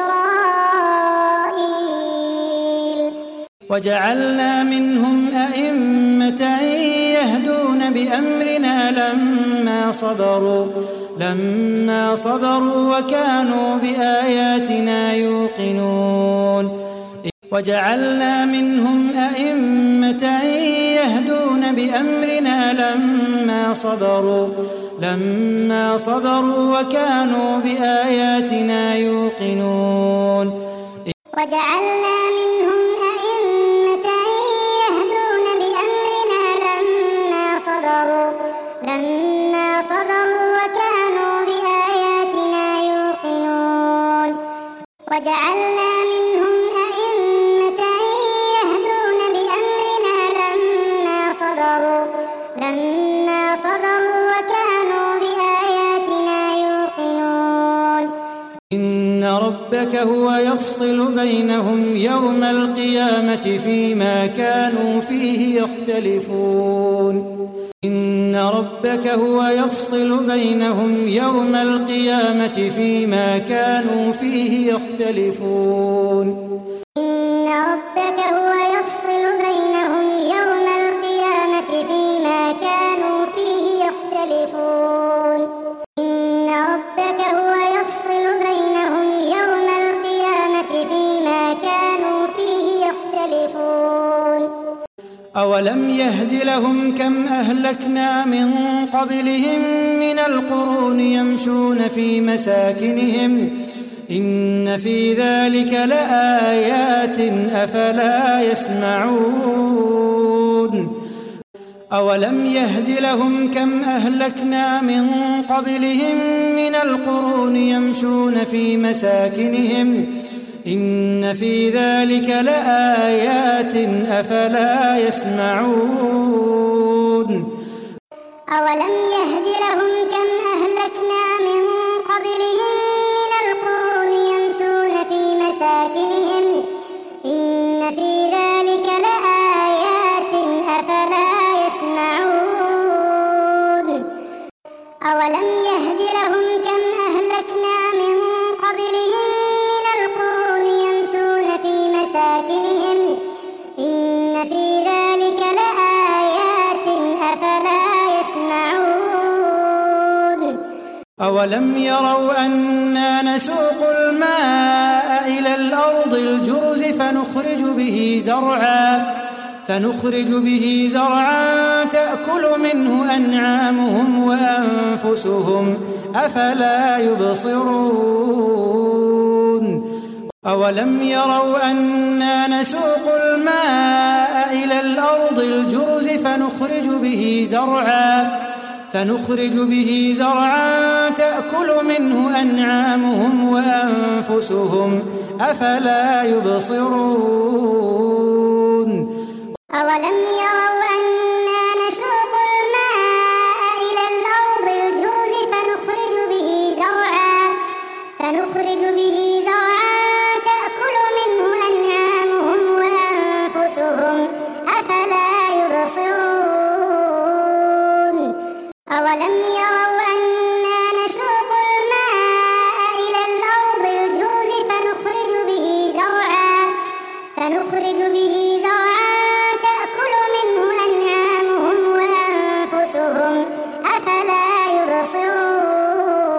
إسرائيل وجعلنا منهم أئمة يهدون بأمرنا لما صبروا لما صبروا وكانوا بآياتنا يوقنون وجعلنا منهم أئمة يهدون بأمرنا لما صبروا لما صبروا وكانوا بآياتنا يوقنون وجعلنا منهم أئمة يهدون بأمرنا لما صبروا لما صبروا وكانوا بآياتنا يوقنون وجعلنا منهم أئمة يهدون بأمرنا لما صبروا لما صبروا وكانوا بآياتنا يوقنون إن ربك هو يفصل بينهم يوم القيامة فيما كانوا فيه يختلفون إن ربك هو يفصل بينهم يوم القيامة فيما كانوا فيه يختلفون إن ربك هو يفصل بينهم يوم القيامة فيما كانوا فيه يختلفون إن ربك هو يفصل بينهم يوم القيامة فيما كانوا فيه يختلفون أولم يهد لهم كم أهلكنا من قبلهم من القرون يمشون في مساكنهم إن في ذلك لآيات أفلا يسمعون أولم يهد لهم كم أهلكنا من قبلهم من القرون يمشون في مساكنهم إن في ذلك لآيات أفلا يسمعون أولم يهد لهم كم أهلكنا من قبلهم من القرون يمشون في مساكنهم إن في ذلك لآيات أفلا يسمعون أولم يهد لهم كم أهلكنا من قبلهم من القرون يمشون في مساكنهم إن في ذلك لآيات أفلا يسمعون أولم يروا أنا نسوق الماء إلى الأرض الجرز فنخرج به زرعا فنخرج به زرعا تأكل منه أنعامهم وأنفسهم أفلا يبصرون أولم يروا أنا نسوق الماء إلى الأرض الجرز فنخرج به زرعا فنخرج به زرعا تأكل منه أنعامهم وأنفسهم أفلا يبصرون أولم يروا أنا نسوق الماء إلى الأرض الجرز فنخرج به زرعا فنخرج به زرعا تأكل منه أنعامهم وأنفسهم أفلا يبصرون أولم يروا أنا نسوق الماء إلى الأرض الجرز فنخرج به زرعا فنخرج به زرعا تأكل منه أنعامهم وأنفسهم أفلا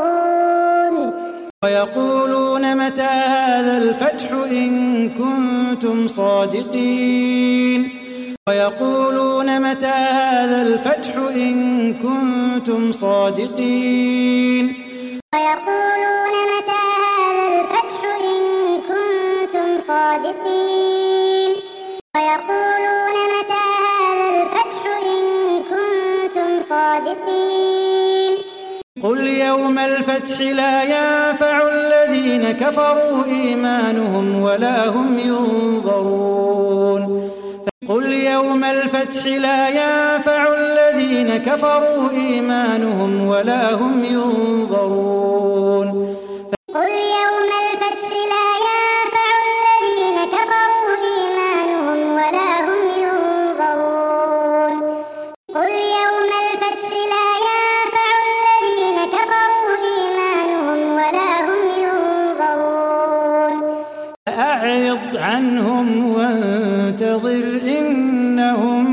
يبصرون ويقولون متى هذا الفتح إن كنتم كنتم صادقين ويقولون متى هذا الفتح إن كنتم صادقين ويقولون متى هذا الفتح إن كنتم صادقين ويقولون متى هذا الفتح إن كنتم صادقين قل يوم الفتح لا ينفع الذين كفروا إيمانهم ولا هم ينظرون قل يوم الفتح لا ينفع الذين كفروا إيمانهم ولا هم ينظرون قل يوم الفتح لا ينفع الذين كفروا إيمانهم ولا هم ينظرون قل يوم الفتح لا ينفع الذين كفروا إيمانهم ولا هم ينظرون أعرض عنهم وانتظر إنهم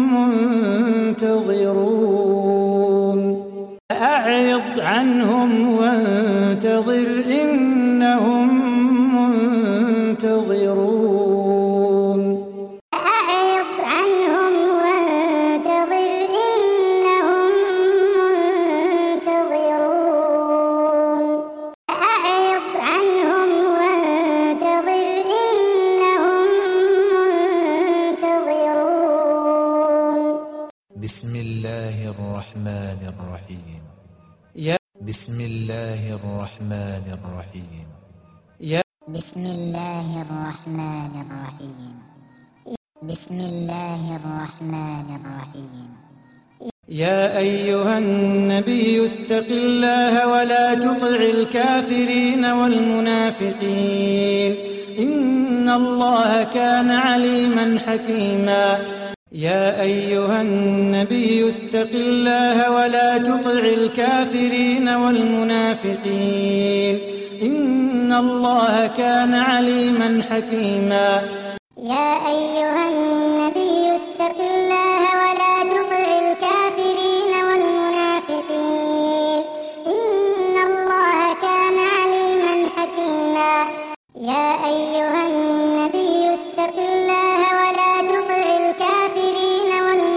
منتظرون أعرض عنهم وانتظر إنهم منتظرون أعرض عنهم وانتظر إنهم منتظرون أعرض عنهم وانتظر إنهم منتظرون بسم الله الرحمن الرحيم يا بسم الله الرحمن الرحيم يا بسم الله الرحمن الرحيم بسم الله الرحمن الرحيم يا أيها النبي اتق الله ولا تطع الكافرين والمنافقين إن الله كان عليما حكيما يا أيها النبي اتق الله ولا تطع الكافرين والمنافقين إن الله كان عليما حكيما يا أيها النبي اتق الله ولا تطع الكافرين والمنافقين إن الله كان عليما حكيما يا أيها النبي اتق الله ولا تطع الكافرين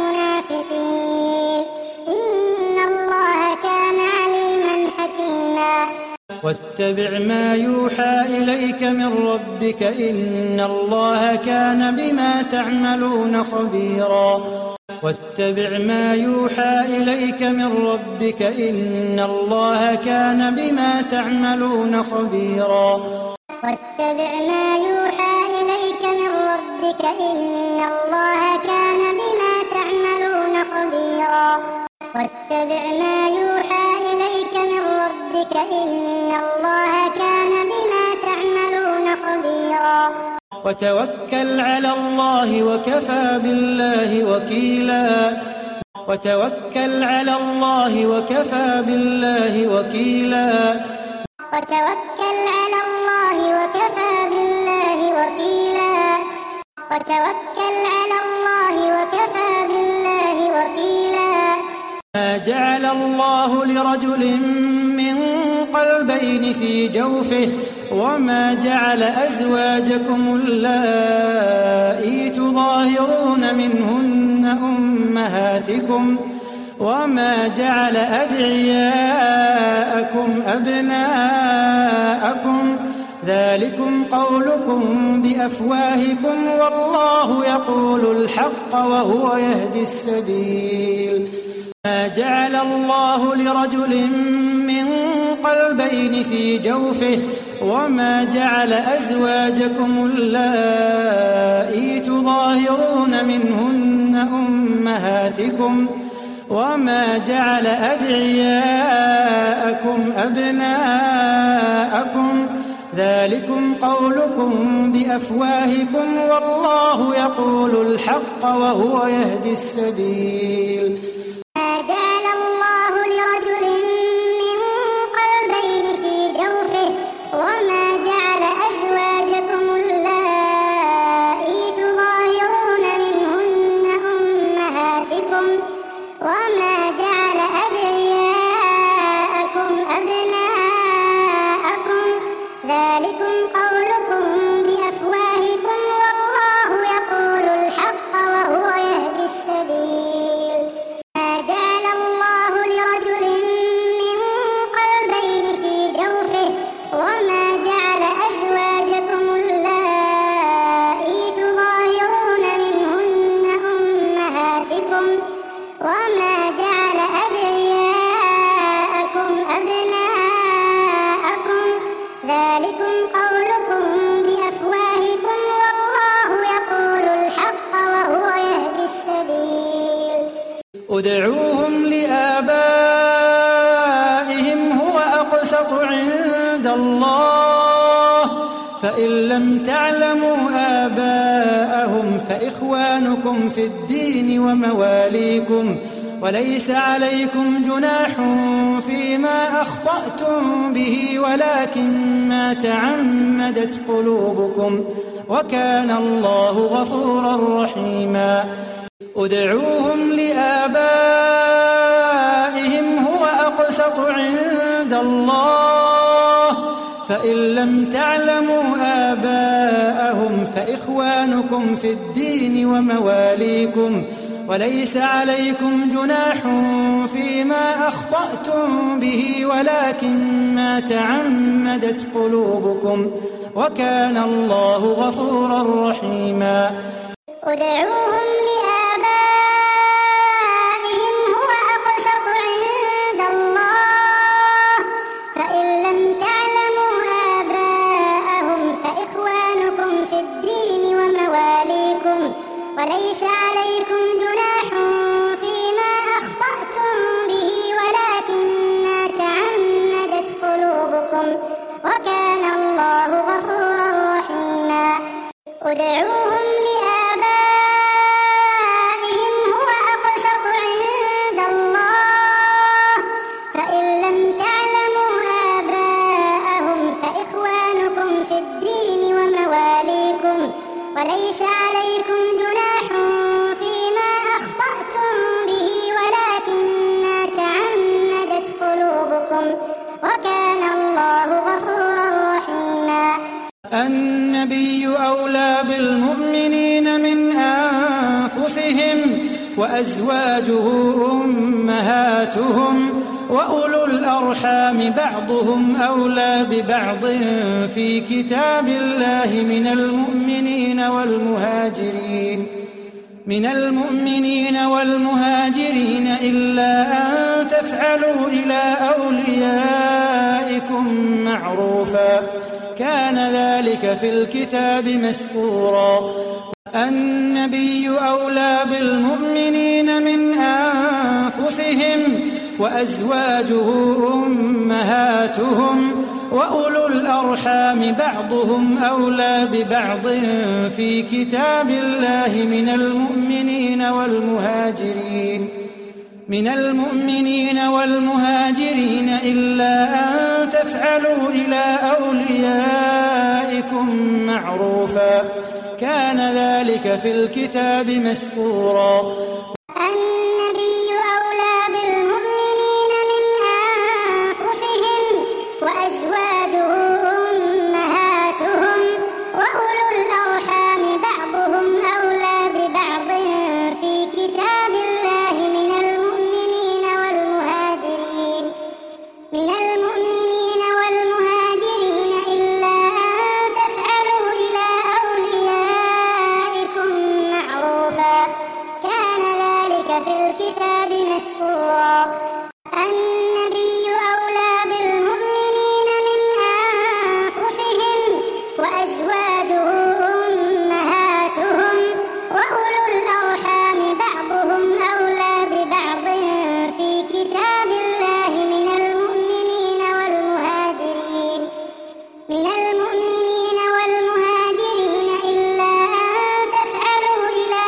والمنافقين إن الله كان عليما حكيما واتبع ما يوحى إليك من ربك إن الله كان بما تعملون خبيرا واتبع ما يوحى إليك من ربك إن الله كان بما تعملون خبيرا واتبع ما يوحى إليك من ربك إن الله كان بما تعملون خبيرا واتبع ما يوحى إليك من ربك إن الله كان بما تعملون خبيرا وتوكل على الله وكفى بالله وكيلا وتوكل على الله وكفى بالله وكيلا وتوكل على الله وكفى بالله وكيلا وتوكل على الله وكفى بالله وكيلا ما جعل الله لرجل من قلبين في جوفه وما جعل أزواجكم اللائي تظاهرون منهن أمهاتكم وما جعل أدعياءكم أبناءكم ذلكم قولكم بأفواهكم والله يقول الحق وهو يهدي السبيل ما جعل الله لرجل من قلبين في جوفه وما جعل أزواجكم اللائي تظاهرون منهن أمهاتكم وما جعل أدعياءكم أبناءكم ذلكم قولكم بأفواهكم والله يقول الحق وهو يهدي السبيل ما جعل الله لرجل من قلبين في جوفه وما جعل أزواجكم اللائي تظاهرون منهن أمهاتكم وما جعل أدعياءكم أبناءكم ذلكم قولكم بأفواهكم ادعوهم لآبائهم هو أقسط عند الله فإن لم تعلموا آباءهم فإخوانكم في الدين ومواليكم وليس عليكم جناح فيما أخطأتم به ولكن ما تعمدت قلوبكم وكان الله غفورا رحيما ادعوهم لآبائهم هو أقسط عند الله فإن لم تعلموا آباءهم فإخوانكم في الدين ومواليكم وليس عليكم جناح فيما أخطأتم به ولكن ما تعمدت قلوبكم وكان الله غفورا رحيما ادعوهم لآبائهم هو أقسط عند الله فإن لم تعلموا آباءهم فإخوانكم في الدين ومواليكم وليس عليكم جناح فيما أخطأتم به ولكن ما تعمدت قلوبكم وكان الله غفورا رحيما ادعوهم لآبائهم هو أقسط عند الله فإن لم تعلموا آباءهم فإخوانكم في الدين ومواليكم وليس عليكم جناح فيما أخطأتم به ولكن ما تعمدت قلوبكم وكان الله غفورا رحيما النبي أولى بالمؤمنين من أنفسهم وأزواجه أمهاتهم وأولو الأرحام بعضهم أولى ببعض في كتاب الله من المؤمنين والمهاجرين من المؤمنين والمهاجرين إلا أن تفعلوا إلى أوليائكم معروفا كان ذلك في الكتاب مسطورا النبي أولى بالمؤمنين من أنفسهم وأزواجه أمهاتهم وأولو الأرحام بعضهم أولى ببعض في كتاب الله من المؤمنين والمهاجرين من المؤمنين والمهاجرين إلا أن تفعلوا إلى أوليائكم معروفا كان ذلك في الكتاب مسطورا النبي أولى بالمؤمنين من أنفسهم وأزواجه أمهاتهم وأولو الأرحام بعضهم أولى ببعض في كتاب الله من المؤمنين والمهاجرين من المؤمنين والمهاجرين إلا أن تفعلوا إلى أوليائكم معروفا كان ذلك في الكتاب مسطورا النبي أولى بالمؤمنين من أنفسهم وأزواجه أمهاتهم وأولو الأرحام بعضهم أولى ببعض في كتاب الله من المؤمنين والمهاجرين من المؤمنين والمهاجرين إلا أن تفعلوا إلى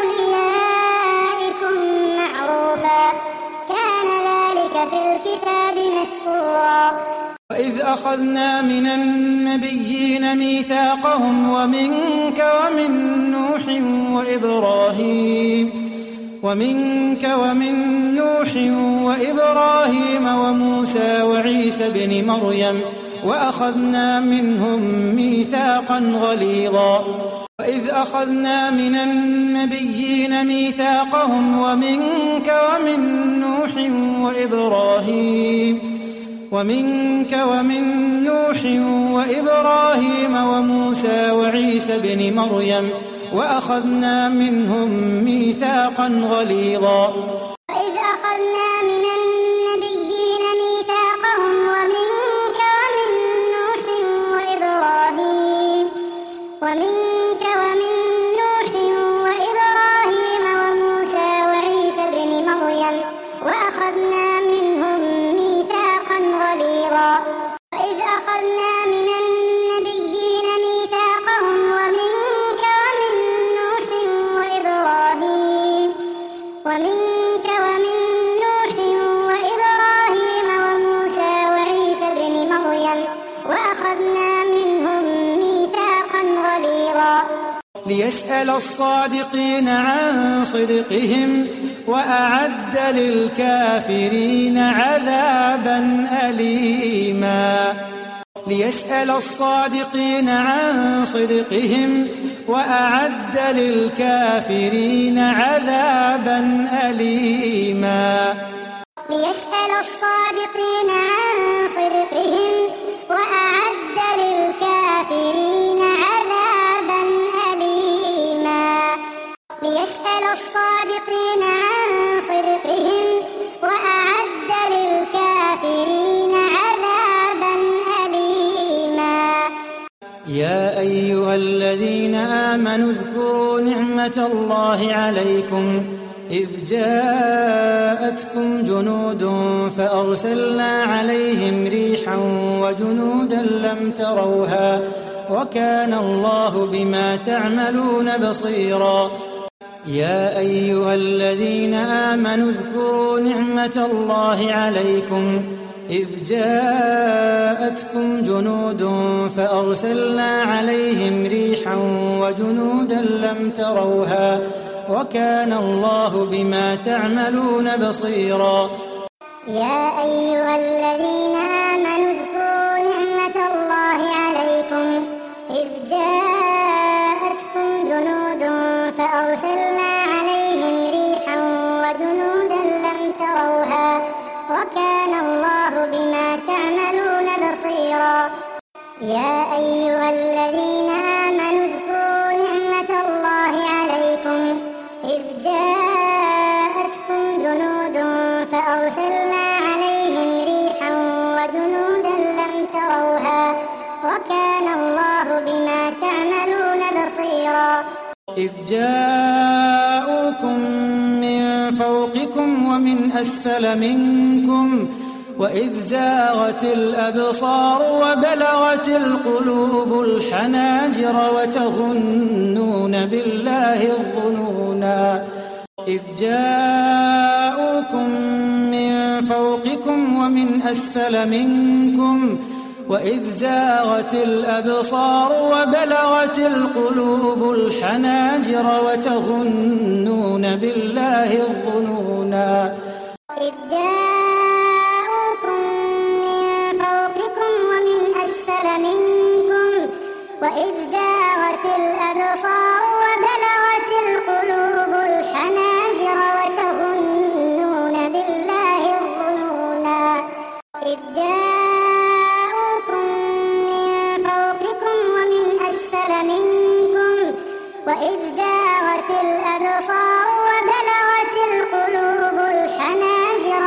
أوليائكم معروفا كان ذلك في الكتاب مسطورا وإذ أخذنا من النبيين ميثاقهم ومنك ومن نوح وإبراهيم ومنك ومن نوح وإبراهيم وموسى وعيسى بن مريم وأخذنا منهم ميثاقا غليظا وإذ أخذنا من النبيين ميثاقهم ومنك ومن نوح وإبراهيم ومنك ومن نوح وإبراهيم وموسى وعيسى بن مريم وأخذنا منهم ميثاقا غليظا وإذ أخذنا من النبيين ميثاقهم ومنك ومن نوح وإبراهيم ومنك ومن نوح وإبراهيم وموسى وعيسى بن مريم ليسأل الصادقين عن صدقهم وأعد للكافرين عذابا أليما ليسأل الصادقين عن صدقهم وأعد للكافرين عذابا أليما ليسأل الصادقين عن صدقهم وأعد للكافرين عذابا أليما ليسأل الصادقين عن صدقهم وأعد للكافرين عذابا أليما يا أيها الذين آمنوا اذكروا نعمة الله عليكم إذ جاءتكم جنود فأرسلنا عليهم ريحا وجنودا لم تروها وكان الله بما تعملون بصيرا يا أيها الذين آمنوا اذكروا نعمة الله عليكم إذ جاءتكم جنود فأرسلنا عليهم ريحا وجنودا لم تروها وكان الله بما تعملون بصيرا يا أيها الذين آمنوا اذكروا نعمة الله عليكم إذ جاءتكم جنود فأرسلنا عليهم ريحا وجنودا لم تروها وكان الله بما تعملون بصيرا يا أيها الذين آمنوا اذكروا نعمة الله عليكم إذ جاءتكم جنود فأرسلنا عليهم ريحا وجنودا لم تروها وكان الله بما تعملون بصيرا إذ جاءوكم من فوقكم ومن أسفل منكم وإذ زاغت الأبصار وبلغت القلوب الحناجر وتظنون بالله الظنونا إذ جاءوكم من فوقكم ومن أسفل منكم وإذ زاغت الأبصار وبلغت القلوب الحناجر وتظنون بالله الظنونا إذ جاءوكم من فوقكم ومن أسفل منكم وإذ زاغت الأبصار وبلغت القلوب الحناجر وتظنون بالله الظنونا إذ جاءوكم من فوقكم ومن أسفل منكم وإذ زاغت الأبصار وبلغت القلوب الحناجر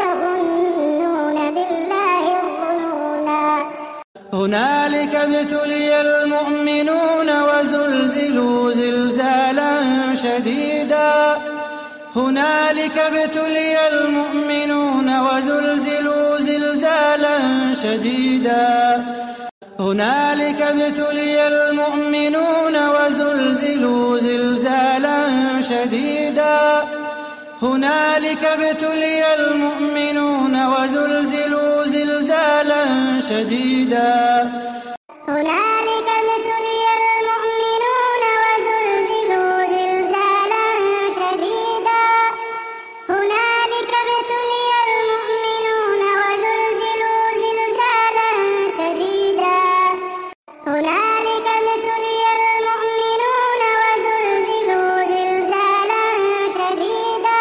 وتظنون بالله الظنونا هنالك ابتلي المؤمنون وزلزلوا زلزالا شديدا هنالك ابتلي المؤمنون وزلزلوا زلزالا شديدا هنالك ابتلي المؤمنون وزلزلوا زلزالا شديدا هنالك ابتلي المؤمنون وزلزلوا زلزالا شديدا هنالك ابتلي المؤمنون وزلزلوا زلزالا شديدا هنالك ابتلي المؤمنون وزلزلوا زلزالا شديدا هنالك ابتلي المؤمنون وزلزلوا زلزالا شديدا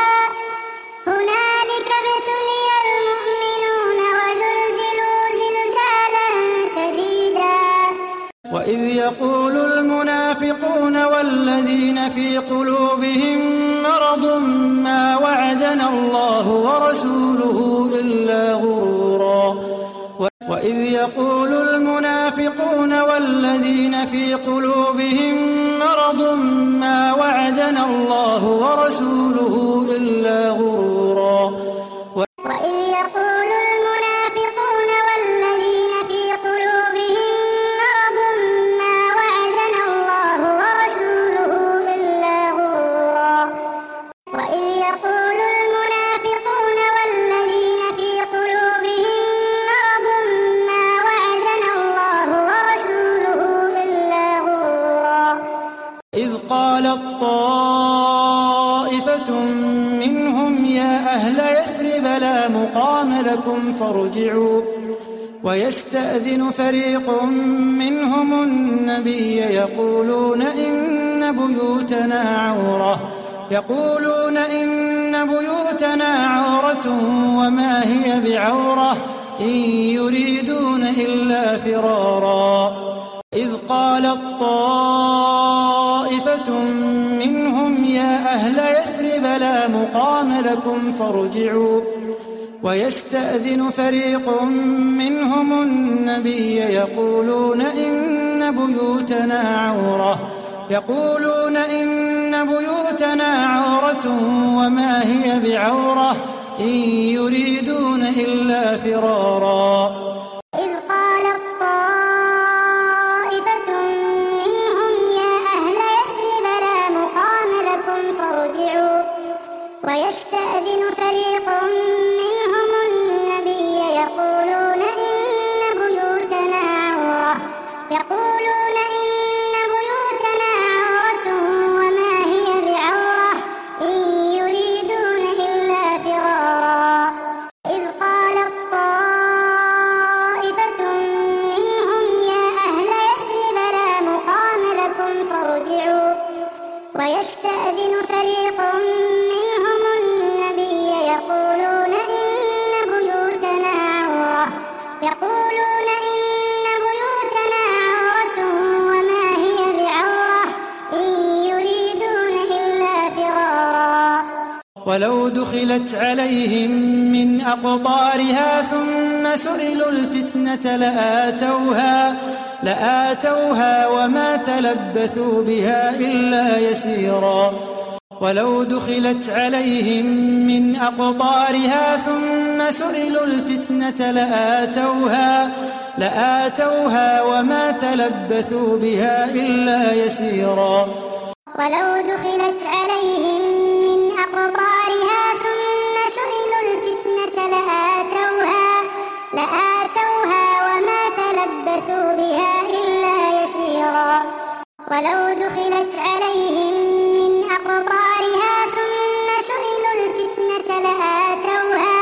هنالك ابتلي المؤمنون وزلزلوا زلزالا شديدا وإذ يقول المنافقون والذين في قلوبهم مرض ما وعدنا الله ورسوله إلا غرورا وإذ يقول المنافقون والذين في قلوبهم مرض ما وعدنا الله ورسوله إلا غرورا وإذ يقول المنافقون والذين في قلوبهم مرض ما وعدنا الله ورسوله إلا غرورا وإذ يقول المنافقون والذين في قلوبهم مرض ما وعدنا الله ورسوله إلا غرورا إذ قال طائفة منهم يا أهل يثرب لا مقام لكم فارجعوا ويستأذن فريق منهم النبي يقولون إن بيوتنا عورة يقولون إن بيوتنا عورة وما هي بعورة إن يريدون إلا فرارا إذ قالت طائفة منهم يا أهل يثرب لا مقام لكم فارجعوا ويستأذن فريق منهم النبي يقولون إن بيوتنا عورة يقولون إن بيوتنا عورة وما هي بعورة إن يريدون إلا فرارا إذ قالت طائفة منهم يا أهل يثرب لا مقام لكم فارجعوا ويستأذن فريق منهم النبي يقولون إن بيوتنا عورة يقولون إن بيوتنا عورة وما هي بعورة إن يريدون إلا فرارا إذ قالت طائفة منهم يا أهل يثرب لا مقام لكم فارجعوا ويستأذن فريق منهم النبي يقولون إن بيوتنا عورة يقولون إن بيوتنا عورة وما هي بعورة إن يريدون إلا فرارا ولو دخلت عليهم من أقطارها ثم سئلوا الفتنة لآتوها لآتوها وما تلبثوا بها إلا يسيرا ولو دخلت عليهم من أقطارها ثم سئلوا الفتنة لآتوها لآتوها وما تلبثوا بها إلا يسيرا ولو دخلت عليهم من أقطارها ثم سئلوا الفتنة لآتوها لآتوها وما تلبثوا بها إلا يسيرا ولو دخلت عليهم من أقطارها ثم سئلوا الفتنة لآتوها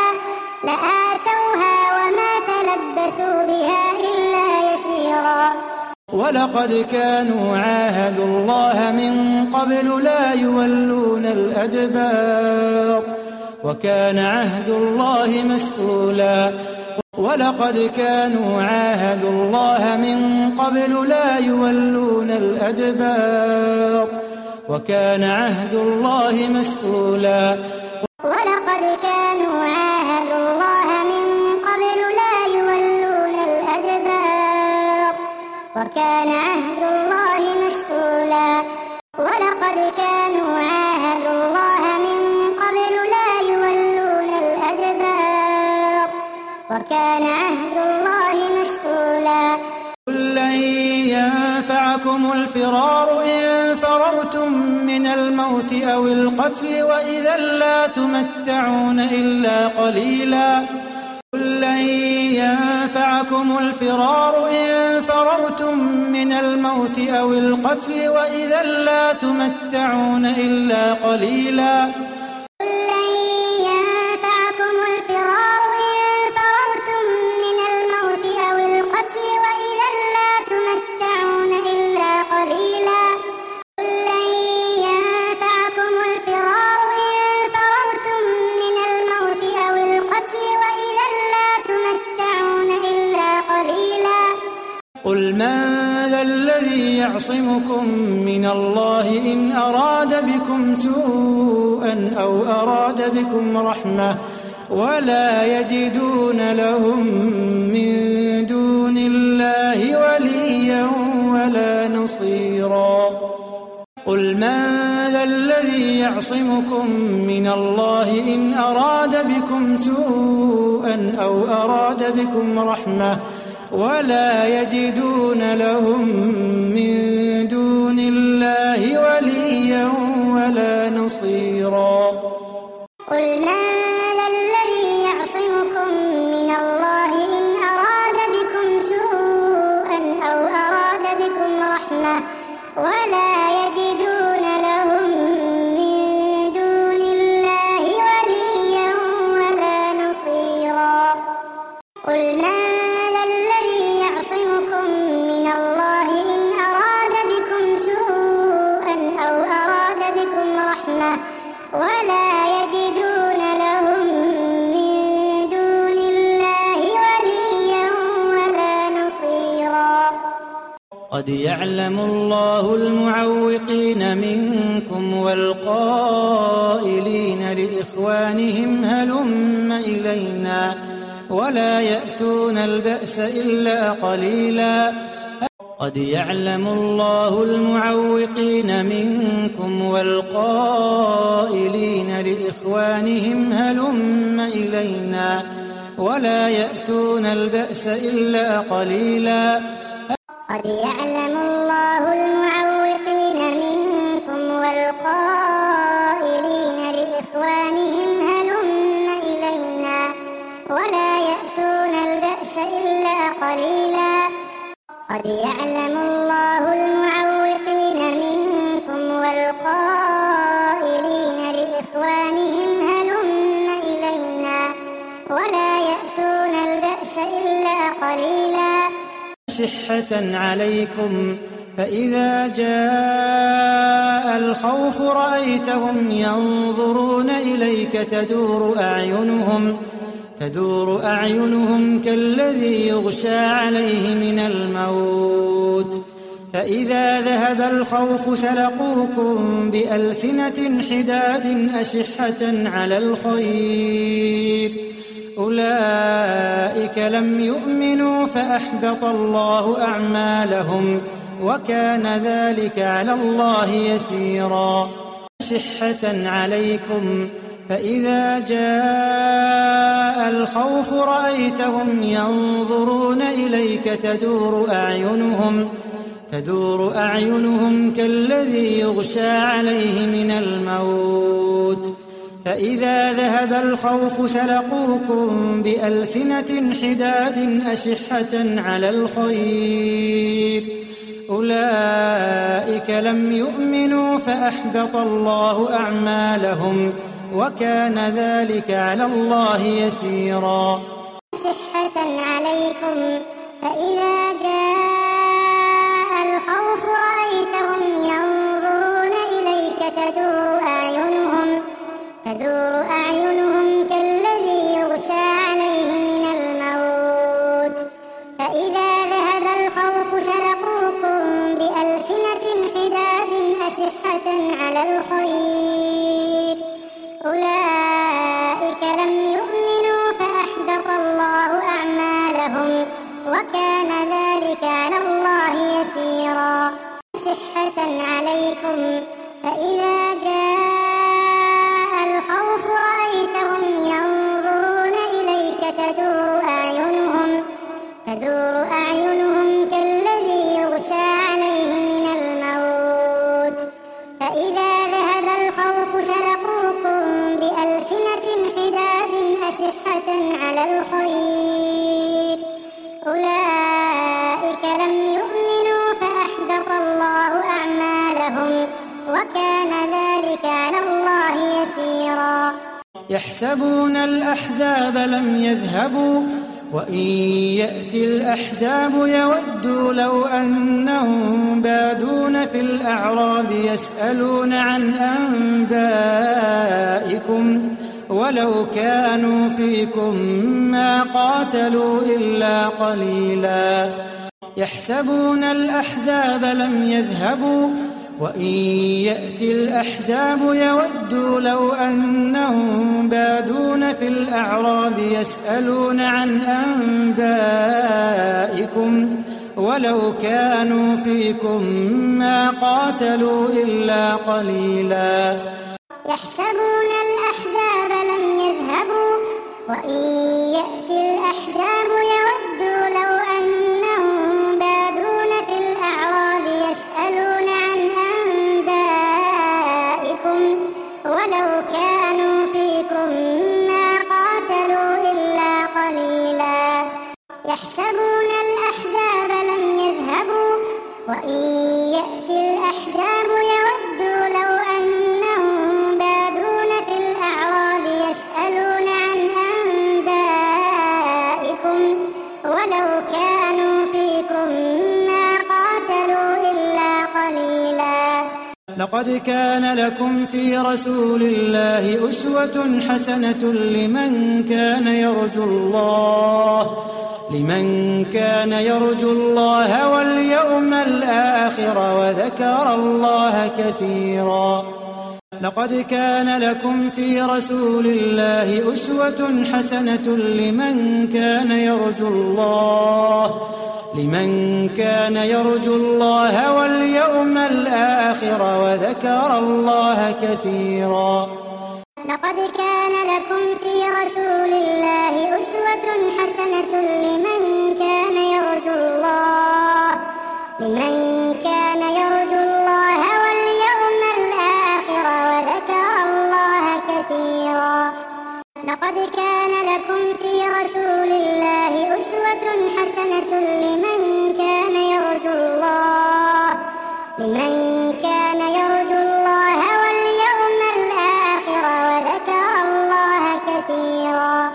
لآتوها وما تلبثوا بها إلا يسيرا ولقد كانوا عاهدوا الله من قبل لا يولون الأدبار وكان عهد الله مسؤولا ولقد كانوا عاهدوا الله من قبل لا يولون الأدبار وكان عهد الله مسؤولا ولقد كانوا عاهدوا الله من قبل لا يولون الأدبار وكان عهد الله مسؤولا ولقد كانوا عاهدوا الله من قبل لا يولون الأدبار وكان عهد الله مسؤولا قل لن ينفعكم الفرار إن فررتم من الموت أو القتل وإذا لا تمتعون إلا قليلا قل لن ينفعكم الفرار إن فررتم من الموت أو القتل وإذا لا تمتعون إلا قليلا قل لن ينفعكم الفرار إن فررتم من الموت أو القتل وإذا لا تمتعون إلا قليلا قل لن ينفعكم الفرار إن فررتم من الموت أو القتل وإذا لا تمتعون إلا قليلا قل من ذا الذي يعصمكم من الله إن أراد بكم سوءا أو أراد بكم رحمة ولا يجدون لهم من دون الله وليا ولا نصيرا قل من ذا الذي يعصمكم من الله إن أراد بكم سوءا أو أراد بكم رحمة ولا يجدون لهم من دون الله وليا ولا نصيرا قل من ذا الذي يعصمكم من الله إن أراد بكم سوءا أو أراد بكم رحمة ولا يجدون لهم رحمة ولا يجدون لهم من دون الله وليا ولا نصيرا قد يعلم الله المعوقين منكم والقائلين لإخوانهم هلم إلينا ولا يأتون البأس إلا قليلا قد يعلم الله المعوقين منكم والقائلين لإخوانهم هلم إلينا ولا يأتون البأس إلا قليلا قد يعلم الله المعوقين منكم والقائلين لإخوانهم هلم إلينا ولا يأتون البأس إلا قليلا قد يعلم الله المعوقين منكم والقائلين لإخوانهم هلم إلينا ولا يأتون البأس إلا قليلا شحة عليكم فإذا جاء الخوف رأيتهم ينظرون إليك تدور أعينهم تدور أعينهم كالذي يغشى عليه من الموت فإذا ذهب الخوف سلقوكم بألسنة حداد أشحة على الخير أولئك لم يؤمنوا فأحبط الله أعمالهم وكان ذلك على الله يسيرا شحة عليكم فإذا جاء الخوف رأيتهم ينظرون إليك تدور أعينهم تدور أعينهم كالذي يغشى عليه من الموت فإذا ذهب الخوف سلقوكم بألسنة حداد أشحة على الخير أولئك لم يؤمنوا فأحبط الله أعمالهم وكان ذلك على الله يسيرا شحة عليكم فإذا جاء الخوف رأيتهم ينظرون إليك تدور أعينهم تدور أعينهم كالذي يغشى عليه من الموت فإذا ذهب الخوف سلقوكم بألسنة حداد أشحة على الخير أولئك لم يؤمنوا فأحبط الله أعمالهم وكان ذلك على الله يسيرا شحة عليكم فإذا جاء الخوف رأيتهم ينظرون إليك تدور أعينهم تدور أعينهم كالذي يغشى عليه من الموت فإذا ذهب الخوف سلقوكم بألسنة حداد أشحة على الخير أولئك لم يؤمنوا فأحبط الله أعمالهم وكان ذلك على الله يسيرا يحسبون الأحزاب لم يذهبوا وإن يأتي الأحزاب يودوا لو أنهم بادون في الأعراب يسألون عن أنبائكم ولو كانوا فيكم ما قاتلوا إلا قليلا يحسبون الأحزاب لم يذهبوا وإن يأتي الأحزاب يودوا لو أنهم بادون في الأعراب يسألون عن أنبائكم ولو كانوا فيكم ما قاتلوا إلا قليلا يحسبون الأحزاب لم يذهبوا وإن يأتي الأحزاب يودوا لو أنهم بادون في الأعراب يسألون عن أنبائكم ولو كانوا فيكم ما قاتلوا إلا قليلا يحسبون الأحزاب لم يذهبوا وإن يأتي الأحزاب يودوا لو أنهم بادون في الأعراب يسألون عن أنبائكم ولو كانوا فيكم ما قاتلوا إلا قليلا لقد كان لكم في رسول الله أسوة حسنة لمن كان يرجو الله لمن كان يرجو الله واليوم الآخر وذكر الله كثيرا. لقد كان لكم في رسول الله أسوة حسنة لمن كان يرجو الله لمن كان يرجو الله واليوم الآخر وذكر الله كثيرا. لقد كان لكم في رسول الله أسوة حسنة لمن كان يرجو الله لمن كان يرجو الله واليوم الآخر وذكر الله كثيرا. لقد كان لكم في رسول الله أسوة حسنة لمن كان يرجو الله لمن كان يرجو الله واليوم الآخر وذكر الله كثيرا.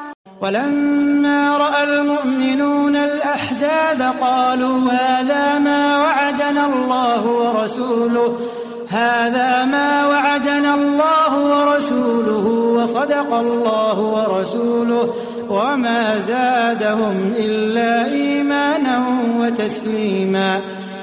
ولما رأى المؤمنون الأحزاب قالوا هذا ما وعدنا الله ورسوله هذا ما وعدنا الله ورسوله وصدق الله ورسوله وما زادهم إلا إيمانا وتسليما.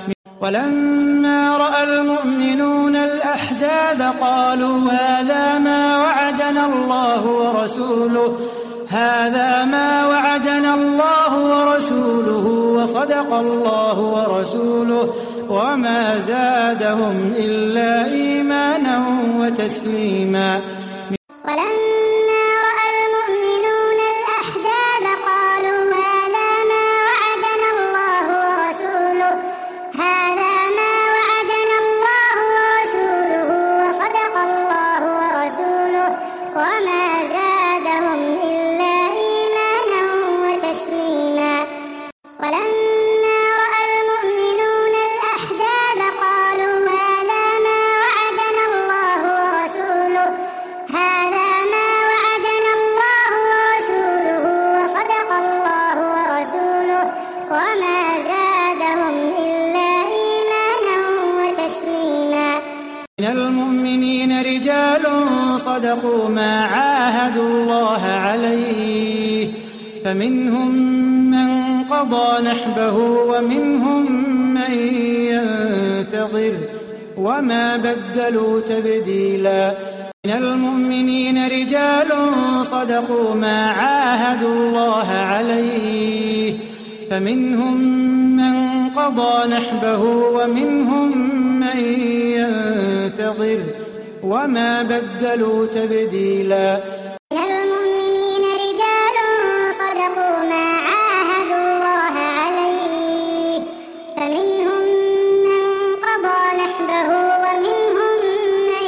ولما رأى المؤمنون الأحزاب قالوا هذا ما وعدنا الله ورسوله هذا ما وعدنا الله ورسوله وصدق الله ورسوله وما زادهم إلا إيمانا وتسليما. ولما رأى المؤمنون الأحزاب قالوا هذا ما وعدنا الله ورسوله هذا ما وعدنا الله ورسوله وصدق الله ورسوله وما زادهم إلا إيمانا وتسليما. ولما رأى المؤمنون الأحزاب قالوا هذا ما وعدنا الله ورسوله هذا ما وعدنا الله ورسوله وصدق الله ورسوله وما زادهم إلا إيمانا وتسليما. من المؤمنين رجال صدقوا ما عاهدوا الله عليه فمنهم من قضى نحبه ومنهم من ينتظر وما بدلوا تبديلا. من المؤمنين رجال صدقوا ما عاهدوا الله عليه فمنهم من قضى نحبه ومنهم من ينتظر وما بدلوا تبديلا. من المؤمنين رجال صدقوا ما عاهدوا الله عليه فمنهم من قضى نحبه ومنهم من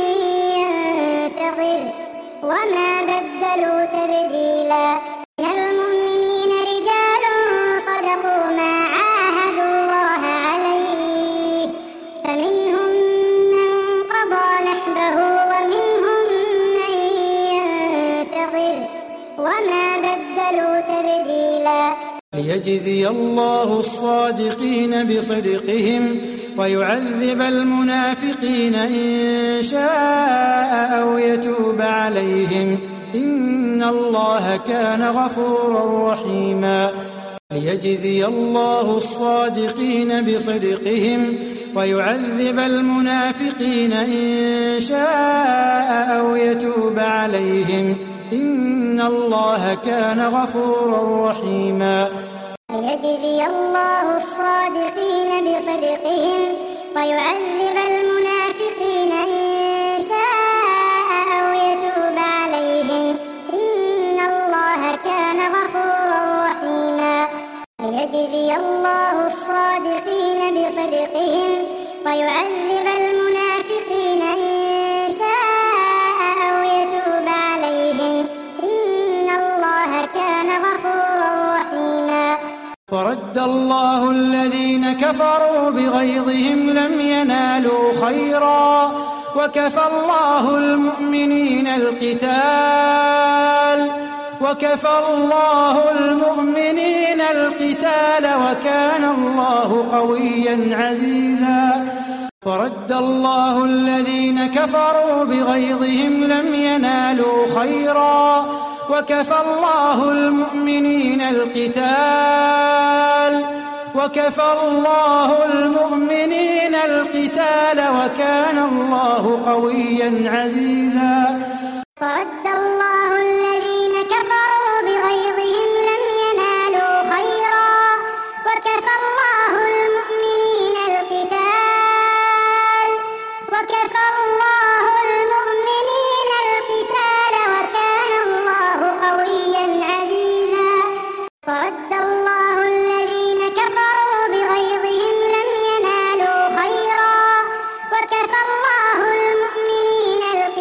ينتظر وما بدلوا تبديلا. من المؤمنين رجال صدقوا ما عاهدوا الله عليه فمنهم من قضى نحبه ومنهم من ينتظر وما بدلوا تبديلا. ليجزي الله الصادقين بصدقهم ويعذب المنافقين إن شاء أو يتوب عليهم إن الله كان غفورا رحيما. ليجزي الله الصادقين بصدقهم ويعذب المنافقين إن شاء أو يتوب عليهم إن الله كان غفورا رحيما. ليجزي الله الصادقين بصدقهم ويعذب المنافقين إن شاء أو يتوب عليهم إن الله كان غفورا رحيما. ليجزي الله الصادقين بصدقهم ويعذب المنافقين إن شاء أو يتوب عليهم إن الله كان غفورا رحيما. ورد الله الذين كفروا بغيظهم لم ينالوا خيرا وكفى الله المؤمنين القتال وكفى الله المؤمنين القتال وكان الله قويا عزيزا. ورد الله الذين كفروا بغيظهم لم ينالوا خيرا وكفى الله المؤمنين القتال وكفى الله المؤمنين القتال وكان الله قويا عزيزا. ورد الله الذين كفروا بغيظهم لم ينالوا خيرا وكفى الله المؤمنين القتال وكفى الله المؤمنين القتال وكان الله قويا عزيزا. ورد الله الذين كفروا بغيظهم لم ينالوا خيرا وكفى الله المؤمنين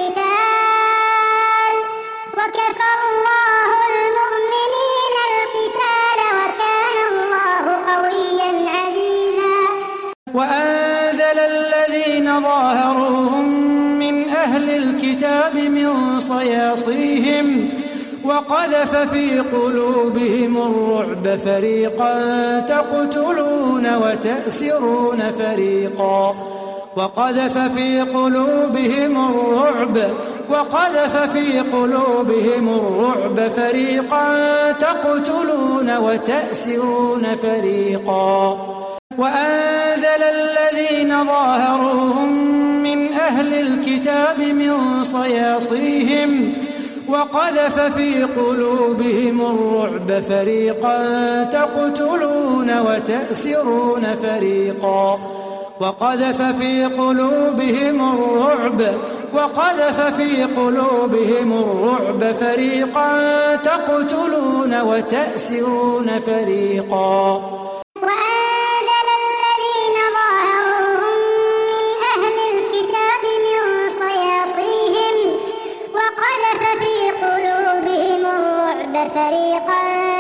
القتال وكفى الله المؤمنين القتال وكان الله قويا عزيزا. وأنزل الذين ظاهروهم من أهل الكتاب من صياصيهم وقذف في قلوبهم الرعب فريقا تقتلون وتأسرون فريقا وقذف في قلوبهم الرعب وقذف في قلوبهم الرعب فريقا تقتلون وتأسرون فريقا. وأنزل الذين ظاهروهم من أهل الكتاب من صياصيهم وقذف في قلوبهم الرعب فريقا تقتلون وتأسرون فريقا وقذف في قلوبهم الرعب وقذف في قلوبهم الرعب فريقا تقتلون وتأسرون فريقا. وأنزل الذين ظاهروهم من أهل الكتاب من صياصيهم وقذف في قلوبهم الرعب فريقا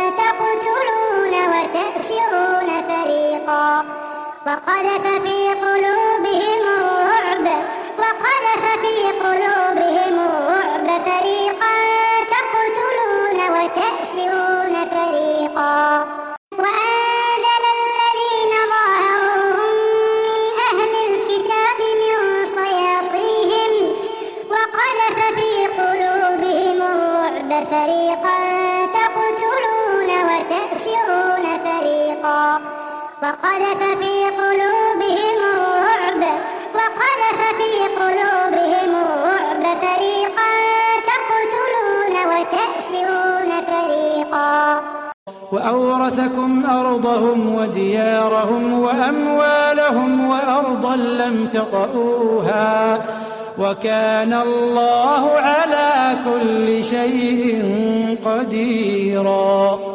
تقتلون وتأسرون فريقا وقذف في قلوبهم الرعب وقذف في قلوبهم الرعب فريقا تقتلون وتأسرون فريقا. وأنزل الذين ظاهروهم من أهل الكتاب من صياصيهم وقذف في قلوبهم الرعب فريقا تقتلون وتأسرون فريقا وقذف في قلوبهم الرعب وقذف في قلوبهم الرعب فريقا تقتلون وتأسرون فريقا. وأورثكم أرضهم وديارهم وأموالهم وأرضا لم تطئوها وكان الله على كل شيء قديرا.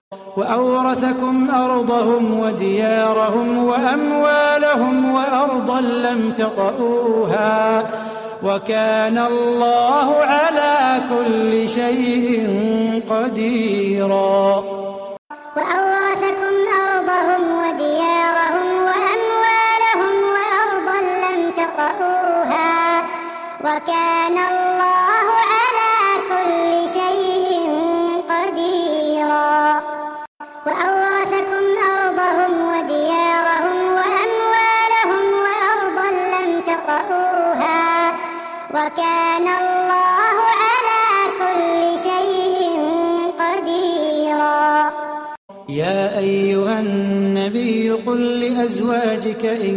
وأورثكم أرضهم وديارهم وأموالهم وأرضا لم تطئوها وكان الله على كل شيء قديرا. وأورثكم أرضهم وديارهم وأموالهم وأرضا لم تطئوها وكان الله على كل شيء قديرا. وأورثكم أرضهم وديارهم وأموالهم وأرضا لم تطئوها وكان الله على كل شيء قديرا. يا أيها النبي قل لأزواجك إن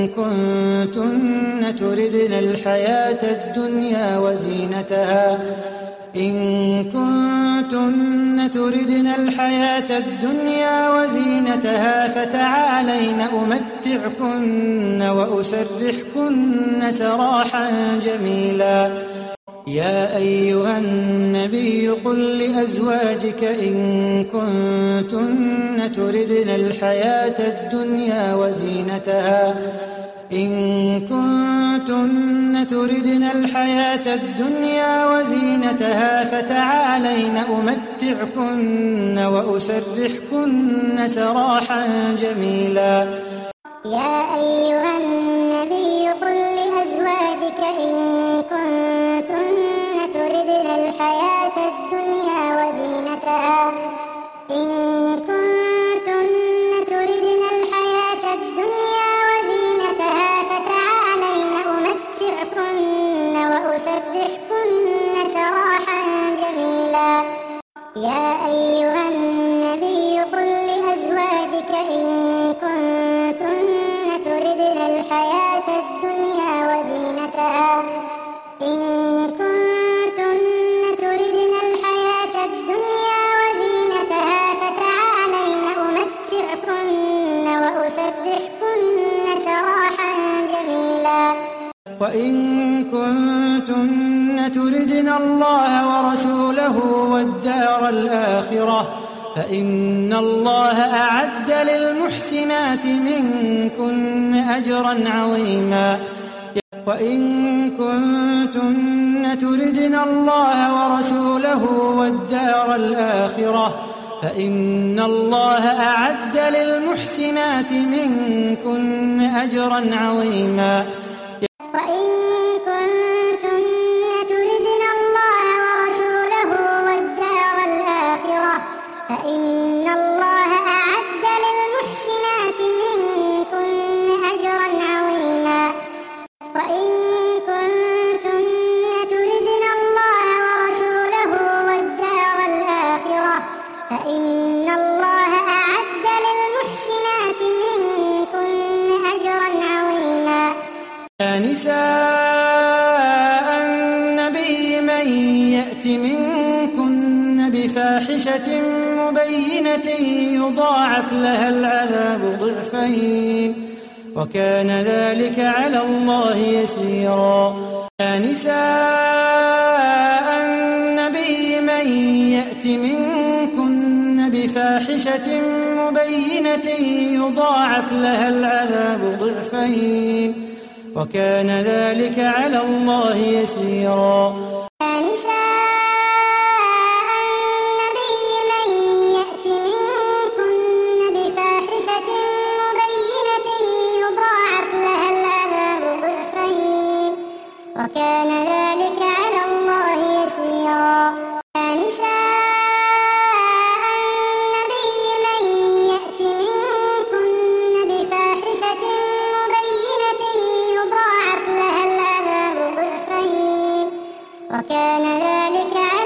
كنتن تردن الحياة الدنيا وزينتها إن كنتن تردن الحياة الدنيا وزينتها فتعالين أمتعكن وأسرحكن سراحا جميلا. يا أيها النبي قل لأزواجك إن كنتن تردن الحياة الدنيا وزينتها إن كنتن تردن الحياة الدنيا وزينتها فتعالين أمتعكن وأسرحكن سراحا جميلا. يا أيها النبي قل لأزواجك إن كنتن تردن الحياة الدنيا وزينتها إن كنتن تردن الحياة الدنيا وزينتها فتعالين تردن الله ورسوله والدار الآخرة فإن الله أعد للمحسنات منكن أجرا عظيما وإن كنتن تردن الله ورسوله والدار الآخرة فإن الله أعد للمحسنات منكن أجرا عظيما وإن كنتن تردن الله ورسوله والدار الآخرة فإن الله أعد للمحسنات منكن أجرا عظيما وإن كنتن تردن الله ورسوله والدار الآخرة فإن الله أعد للمحسنات منكن أجرا عظيما يا نساء النبي من يأت منكن بفاحشة مبينة يضاعف لها العذاب ضعفين وكان ذلك على الله يسيرا يا نساء النبي من يأت منكن بفاحشة مبينة يضاعف لها العذاب ضعفين وكان ذلك على الله يسيرا يا نساء النبي من يأت منكن بفاحشة مبينة يضاعف لها العذاب ضعفين وكان ذلك على الله يسيرا يا نساء النبي من يأت منكن بفاحشة مبينة يضاعف لها العذاب ضعفين وكان ذلك على